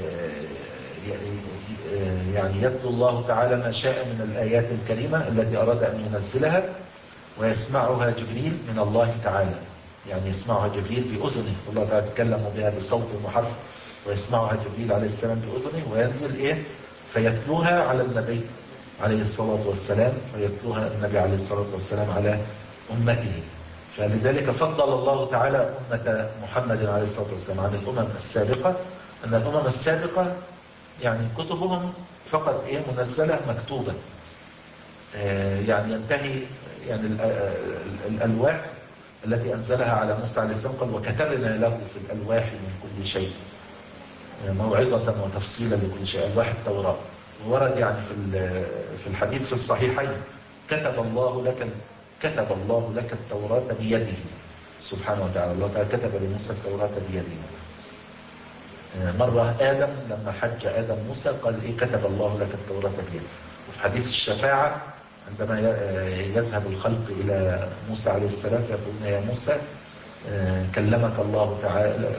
يعني يتلو الله تعالى ما شاء من الآيات الكريمة التي أراد أن ينزلها، ويسمعها جبريل من الله تعالى، يعني يسمعها جبريل بأذنه، الله تعالى يتكلم بها بصوت وحرف، ويسمعها جبريل عليه السلام بأذنه، وينزل إيه فيتلوها على النبي عليه الصلاة والسلام، فيتلوها النبي عليه الصلاة والسلام على أمته. فلذلك فضل الله تعالى أمة محمد عليه الصلاة والسلام عن الأمم السابقة، أن الأمم السابقة يعني كتبهم فقط إيه منزلة مكتوبة، آه يعني ينتهي يعني الألواح التي أنزلها على موسى عليه السلام قال وكتبنا له في الألواح من كل شيء موعظة وتفصيلا لكل شيء، ألواح التوراة. وورد يعني في في الحديث في الصحيحين كتب الله لك كتب الله لك التوراة بيده سبحانه وتعالى. الله تعالى كتب لموسى التوراة بيده. مرة آدم لما حج آدم موسى قال إيه كتب الله لك التوراة بيده. وفي حديث الشفاعة عندما يذهب الخلق إلى موسى عليه السلام فيقولون يا موسى كلمك الله تعالى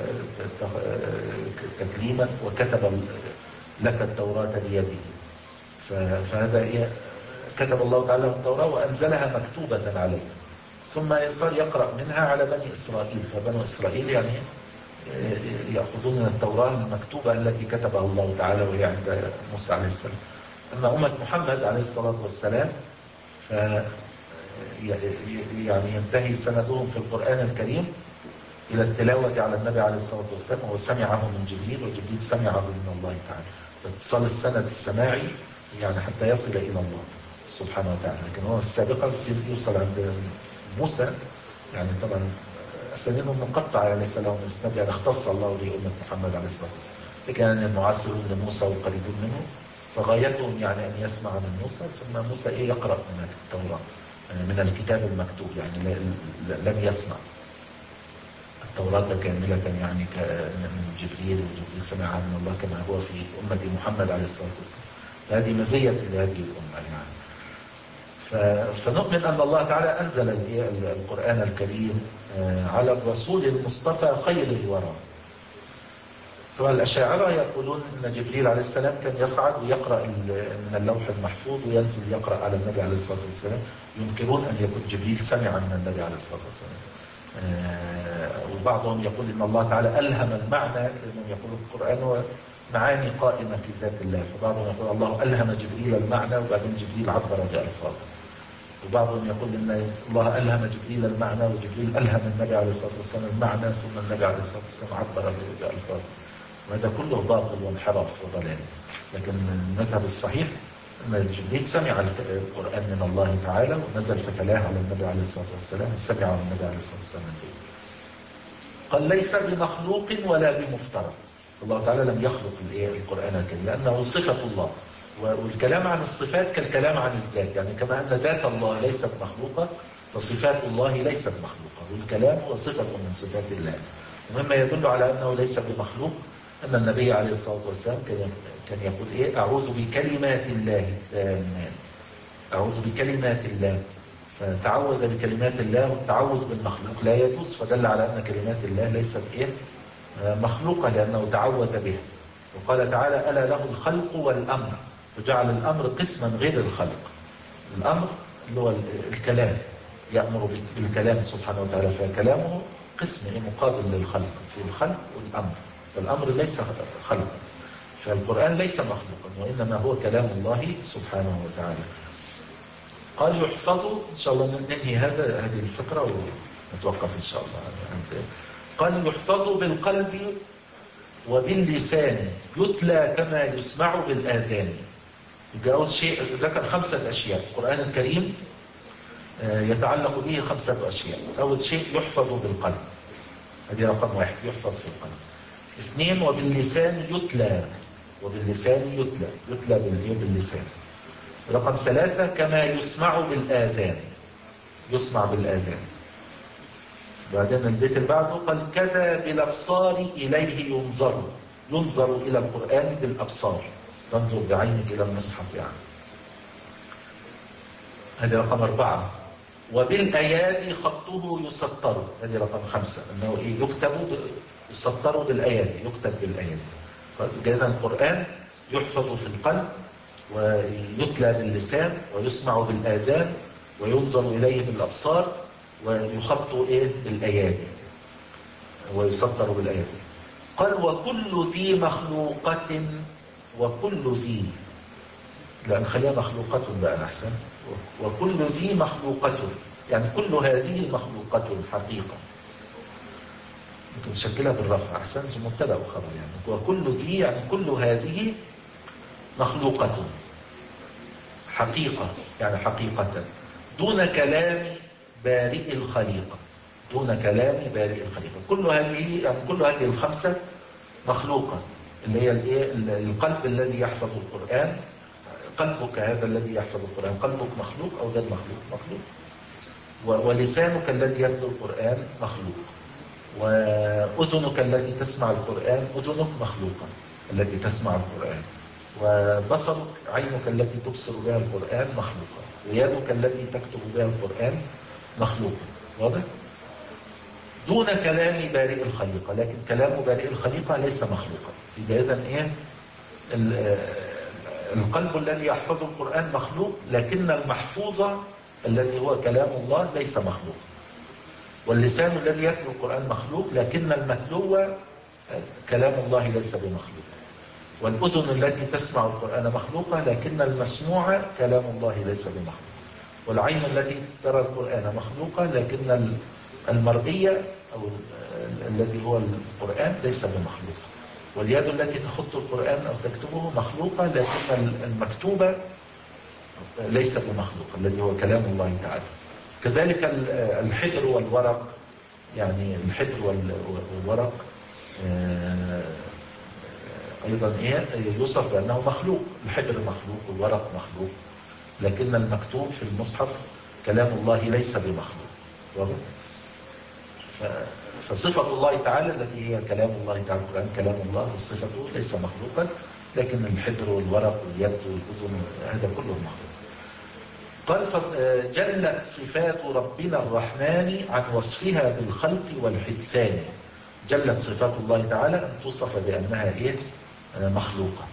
تكليما وكتب لك التوراة بيده. فهذا إيه كتب الله تعالى التوراة وأنزلها مكتوبة عليه، ثم صار يقرأ منها على بني إسرائيل. فبني إسرائيل يعني يأخذون من التوراة المكتوبة التي كتبها الله تعالى وهي عند موسى عليه السلام. أما أمة محمد عليه الصلاة والسلام ف يعني ينتهي سندهم في القرآن الكريم إلى التلاوة على النبي عليه الصلاة والسلام، وسمعه من جبريل وجبريل سمعه من الله تعالى. فاتصال السند السماعي يعني حتى يصل إلى الله سبحانه وتعالى. لكن هو السابقة يوصل عند موسى يعني طبعا أسانيدهم مقطعة يعني ليس لهم إسناد، يعني اختص الله بأمة محمد عليه الصلاة والسلام. لكن يعني المعاصرون لموسى والقريبون منه فغايتهم يعني أن يسمع من موسى، ثم موسى إيه يقرأ من التوراة من الكتاب المكتوب، يعني لم يسمع التوراة كاملة يعني من جبريل، وجبريل سمعها من الله كما هو في أمة محمد عليه الصلاة والسلام. فهذه مزية لهذه الأمة يعني. فنؤمن أن الله تعالى أنزل القرآن الكريم على الرسول المصطفى خير الورى. طبعا الأشاعرة يقولون أن جبريل عليه السلام كان يصعد ويقرأ من اللوح المحفوظ وينزل يقرأ على النبي عليه الصلاة والسلام. ينكرون أن يكون جبريل سمع من النبي عليه الصلاة والسلام. وبعضهم يقول إن الله تعالى ألهم المعنى، لأنهم يقولون القرآن هو معاني قائمة في ذات الله، فبعضهم يقول الله ألهم جبريل المعنى وبعدين جبريل عبر بألفاظه. وبعضهم يقول ان الله الهم جبريل المعنى وجبريل الهم النبي عليه الصلاه والسلام المعنى ثم النبي عليه الصلاه والسلام عبر به بالفاظ. وهذا كله باطل وانحراف وضلال. لكن المذهب الصحيح ان جبريل سمع القران من الله تعالى ونزل فتلاه على النبي عليه الصلاه والسلام وسمعه النبي عليه الصلاه والسلام. قال ليس بمخلوق ولا بمفترض. الله تعالى لم يخلق القرآن الكريم لأنه صفة الله، والكلام عن الصفات كالكلام عن الذات، يعني كما أن ذات الله ليست مخلوقة فصفات الله ليست مخلوقة، والكلام هو صفة من صفات الله. ومما يدل على أنه ليس بمخلوق أن النبي عليه الصلاة والسلام كان يقول إيه؟ أعوذ بكلمات الله التامات. أعوذ بكلمات الله، فتعوذ بكلمات الله، والتعوذ بالمخلوق لا يجوز، فدل على أن كلمات الله ليست إيه؟ مخلوقة لأنه تعوذ بها. وقال تعالى ألا له الخلق والأمر، فجعل الأمر قسما غير الخلق. الأمر اللي هو الكلام، يأمر بالكلام سبحانه وتعالى، فكلامه قسم مقابل للخلق، في الخلق والأمر، فالأمر ليس خلق، فالقرآن ليس مخلوقا وإنما هو كلام الله سبحانه وتعالى. قال يحفظ، إن شاء الله ننهي هذا هذه الفكرة ونتوقف إن شاء الله. قال يحفظ بالقلب وباللسان يتلى كما يسمع بالآذان. يبقى أول شيء ذكر خمسة أشياء. القرآن الكريم يتعلق به خمسة أشياء. أول شيء يحفظ بالقلب، هذه رقم واحد، يحفظ في القلب. اثنين وباللسان يتلى، وباللسان يتلى يتلى باللسان. رقم ثلاثة كما يسمع بالآذان، يسمع بالآذان. بعدين البيت اللي بعده قال كذا بالأبصار إليه ينظر، ينظر إلى القرآن بالأبصار، تنظر بعينك إلى المصحف يعني. هذه رقم أربعة. وبالأيادي خطه يسطر، هذه رقم خمسة، أنه إيه؟ يكتب يسطر بالأيادي، يكتب بالأيادي. خلاص كده القرآن يحفظ في القلب ويتلى باللسان ويسمع بالآذان وينظر إليه بالأبصار ويخط إيه؟ بالأيادي ويسطر بالأيادي. قال وكل ذي مخلوقة، وكل ذي، لا نخليها مخلوقة بقى أحسن، وكل ذي مخلوقة، يعني كل هذه مخلوقة حقيقة. ممكن نشكلها بالرفع أحسن، مبتدأ وخبر يعني. وكل ذي يعني كل هذه مخلوقة حقيقة، يعني حقيقة دون كلام بارئ الخليقة، دون كلام بارئ الخليقة. كل هذه يعني كل هذه الخمسة مخلوقة، اللي هي القلب الذي يحفظ القرآن. قلبك هذا الذي يحفظ القرآن، قلبك مخلوق أو غير مخلوق؟ مخلوق. ولسانك الذي يتلو القرآن مخلوق. وأذنك التي تسمع القرآن أذنك مخلوقة التي تسمع القرآن. وبصرك، عينك التي تبصر بها القرآن مخلوقة. ويدك التي تكتب بها القرآن مخلوقة. واضح؟ دون كلام بارئ الخليقة، لكن كلام بارئ الخليقة ليس مخلوقا. يبقى إذن إيه؟ القلب الذي يحفظ القرآن مخلوق، لكن المحفوظ الذي هو كلام الله ليس مخلوق. واللسان الذي يتلو القرآن مخلوق، لكن المتلو كلام الله ليس بمخلوق. والأذن التي تسمع القرآن مخلوقة، لكن المسموع كلام الله ليس بمخلوق. والعين التي ترى القرآن مخلوقة، لكن المرئية أو الذي هو القرآن ليس بمخلوق. واليد التي تخط القرآن أو تكتبه مخلوقة، لكن المكتوبة ليس بمخلوق الذي هو كلام الله تعالى. كذلك الحبر والورق، يعني الحبر والورق أيضا إيه؟ يوصف بأنه مخلوق. الحبر مخلوق والورق مخلوق، لكن المكتوب في المصحف كلام الله ليس بمخلوق. واضح؟ فصفة الله تعالى التي هي كلام الله تعالى، القرآن كلام الله وصفته ليس مخلوقا، لكن الحبر والورق واليد والأذن هذا كله مخلوق. قال جلت صفات ربنا الرحمن عن وصفها بالخلق والحدثان. جلت صفات الله تعالى أن توصف بأنها إيه؟ مخلوقة.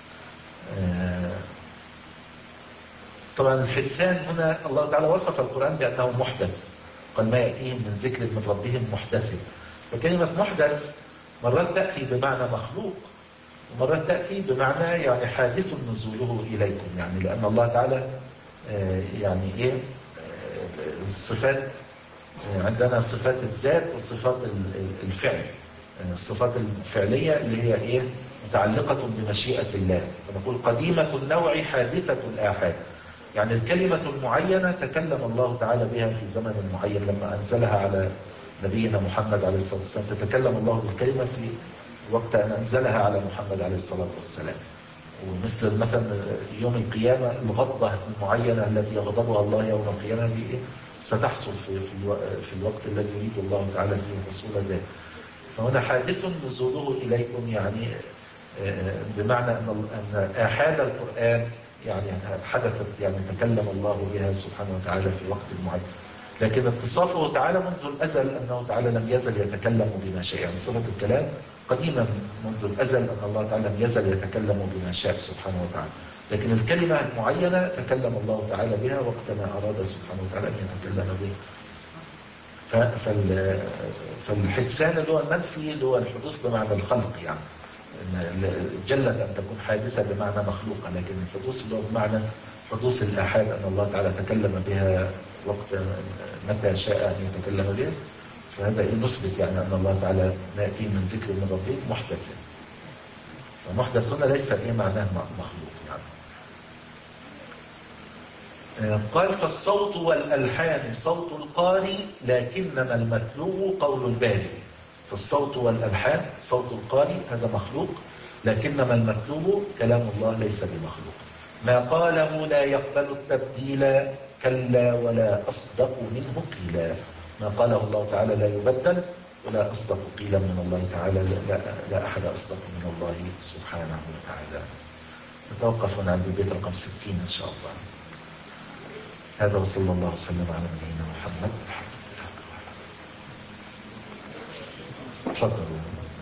طبعا الحدثان هنا الله تعالى وصف القرآن بأنه محدث، قال ما يأتيهم من ذكر من ربهم محدث. فكلمة محدث مرات تأتي بمعنى مخلوق، ومرات تأتي بمعنى يعني حادث نزوله إليكم، يعني لأن الله تعالى يعني إيه الصفات عندنا صفات الذات وصفات الفعل. الصفات الفعلية اللي هي إيه؟ متعلقة بمشيئة الله، فنقول قديمة النوع حادثة الآحاد. يعني الكلمة المعينة تكلم الله تعالى بها في زمن معين لما أنزلها على نبينا محمد عليه الصلاة والسلام، تتكلم الله بالكلمة في وقت أن أنزلها على محمد عليه الصلاة والسلام. ومثل مثلا يوم القيامة الغضبة المعينة التي يغضبها الله يوم القيامة دي إيه؟ ستحصل في في الوقت الذي يريد الله تعالى فيه حصول ذلك. فهنا حادث نزوله إليكم، يعني بمعنى أن أن آحاد القرآن يعني حدثت، يعني تكلم الله بها سبحانه وتعالى في وقت معين. لكن اتصافه تعالى منذ الأزل أنه تعالى لم يزل يتكلم بما شاء، يعني صفة الكلام قديما منذ الأزل أن الله تعالى لم يزل يتكلم بما شاء سبحانه وتعالى. لكن الكلمة المعينة تكلم الله تعالى بها وقت ما أراد سبحانه وتعالى أن يتكلم بها. فالحدثان اللي هو المنفي اللي هو الحدوث بمعنى الخلق، يعني جلت أن تكون حادثة بمعنى مخلوقة، لكن الحدوث اللي هو بمعنى حدوث الآحاد أن الله تعالى تكلم بها وقت متى شاء أن يتكلم بها. فهذا إيه نثبت يعني أن الله تعالى نأتي من ذكر من ربه محدث، فمحدث هنا ليس إيه معناه مخلوق يعني. قال فالصوت والألحان صوت القارئ لكنما المتلو قول الباري. فالصوت والألحان صوت القارئ هذا مخلوق، لكنما المتلو كلام الله ليس بمخلوق. ما قاله لا يقبل التبديل كلا ولا أصدق منه قيلا. ما قاله الله تعالى لا يبدل ولا أصدق قيلا من الله تعالى، لا, لا أحد أصدق من الله سبحانه وتعالى. نتوقف هنا عند البيت رقم ستين إن شاء الله. هذا وصلى الله وسلم على نبينا محمد. تفضلوا.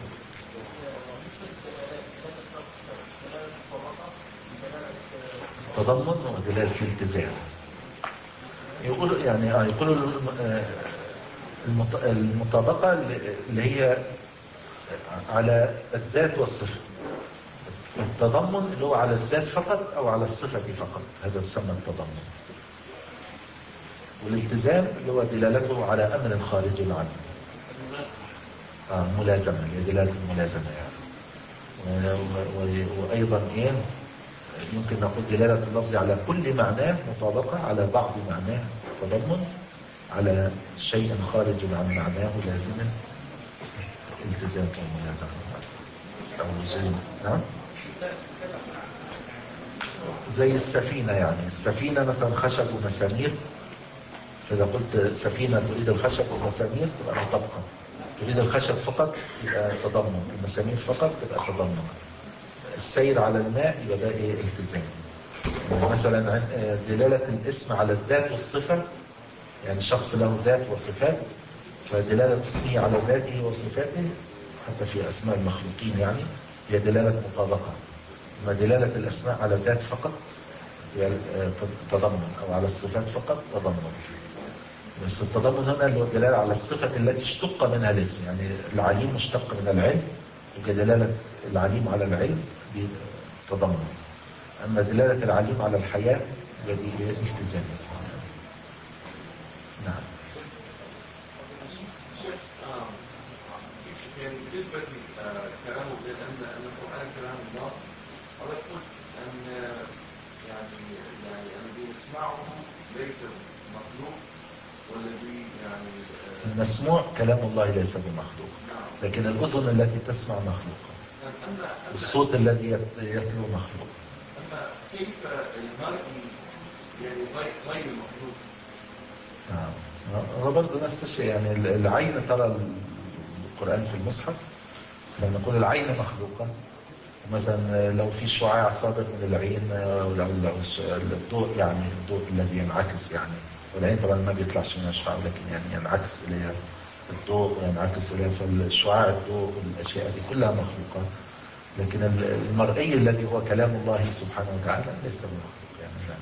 تضمن ودلالة الالتزام. يقول يعني اه يقولوا المطابقة اللي هي على الذات والصفة. التضمن اللي هو على الذات فقط أو على الصفة فقط، هذا يسمى التضمن. والالتزام اللي هو دلالته على أمر خارج عنه. آه ملازمة، هي دلالة الملازمة يعني. وأيضا إيه يمكن نقول دلالة اللفظ على كل معناه مطابقة، على بعض معناه تضمن، على شيء خارج عن معناه لازما التزام وملازمة أو لزوم. نعم زي السفينة، يعني السفينة مثلا خشب ومسامير، فإذا قلت سفينة تريد الخشب والمسامير تبقى مطابقة، تريد الخشب فقط يبقى تضمن، المسامير فقط تبقى تضمن. السير على الماء يبقى ده ايه التزام. يعني مثلا دلالة الاسم على الذات والصفة، يعني شخص له ذات وصفات، فدلالة اسمه على ذاته وصفاته حتى في أسماء المخلوقين يعني هي دلالة مطابقة. أما دلالة الأسماء على الذات فقط هي تضمن، أو على الصفات فقط تضمن. بس التضمن هنا اللي هو الدلالة على الصفة التي اشتق منها الاسم، يعني العليم مشتق من العلم، وكدلالة العليم على العلم تضمن. أما دلالة العليم على الحياة الذي التزام. نعم. يعني بالنسبة لكلامه بأن أن القرآن كلام الله، أنا قلت أن يعني يعني الذي يسمعه ليس مخلوق، والذي يعني المسموع كلام الله ليس بمخلوق، لكن الأذن التي تسمع مخلوقة، والصوت الذي يتلو مخلوق. أما كيف المرئي يعني غير المخلوق؟ هو برضه نفس الشيء، يعني العين ترى القرآن في المصحف، لما نقول العين مخلوقة مثلا لو في شعاع صادر من العين، لو الضوء يعني الضوء الذي ينعكس يعني، والعين طبعا ما بيطلعش منها شعاع، لكن يعني ينعكس إليها الضوء وينعكس إليها، فالشعاع الضوء والأشياء دي كلها مخلوقة. لكن المرئي الذي هو كلام الله سبحانه وتعالى ليس بمخلوق يعني. لا.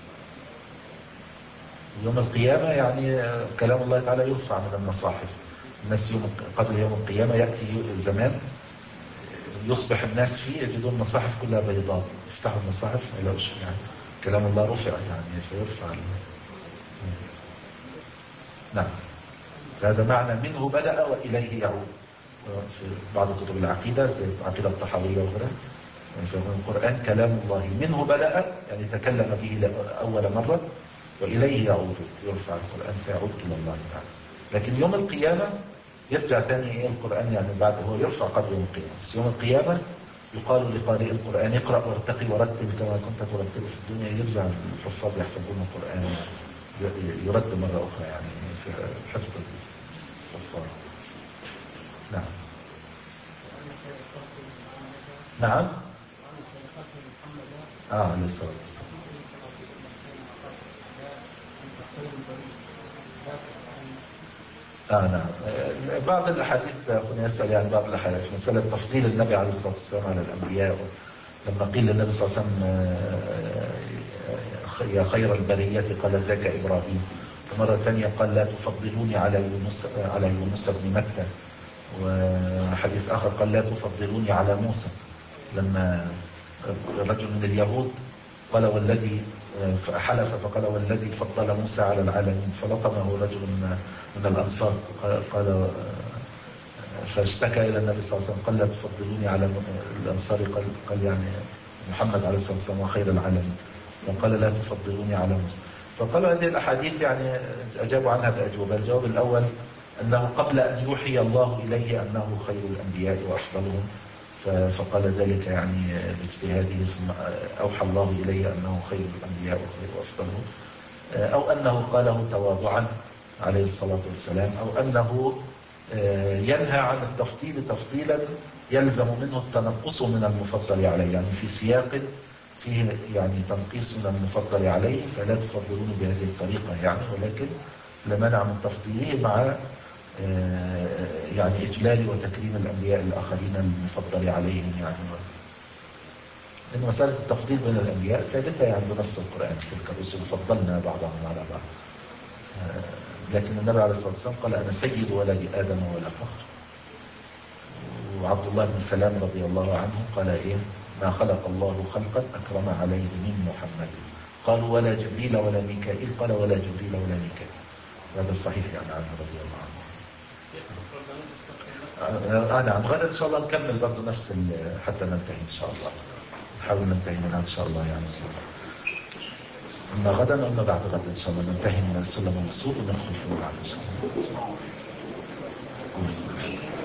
يوم القيامة يعني كلام الله تعالى يرفع من المصاحف. الناس يوم قبل يوم القيامة يأتي زمان يصبح الناس فيه يجدون المصاحف كلها بيضاء، يفتحوا المصاحف ما يلاقوش يعني كلام الله رفع يعني فيرفع. نعم. هذا معنى منه بدأ وإليه يعود. في بعض كتب العقيدة زي العقيدة الطحاوية وغيرها، فهو القرآن كلام الله منه بدأ، يعني تكلم به أول مرة، وإليه يعود، يرفع القرآن فيعود إلى الله تعالى. لكن يوم القيامة يرجع ثاني إيه القرآن، يعني بعد هو يرفع قبل يوم القيامة، بس يوم القيامة يقال لقارئ القرآن اقرأ وارتقي ورتل كما كنت ترتل في الدنيا. يرجع الحفاظ يحفظون القرآن يرد مرة أخرى، يعني في حفظ الحفاظ. نعم. نعم. آه عليه الصلاة والسلام. آه نعم. بعض الأحاديث كنا يسأل يعني بعض الأحاديث مسألة تفضيل النبي عليه الصلاة والسلام على الأنبياء، لما قيل للنبي صلى الله عليه وسلم يا خير البرية قال ذاك إبراهيم، ومرة ثانية قال لا تفضلوني على يونس على يونس بن متى، وحديث آخر قال لا تفضلوني على موسى، لما رجل من اليهود قال والذي حلف فقال والذي فضل موسى على العالمين، فلطمه رجل من من الأنصار قال فاشتكى إلى النبي صلى الله عليه وسلم قال لا تفضلوني على الأنصار، قال, قال يعني محمد عليه الصلاة والسلام وخير العالمين، وقال لا تفضلوني على موسى. فقالوا هذه الأحاديث يعني أجابوا عنها بأجوبة. الجواب الأول أنه قبل أن يوحي الله إليه أنه خير الأنبياء وأفضلهم، فقال ذلك يعني باجتهاده، ثم أوحى الله إليه أنه خير الأنبياء وخير وأفضلهم، أو أنه قاله تواضعا عليه الصلاة والسلام، أو أنه ينهى عن التفضيل تفضيلا يلزم منه التنقص من المفضل عليه، يعني في سياق فيه يعني تنقيص من المفضل عليه فلا تفضلون بهذه الطريقة يعني، ولكن لمنع من تفضيله مع يعني إجلال وتكريم الأنبياء الآخرين المفضل عليهم يعني. لأن مسألة التفضيل بين الأنبياء ثابتة يعني بنص القرآن، تلك الرسل فضلنا بعضهم على بعض. لكن النبي عليه الصلاة والسلام قال أنا سيد ولد آدم ولا فخر. وعبد الله بن سلام رضي الله عنه قال إيه ما خلق الله خلقا أكرم عليه من محمد، قالوا ولا جبريل ولا ميكائيل، قال ولا جبريل ولا ميكائيل. هذا صحيح يعني عنه رضي الله عنه. آه نعم. غدا إن شاء الله نكمل برضو نفس حتى ننتهي إن شاء الله، نحاول ننتهي منها إن شاء الله يعني. إما غدا وإما بعد غدا إن شاء الله ننتهي من السلم المسعود وندخل في المعنى إن شاء الله.